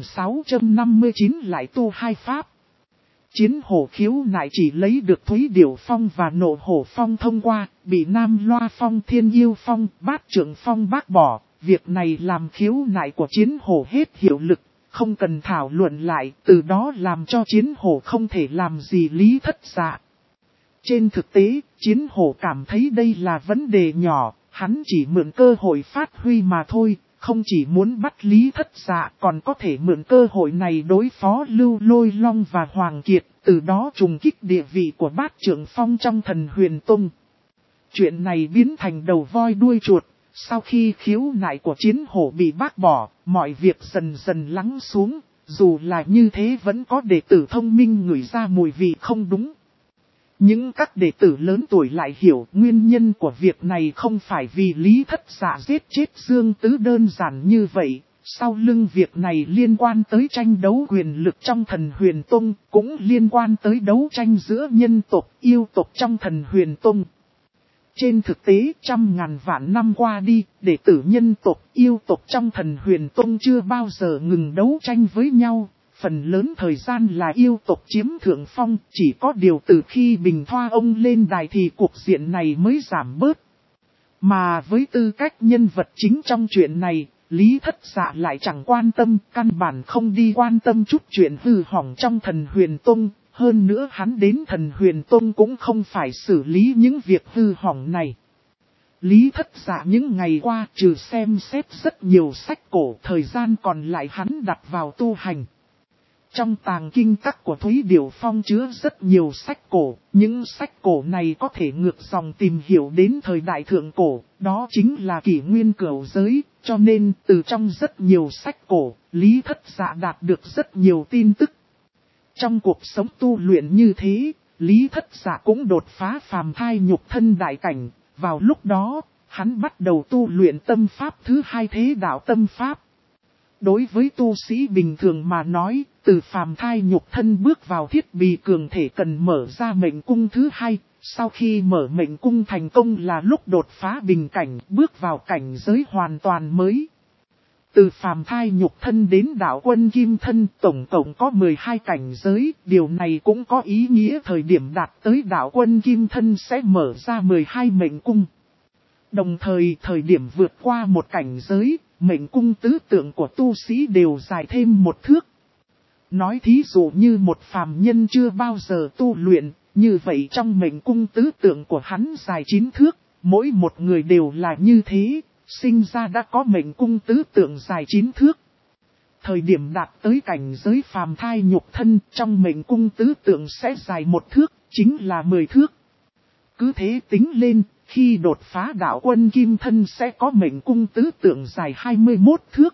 4659 lại tu hai pháp. Chiến Hổ khiếu nại chỉ lấy được Thúy Điểu Phong và Nộ Hổ Phong thông qua, bị Nam Loa Phong, Thiên Yêu Phong, Bát Trượng Phong bác bỏ. Việc này làm khiếu nại của Chiến Hổ hết hiệu lực, không cần thảo luận lại, từ đó làm cho Chiến Hổ không thể làm gì Lý Thất Dạ. Trên thực tế, Chiến Hổ cảm thấy đây là vấn đề nhỏ, hắn chỉ mượn cơ hội phát huy mà thôi, không chỉ muốn bắt Lý Thất Dạ còn có thể mượn cơ hội này đối phó Lưu Lôi Long và Hoàng Kiệt, từ đó trùng kích địa vị của Bát Trượng Phong trong Thần Huyền Tông. Chuyện này biến thành đầu voi đuôi chuột, sau khi khiếu nại của Chiến Hổ bị bác bỏ, mọi việc dần dần lắng xuống, dù là như thế vẫn có đệ tử thông minh ngửi ra mùi vị không đúng. Nhưng các đệ tử lớn tuổi lại hiểu nguyên nhân của việc này không phải vì Lý Thất Dạ giết chết Dương Tứ đơn giản như vậy, Sau lưng việc này liên quan tới tranh đấu quyền lực trong Thần Huyền Tông, cũng liên quan tới đấu tranh giữa nhân tộc yêu tộc trong Thần Huyền Tông. Trên thực tế, trăm ngàn vạn năm qua đi, đệ tử nhân tộc yêu tộc trong Thần Huyền Tông chưa bao giờ ngừng đấu tranh với nhau. Phần lớn thời gian là yêu tộc chiếm thượng phong, chỉ có điều từ khi Bình Thoa ông lên đài thì cuộc diện này mới giảm bớt. Mà với tư cách nhân vật chính trong chuyện này, Lý Thất Dạ lại chẳng quan tâm, căn bản không đi quan tâm chút chuyện hư hỏng trong Thần Huyền Tông. Hơn nữa hắn đến Thần Huyền Tông cũng không phải xử lý những việc hư hỏng này. Lý Thất Dạ những ngày qua trừ xem xét rất nhiều sách cổ, thời gian còn lại hắn đặt vào tu hành. Trong tàng kinh các của Thúy Điểu Phong chứa rất nhiều sách cổ, những sách cổ này có thể ngược dòng tìm hiểu đến thời đại thượng cổ, đó chính là kỷ nguyên cửu giới, cho nên từ trong rất nhiều sách cổ, Lý Thất Dạ đạt được rất nhiều tin tức. Trong cuộc sống tu luyện như thế, Lý Thất Dạ cũng đột phá phàm thai nhục thân đại cảnh, vào lúc đó, hắn bắt đầu tu luyện tâm pháp thứ hai thế đạo tâm pháp. Đối với tu sĩ bình thường mà nói, từ phàm thai nhục thân bước vào thiết bị cường thể cần mở ra mệnh cung thứ hai, sau khi mở mệnh cung thành công là lúc đột phá bình cảnh, bước vào cảnh giới hoàn toàn mới. Từ phàm thai nhục thân đến đạo quân kim thân tổng cộng có 12 cảnh giới, điều này cũng có ý nghĩa thời điểm đạt tới đạo quân kim thân sẽ mở ra 12 mệnh cung. Đồng thời thời điểm vượt qua một cảnh giới, mệnh cung tứ tượng của tu sĩ đều dài thêm một thước. Nói thí dụ như một phàm nhân chưa bao giờ tu luyện, như vậy trong mệnh cung tứ tượng của hắn dài 9 thước, mỗi một người đều là như thế, sinh ra đã có mệnh cung tứ tượng dài 9 thước. Thời điểm đạt tới cảnh giới phàm thai nhục thân trong mệnh cung tứ tượng sẽ dài 1 thước, chính là 10 thước. Cứ thế tính lên, khi đột phá đạo quân kim thân sẽ có mệnh cung tứ tượng dài 21 thước.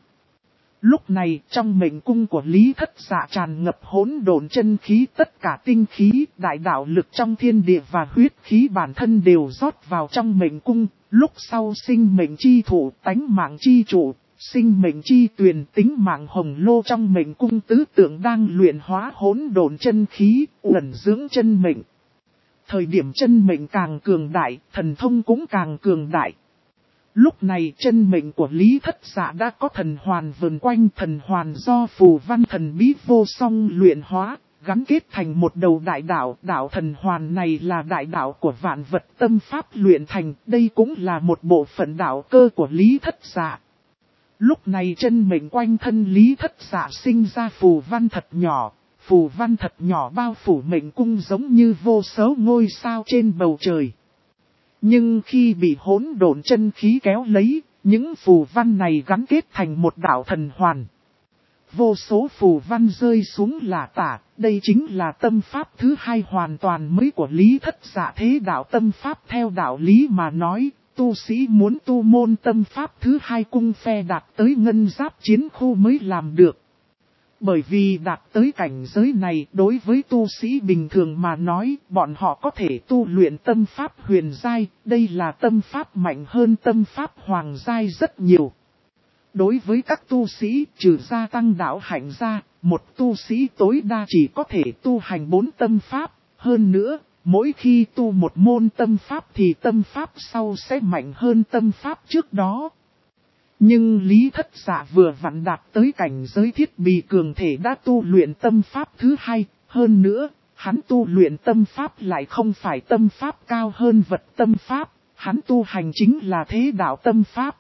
Lúc này trong mệnh cung của Lý Thất Dạ tràn ngập hỗn độn chân khí, tất cả tinh khí, đại đạo lực trong thiên địa và huyết khí bản thân đều rót vào trong mệnh cung. Lúc sau sinh mệnh chi thủ, tánh mạng chi trụ, sinh mệnh chi tuyền, tính mạng hồng lô trong mệnh cung tứ tượng đang luyện hóa hỗn độn chân khí, ẩn dưỡng chân mệnh. Thời điểm chân mệnh càng cường đại, thần thông cũng càng cường đại. Lúc này chân mệnh của Lý Thất Dạ đã có thần hoàn vần quanh, thần hoàn do phù văn thần bí vô song luyện hóa, gắn kết thành một đầu đại đạo. Đạo thần hoàn này là đại đạo của vạn vật tâm pháp luyện thành, đây cũng là một bộ phận đạo cơ của Lý Thất Dạ. Lúc này chân mệnh quanh thân Lý Thất Dạ sinh ra phù văn thật nhỏ. Phù văn thật nhỏ bao phủ mệnh cung giống như vô số ngôi sao trên bầu trời. Nhưng khi bị hỗn độn chân khí kéo lấy, những phù văn này gắn kết thành một đạo thần hoàn. Vô số phù văn rơi xuống lả tả, đây chính là tâm pháp thứ hai hoàn toàn mới của Lý Thất Dạ thế đạo tâm pháp. Theo đạo lý mà nói, tu sĩ muốn tu môn tâm pháp thứ hai cung phe đạt tới ngân giáp chiến khu mới làm được. Bởi vì đạt tới cảnh giới này đối với tu sĩ bình thường mà nói, bọn họ có thể tu luyện tâm pháp huyền giai, đây là tâm pháp mạnh hơn tâm pháp hoàng giai rất nhiều. Đối với các tu sĩ trừ gia tăng đạo hạnh ra, một tu sĩ tối đa chỉ có thể tu hành 4 tâm pháp, hơn nữa, mỗi khi tu một môn tâm pháp thì tâm pháp sau sẽ mạnh hơn tâm pháp trước đó. Nhưng Lý Thất Dạ vừa vặn đạt tới cảnh giới thiết bị cường thể đã tu luyện tâm pháp thứ hai, hơn nữa, hắn tu luyện tâm pháp lại không phải tâm pháp cao hơn vật tâm pháp, hắn tu hành chính là thế đạo tâm pháp.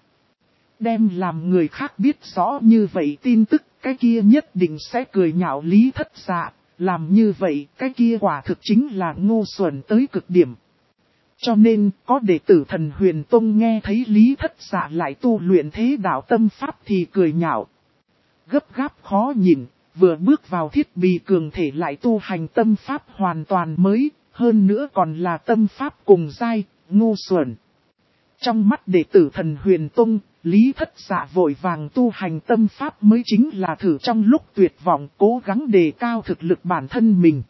Đem làm người khác biết rõ như vậy tin tức, cái kia nhất định sẽ cười nhạo Lý Thất Dạ, làm như vậy cái kia quả thực chính là ngu xuẩn tới cực điểm. Cho nên, có đệ tử Thần Huyền Tông nghe thấy Lý Thất Dạ lại tu luyện thế đạo tâm pháp thì cười nhạo. Gấp gáp khó nhìn, vừa bước vào thiết bị cường thể lại tu hành tâm pháp hoàn toàn mới, hơn nữa còn là tâm pháp cùng giai, ngu xuẩn. Trong mắt đệ tử Thần Huyền Tông, Lý Thất Dạ vội vàng tu hành tâm pháp mới chính là thử trong lúc tuyệt vọng cố gắng đề cao thực lực bản thân mình.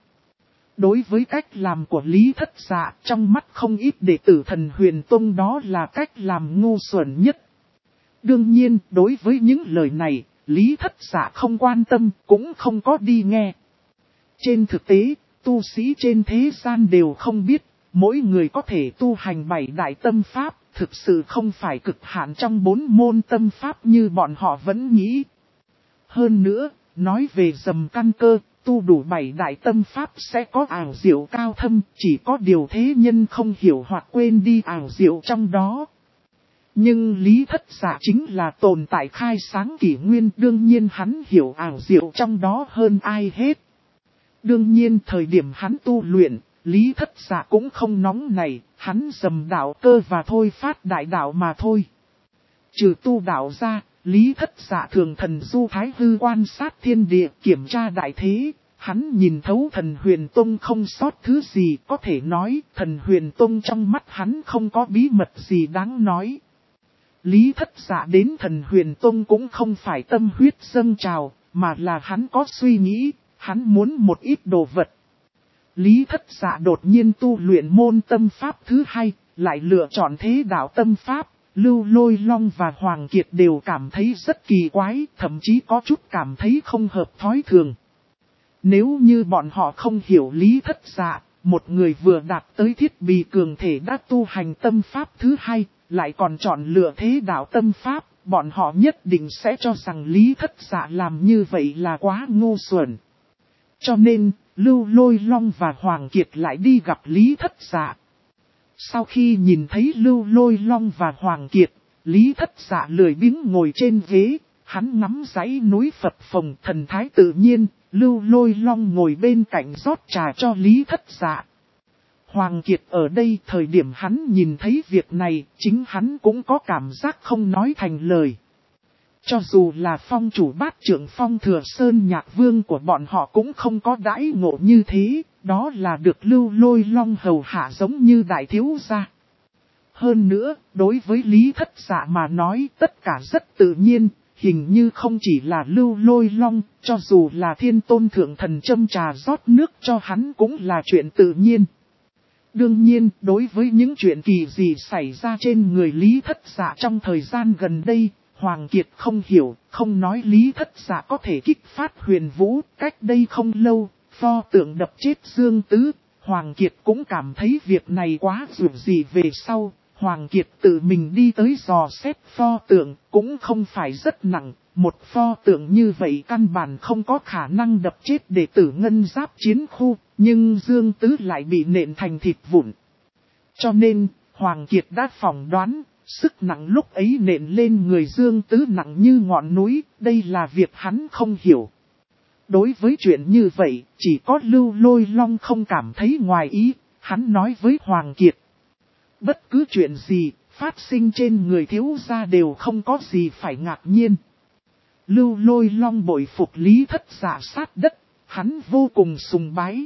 Đối với cách làm của Lý Thất Dạ, trong mắt không ít đệ tử Thần Huyền Tông đó là cách làm ngu xuẩn nhất. Đương nhiên, đối với những lời này, Lý Thất Dạ không quan tâm, cũng không có đi nghe. Trên thực tế, tu sĩ trên thế gian đều không biết, mỗi người có thể tu hành 7 đại tâm pháp, thực sự không phải cực hạn trong 4 môn tâm pháp như bọn họ vẫn nghĩ. Hơn nữa, nói về dầm căn cơ, tu đủ 7 đại tâm pháp sẽ có ảo diệu cao thâm, chỉ có điều thế nhân không hiểu hoặc quên đi ảo diệu trong đó. Nhưng Lý Thất Dạ chính là tồn tại khai sáng kỷ nguyên, đương nhiên hắn hiểu ảo diệu trong đó hơn ai hết. Đương nhiên thời điểm hắn tu luyện, Lý Thất Dạ cũng không nóng này, hắn dầm đạo cơ và thôi phát đại đạo mà thôi. Trừ tu đạo ra, Lý Thất Dạ thường thần du thái hư quan sát thiên địa kiểm tra đại thế, hắn nhìn thấu Thần Huyền Tông không sót thứ gì, có thể nói Thần Huyền Tông trong mắt hắn không có bí mật gì đáng nói. Lý Thất Dạ đến Thần Huyền Tông cũng không phải tâm huyết dâng trào, mà là hắn có suy nghĩ, hắn muốn một ít đồ vật. Lý Thất Dạ đột nhiên tu luyện môn tâm pháp thứ hai, lại lựa chọn thế đạo tâm pháp, Lưu Lôi Long và Hoàng Kiệt đều cảm thấy rất kỳ quái, thậm chí có chút cảm thấy không hợp thói thường. Nếu như bọn họ không hiểu Lý Thất Dạ, một người vừa đạt tới thiết bị cường thể đã tu hành tâm pháp thứ hai, lại còn chọn lựa thế đạo tâm pháp, bọn họ nhất định sẽ cho rằng Lý Thất Dạ làm như vậy là quá ngu xuẩn. Cho nên, Lưu Lôi Long và Hoàng Kiệt lại đi gặp Lý Thất Dạ. Sau khi nhìn thấy Lưu Lôi Long và Hoàng Kiệt, Lý Thất Dạ lười biếng ngồi trên ghế, hắn ngắm dãy núi phập phồng thần thái tự nhiên, Lưu Lôi Long ngồi bên cạnh rót trà cho Lý Thất Dạ. Hoàng Kiệt ở đây thời điểm hắn nhìn thấy việc này, chính hắn cũng có cảm giác không nói thành lời. Cho dù là phong chủ bát trưởng Phong Thừa Sơn Nhạc Vương của bọn họ cũng không có đãi ngộ như thế, đó là được Lưu Lôi Long hầu hạ giống như đại thiếu gia. Hơn nữa, đối với Lý Thất Dạ mà nói tất cả rất tự nhiên, hình như không chỉ là Lưu Lôi Long, cho dù là Thiên Tôn Thượng Thần châm trà rót nước cho hắn cũng là chuyện tự nhiên. Đương nhiên, đối với những chuyện kỳ dị xảy ra trên người Lý Thất Dạ trong thời gian gần đây, Hoàng Kiệt không hiểu, không nói Lý Thất Dạ có thể kích phát huyền vũ, cách đây không lâu, pho tượng đập chết Dương Tứ, Hoàng Kiệt cũng cảm thấy việc này quá dù gì về sau, Hoàng Kiệt tự mình đi tới dò xét pho tượng, cũng không phải rất nặng, một pho tượng như vậy căn bản không có khả năng đập chết đệ tử Ngân Giáp chiến khu, nhưng Dương Tứ lại bị nện thành thịt vụn. Cho nên, Hoàng Kiệt đã phỏng đoán, sức nặng lúc ấy nện lên người Dương Tứ nặng như ngọn núi, đây là việc hắn không hiểu. Đối với chuyện như vậy, chỉ có Lưu Lôi Long không cảm thấy ngoài ý, hắn nói với Hoàng Kiệt. Bất cứ chuyện gì, phát sinh trên người thiếu gia đều không có gì phải ngạc nhiên. Lưu Lôi Long bội phục Lý Thất Dạ sát đất, hắn vô cùng sùng bái.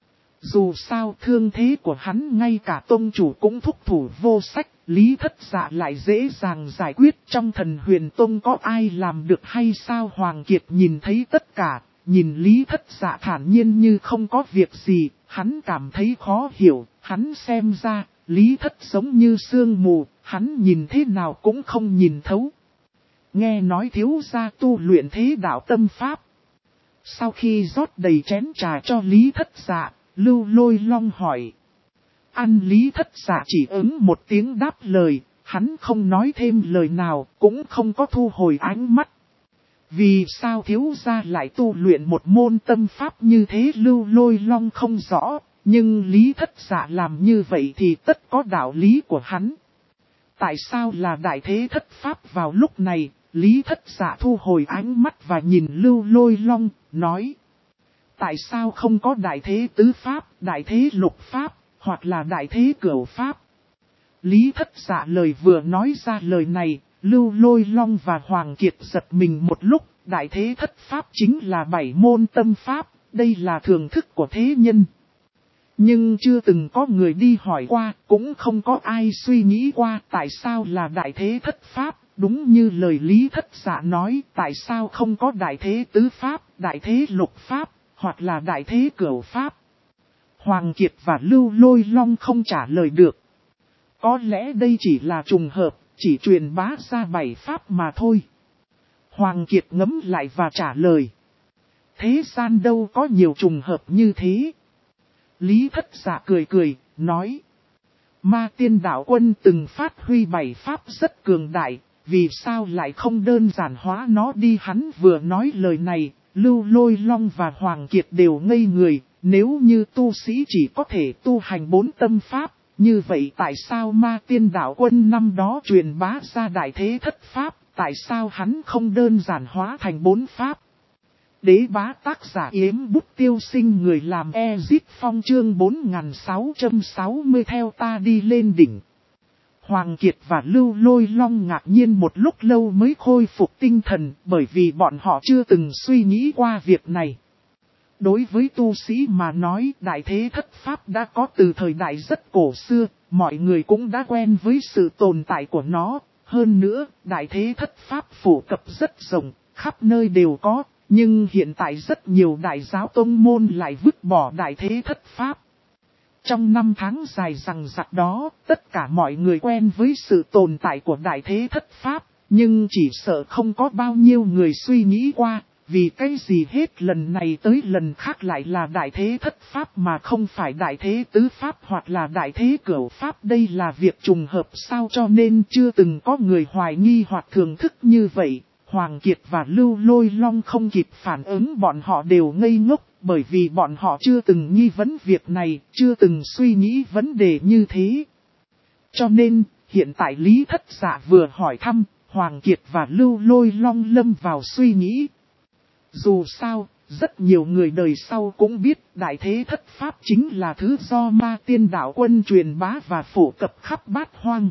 Dù sao thương thế của hắn ngay cả tông chủ cũng thúc thủ vô sách, Lý Thất Dạ lại dễ dàng giải quyết, trong Thần Huyền Tông có ai làm được hay sao? Hoàng Kiệt nhìn thấy tất cả, nhìn Lý Thất Dạ thản nhiên như không có việc gì, hắn cảm thấy khó hiểu, hắn xem ra, Lý Thất giống như sương mù, hắn nhìn thế nào cũng không nhìn thấu. Nghe nói thiếu gia tu luyện thế đạo tâm pháp. Sau khi rót đầy chén trà cho Lý Thất Dạ, Lưu Lôi Long hỏi. Ăn Lý Thất Dạ chỉ ứng một tiếng đáp lời, hắn không nói thêm lời nào, cũng không có thu hồi ánh mắt. Vì sao thiếu gia lại tu luyện một môn tâm pháp như thế? Lưu Lôi Long không rõ, nhưng Lý Thất Dạ làm như vậy thì tất có đạo lý của hắn. Tại sao là đại thế thất pháp? Vào lúc này, Lý Thất Dạ thu hồi ánh mắt và nhìn Lưu Lôi Long, nói. Tại sao không có đại thế tứ pháp, đại thế lục pháp, hoặc là đại thế cửu pháp? Lý Thất Dạ lời vừa nói ra lời này, Lưu Lôi Long và Hoàng Kiệt giật mình một lúc, đại thế thất pháp chính là 7 môn tâm pháp, đây là thường thức của thế nhân. Nhưng chưa từng có người đi hỏi qua, cũng không có ai suy nghĩ qua tại sao là đại thế thất pháp, đúng như lời Lý Thất Dạ nói, tại sao không có đại thế tứ pháp, đại thế lục pháp, hoặc là đại thế cửu pháp. Hoàng Kiệt và Lưu Lôi Long không trả lời được. Có lẽ đây chỉ là trùng hợp, chỉ truyền bá ra 7 pháp mà thôi. Hoàng Kiệt ngẫm lại và trả lời. Thế gian đâu có nhiều trùng hợp như thế. Lý Thất Dạ cười cười, nói. Ma Tiên Đạo Quân từng phát huy bảy pháp rất cường đại, vì sao lại không đơn giản hóa nó đi. Hắn vừa nói lời này, Lưu Lôi Long và Hoàng Kiệt đều ngây người. Nếu như tu sĩ chỉ có thể tu hành 4 tâm pháp, như vậy tại sao Ma Tiên Đạo Quân năm đó truyền bá ra đại thế thất pháp, tại sao hắn không đơn giản hóa thành 4 pháp? Đế bá tác giả Yếm Bút Tiêu Sinh, người làm Ezit Phong, chương 4660 theo ta đi lên đỉnh. Hoàng Kiệt và Lưu Lôi Long ngạc nhiên một lúc lâu mới khôi phục tinh thần, bởi vì bọn họ chưa từng suy nghĩ qua việc này. Đối với tu sĩ mà nói, đại thế thất pháp đã có từ thời đại rất cổ xưa, mọi người cũng đã quen với sự tồn tại của nó. Hơn nữa, đại thế thất pháp phổ cập rất rộng, khắp nơi đều có, nhưng hiện tại rất nhiều đại giáo tông môn lại vứt bỏ đại thế thất pháp. Trong năm tháng dài rằng rặc đó, tất cả mọi người quen với sự tồn tại của đại thế thất pháp, nhưng chỉ sợ không có bao nhiêu người suy nghĩ qua. Vì cái gì hết lần này tới lần khác lại là đại thế thất pháp mà không phải đại thế tứ pháp hoặc là đại thế cửu pháp. Đây là việc trùng hợp sao, cho nên chưa từng có người hoài nghi hoặc thưởng thức như vậy. Hoàng Kiệt và Lưu Lôi Long không kịp phản ứng, bọn họ đều ngây ngốc, bởi vì bọn họ chưa từng nghi vấn việc này, chưa từng suy nghĩ vấn đề như thế. Cho nên, hiện tại Lý Thất Dạ vừa hỏi thăm, Hoàng Kiệt và Lưu Lôi Long lâm vào suy nghĩ. Dù sao, rất nhiều người đời sau cũng biết đại thế thất pháp chính là thứ do Ma Tiên Đạo Quân truyền bá và phổ cập khắp bát hoang.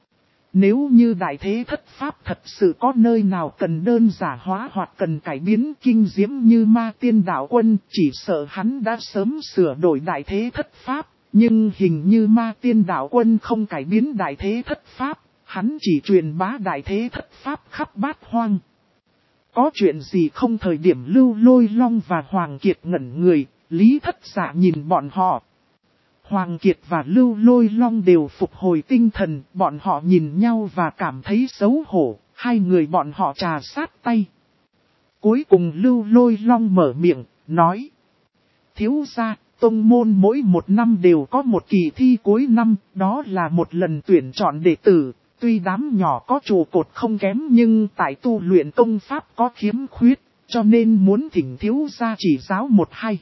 Nếu như đại thế thất pháp thật sự có nơi nào cần đơn giản hóa hoặc cần cải biến kinh diễm như Ma Tiên Đạo Quân, chỉ sợ hắn đã sớm sửa đổi đại thế thất pháp. Nhưng hình như Ma Tiên Đạo Quân không cải biến đại thế thất pháp, hắn chỉ truyền bá đại thế thất pháp khắp bát hoang. Có chuyện gì không? Thời điểm Lưu Lôi Long và Hoàng Kiệt ngẩn người, Lý Thất Dạ nhìn bọn họ. Hoàng Kiệt và Lưu Lôi Long đều phục hồi tinh thần, bọn họ nhìn nhau và cảm thấy xấu hổ, hai người bọn họ trà sát tay. Cuối cùng Lưu Lôi Long mở miệng, nói. Thiếu gia, tông môn mỗi một năm đều có một kỳ thi cuối năm, đó là một lần tuyển chọn đệ tử. Tuy đám nhỏ có trụ cột không kém nhưng tại tu luyện công pháp có khiếm khuyết, cho nên muốn thỉnh thiếu gia chỉ giáo một hai.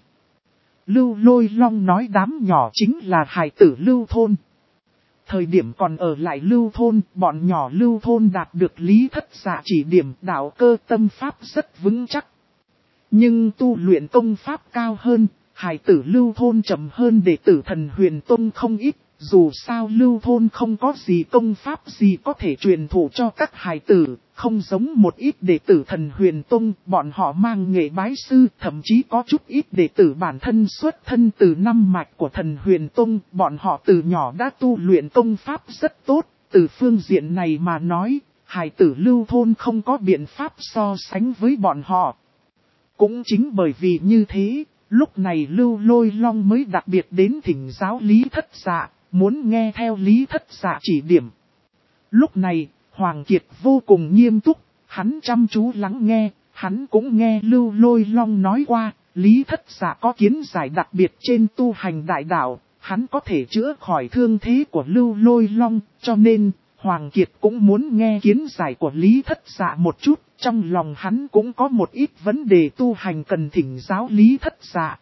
Lưu Lôi Long nói đám nhỏ chính là hài tử Lưu Thôn. Thời điểm còn ở lại Lưu Thôn, bọn nhỏ Lưu Thôn đạt được Lý Thất Dạ chỉ điểm đạo cơ tâm pháp rất vững chắc. Nhưng tu luyện công pháp cao hơn, hài tử Lưu Thôn chậm hơn đệ tử Thần Huyền Tông không ít. Dù sao Lưu Thôn không có gì công pháp gì có thể truyền thụ cho các hài tử, không giống một ít đệ tử Thần Huyền Tông, bọn họ mang nghệ bái sư, thậm chí có chút ít đệ tử bản thân xuất thân từ năm mạch của Thần Huyền Tông, bọn họ từ nhỏ đã tu luyện công pháp rất tốt, từ phương diện này mà nói, hài tử Lưu Thôn không có biện pháp so sánh với bọn họ. Cũng chính bởi vì như thế, lúc này Lưu Lôi Long mới đặc biệt đến thỉnh giáo Lý Thất Dạ. Muốn nghe theo Lý Thất Dạ chỉ điểm. Lúc này, Hoàng Kiệt vô cùng nghiêm túc, hắn chăm chú lắng nghe, hắn cũng nghe Lưu Lôi Long nói qua, Lý Thất Dạ có kiến giải đặc biệt trên tu hành đại đạo, hắn có thể chữa khỏi thương thế của Lưu Lôi Long, cho nên, Hoàng Kiệt cũng muốn nghe kiến giải của Lý Thất Dạ một chút, trong lòng hắn cũng có một ít vấn đề tu hành cần thỉnh giáo Lý Thất Dạ.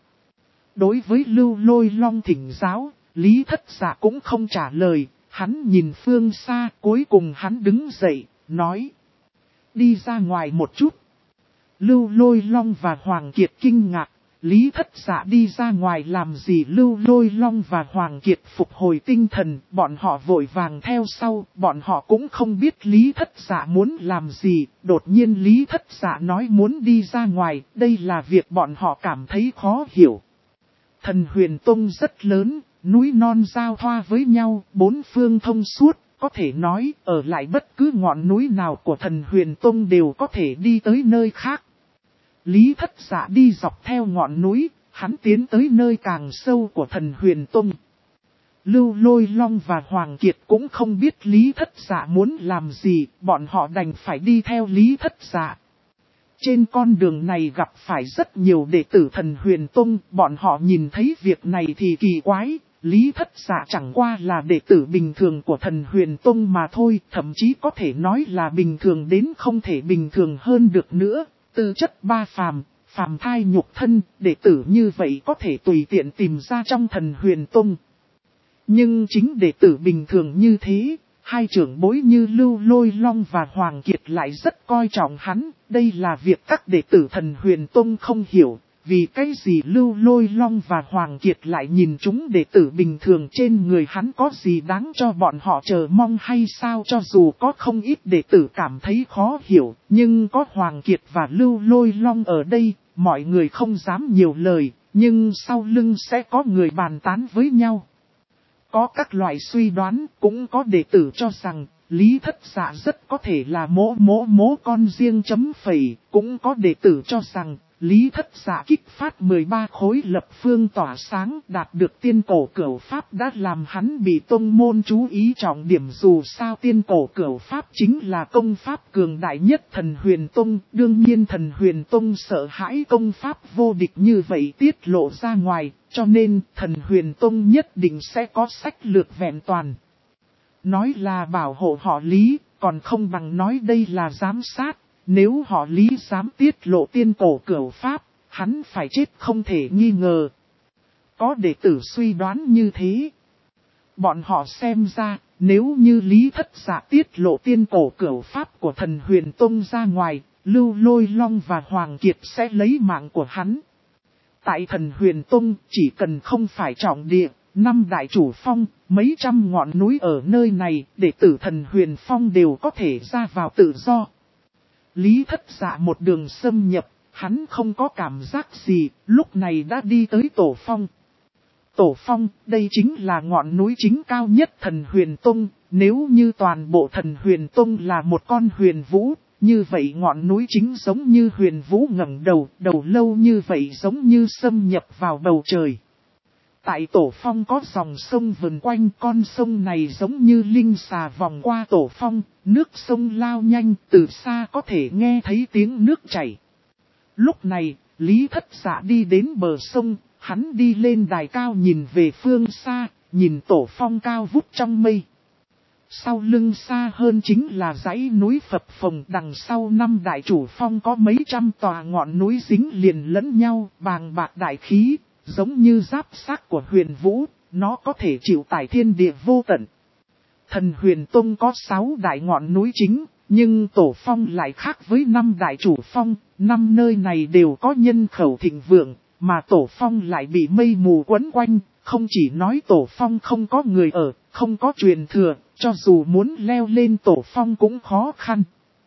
Đối với Lưu Lôi Long thỉnh giáo, Lý Thất Dạ cũng không trả lời, hắn nhìn phương xa, cuối cùng hắn đứng dậy, nói. Đi ra ngoài một chút. Lưu Lôi Long và Hoàng Kiệt kinh ngạc, Lý Thất Dạ đi ra ngoài làm gì? Lưu Lôi Long và Hoàng Kiệt phục hồi tinh thần, bọn họ vội vàng theo sau, bọn họ cũng không biết Lý Thất Dạ muốn làm gì, đột nhiên Lý Thất Dạ nói muốn đi ra ngoài, đây là việc bọn họ cảm thấy khó hiểu. Thần Huyền Tông rất lớn. Núi non giao thoa với nhau, bốn phương thông suốt, có thể nói, ở lại bất cứ ngọn núi nào của Thần Huyền Tông đều có thể đi tới nơi khác. Lý Thất Dạ đi dọc theo ngọn núi, hắn tiến tới nơi càng sâu của Thần Huyền Tông. Lưu Lôi Long và Hoàng Kiệt cũng không biết Lý Thất Dạ muốn làm gì, bọn họ đành phải đi theo Lý Thất Dạ. Trên con đường này gặp phải rất nhiều đệ tử Thần Huyền Tông, bọn họ nhìn thấy việc này thì kỳ quái, Lý Thất Dạ chẳng qua là đệ tử bình thường của Thần Huyền Tông mà thôi, thậm chí có thể nói là bình thường đến không thể bình thường hơn được nữa, tư chất ba phàm, phàm thai nhục thân, đệ tử như vậy có thể tùy tiện tìm ra trong Thần Huyền Tông. Nhưng chính đệ tử bình thường như thế, hai trưởng bối như Lưu Lôi Long và Hoàng Kiệt lại rất coi trọng hắn, đây là việc các đệ tử Thần Huyền Tông không hiểu, vì cái gì Lưu Lôi Long và Hoàng Kiệt lại nhìn chúng đệ tử bình thường trên người hắn có gì đáng cho bọn họ chờ mong hay sao. Cho dù có không ít đệ tử cảm thấy khó hiểu, nhưng có Hoàng Kiệt và Lưu Lôi Long ở đây, mọi người không dám nhiều lời, nhưng sau lưng sẽ có người bàn tán với nhau. Có các loại suy đoán, cũng có đệ tử cho rằng, Lý Thất Dạ rất có thể là mỗ con riêng chấm phẩy, cũng có đệ tử cho rằng, Lý Thất Dạ kích phát 13 khối lập phương tỏa sáng đạt được tiên cổ cửu pháp đã làm hắn bị tông môn chú ý trọng điểm, dù sao tiên cổ cửu pháp chính là công pháp cường đại nhất Thần Huyền Tông, đương nhiên Thần Huyền Tông sợ hãi công pháp vô địch như vậy tiết lộ ra ngoài, cho nên Thần Huyền Tông nhất định sẽ có sách lược vẹn toàn. Nói là bảo hộ họ Lý, còn không bằng nói đây là giám sát. Nếu họ Lý dám tiết lộ tiên cổ cửu pháp, hắn phải chết không thể nghi ngờ. Có đệ tử suy đoán như thế. Bọn họ xem ra, nếu như Lý Thất Dạ tiết lộ tiên cổ cửu pháp của Thần Huyền Tông ra ngoài, Lưu Lôi Long và Hoàng Kiệt sẽ lấy mạng của hắn. Tại Thần Huyền Tông, chỉ cần không phải trọng địa, 5 đại chủ phong, mấy trăm ngọn núi ở nơi này, đệ tử Thần Huyền Phong đều có thể ra vào tự do. Lý Thất Dạ một đường xâm nhập, hắn không có cảm giác gì, lúc này đã đi tới Tổ Phong. Tổ Phong, đây chính là ngọn núi chính cao nhất Thần Huyền Tông, nếu như toàn bộ Thần Huyền Tông là một con huyền vũ, như vậy ngọn núi chính giống như huyền vũ ngẩng đầu, đầu lâu như vậy giống như xâm nhập vào bầu trời. Tại Tổ Phong có dòng sông vần quanh, con sông này giống như linh xà vòng qua Tổ Phong, nước sông lao nhanh, từ xa có thể nghe thấy tiếng nước chảy. Lúc này, Lý Thất Dạ đi đến bờ sông, hắn đi lên đài cao nhìn về phương xa, nhìn Tổ Phong cao vút trong mây. Sau lưng xa hơn chính là dãy núi phập phồng, đằng sau 5 đại chủ phong có mấy trăm tòa ngọn núi dính liền lẫn nhau, bàng bạc đại khí. Giống như giáp xác của huyền vũ, nó có thể chịu tải thiên địa vô tận. Thần Huyền Tông có 6 đại ngọn núi chính, nhưng Tổ Phong lại khác với 5 đại chủ phong, 5 nơi này đều có nhân khẩu thịnh vượng, mà Tổ Phong lại bị mây mù quấn quanh, không chỉ nói Tổ Phong không có người ở, không có truyền thừa, cho dù muốn leo lên Tổ Phong cũng khó khăn.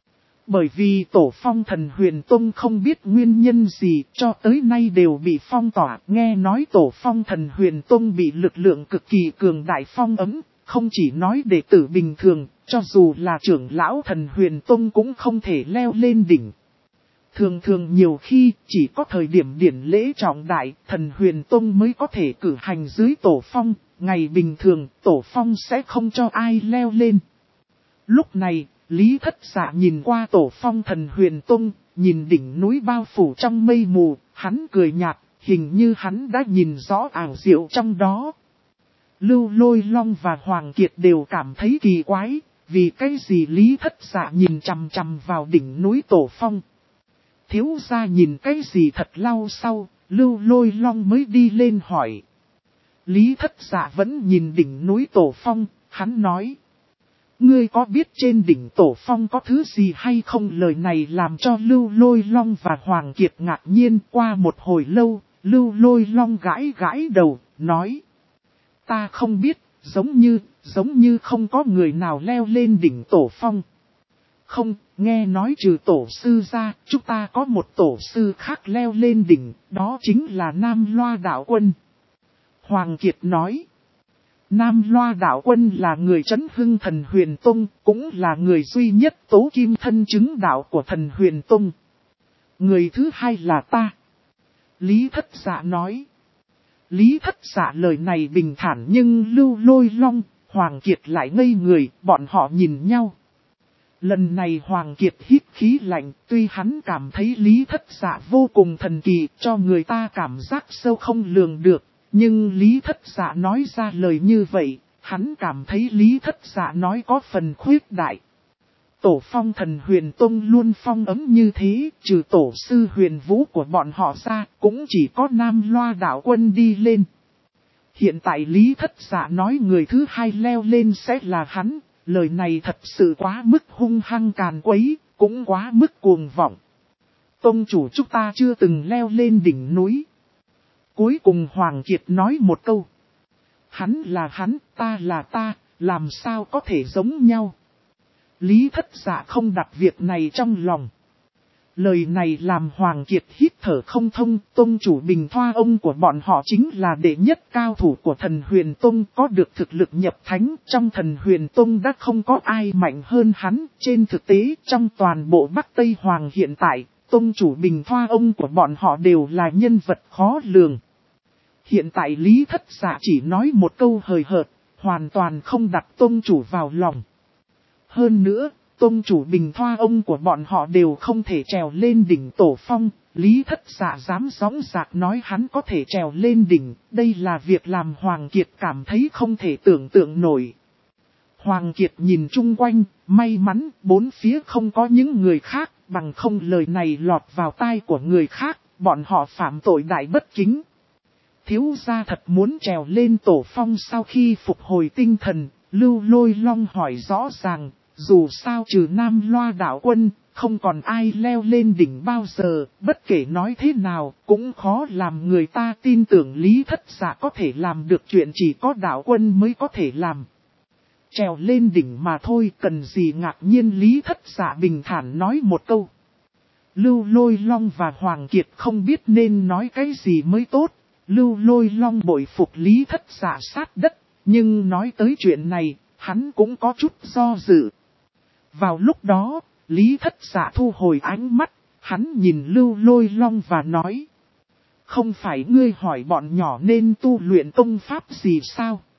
Bởi vì Tổ Phong Thần Huyền Tông không biết nguyên nhân gì cho tới nay đều bị phong tỏa. Nghe nói Tổ Phong Thần Huyền Tông bị lực lượng cực kỳ cường đại phong ấm, không chỉ nói đệ tử bình thường, cho dù là trưởng lão Thần Huyền Tông cũng không thể leo lên đỉnh. Thường nhiều khi chỉ có thời điểm điển lễ trọng đại, Thần Huyền Tông mới có thể cử hành dưới Tổ Phong, ngày bình thường Tổ Phong sẽ không cho ai leo lên. Lúc này, Lý Thất Dạ nhìn qua Tổ Phong Thần Huyền Tông, nhìn đỉnh núi bao phủ trong mây mù, hắn cười nhạt, hình như hắn đã nhìn rõ ảo diệu trong đó. Lưu Lôi Long và Hoàng Kiệt đều cảm thấy kỳ quái, vì cái gì Lý Thất Dạ nhìn chằm chằm vào đỉnh núi Tổ Phong. Thiếu gia nhìn cái gì thật lâu sau, Lưu Lôi Long mới đi lên hỏi. Lý Thất Dạ vẫn nhìn đỉnh núi Tổ Phong, hắn nói. Ngươi có biết trên đỉnh Tổ Phong có thứ gì hay không? Lời này làm cho Lưu Lôi Long và Hoàng Kiệt ngạc nhiên. Qua một hồi lâu, Lưu Lôi Long gãi gãi đầu, nói. Ta không biết, giống như không có người nào leo lên đỉnh Tổ Phong. Không, nghe nói trừ tổ sư ra, chúng ta có một tổ sư khác leo lên đỉnh, đó chính là Nam Loa Đạo Quân. Hoàng Kiệt nói. Nam Loa Đạo Quân là người trấn hưng Thần Huyền Tông, cũng là người duy nhất tố kim thân chứng đạo của Thần Huyền Tông. Người thứ hai là ta. Lý Thất Dạ nói. Lý Thất Dạ lời này bình thản nhưng Lưu Lôi Long, Hoàng Kiệt lại ngây người, bọn họ nhìn nhau. Lần này Hoàng Kiệt hít khí lạnh, tuy hắn cảm thấy Lý Thất Dạ vô cùng thần kỳ, cho người ta cảm giác sâu không lường được, nhưng Lý Thất Dạ nói ra lời như vậy, hắn cảm thấy Lý Thất Dạ nói có phần khuyết đại. Tổ phong thần huyền tông luôn phong ấm như thế, trừ tổ sư huyền vũ của bọn họ ra, cũng chỉ có Nam Loa đạo quân đi lên. Hiện tại Lý Thất Dạ nói người thứ hai leo lên sẽ là hắn, lời này thật sự quá mức hung hăng càn quấy, cũng quá mức cuồng vọng. Tông chủ chúng ta chưa từng leo lên đỉnh núi. Cuối cùng Hoàng Kiệt nói một câu. Hắn là hắn, ta là ta, làm sao có thể giống nhau. Lý Thất Dạ không đặt việc này trong lòng. Lời này làm Hoàng Kiệt hít thở không thông, tông chủ Bình Thoa ông của bọn họ chính là đệ nhất cao thủ của thần huyền tông, có được thực lực nhập thánh, trong thần huyền tông đã không có ai mạnh hơn hắn. Trên thực tế, trong toàn bộ Bắc Tây Hoàng hiện tại, tông chủ Bình Thoa ông của bọn họ đều là nhân vật khó lường. Hiện tại Lý Thất Dạ chỉ nói một câu hời hợt, hoàn toàn không đặt tông chủ vào lòng. Hơn nữa, tông chủ Bình Thoa ông của bọn họ đều không thể trèo lên đỉnh tổ phong, Lý Thất Dạ dám dõng dạc nói hắn có thể trèo lên đỉnh, đây là việc làm Hoàng Kiệt cảm thấy không thể tưởng tượng nổi. Hoàng Kiệt nhìn chung quanh, may mắn bốn phía không có những người khác, bằng không lời này lọt vào tai của người khác, bọn họ phạm tội đại bất kính. Thiếu gia thật muốn trèo lên tổ phong. Sau khi phục hồi tinh thần, Lưu Lôi Long hỏi rõ ràng, dù sao trừ Nam Loa đạo quân, không còn ai leo lên đỉnh bao giờ, bất kể nói thế nào, cũng khó làm người ta tin tưởng Lý Thất Dạ có thể làm được chuyện chỉ có đạo quân mới có thể làm. Trèo lên đỉnh mà thôi, cần gì ngạc nhiên. Lý Thất Dạ bình thản nói một câu. Lưu Lôi Long và Hoàng Kiệt không biết nên nói cái gì mới tốt. Lưu Lôi Long bội phục Lý Thất Dạ sát đất, nhưng nói tới chuyện này, hắn cũng có chút do dự. Vào lúc đó, Lý Thất Dạ thu hồi ánh mắt, hắn nhìn Lưu Lôi Long và nói. Không phải ngươi hỏi bọn nhỏ nên tu luyện công pháp gì sao?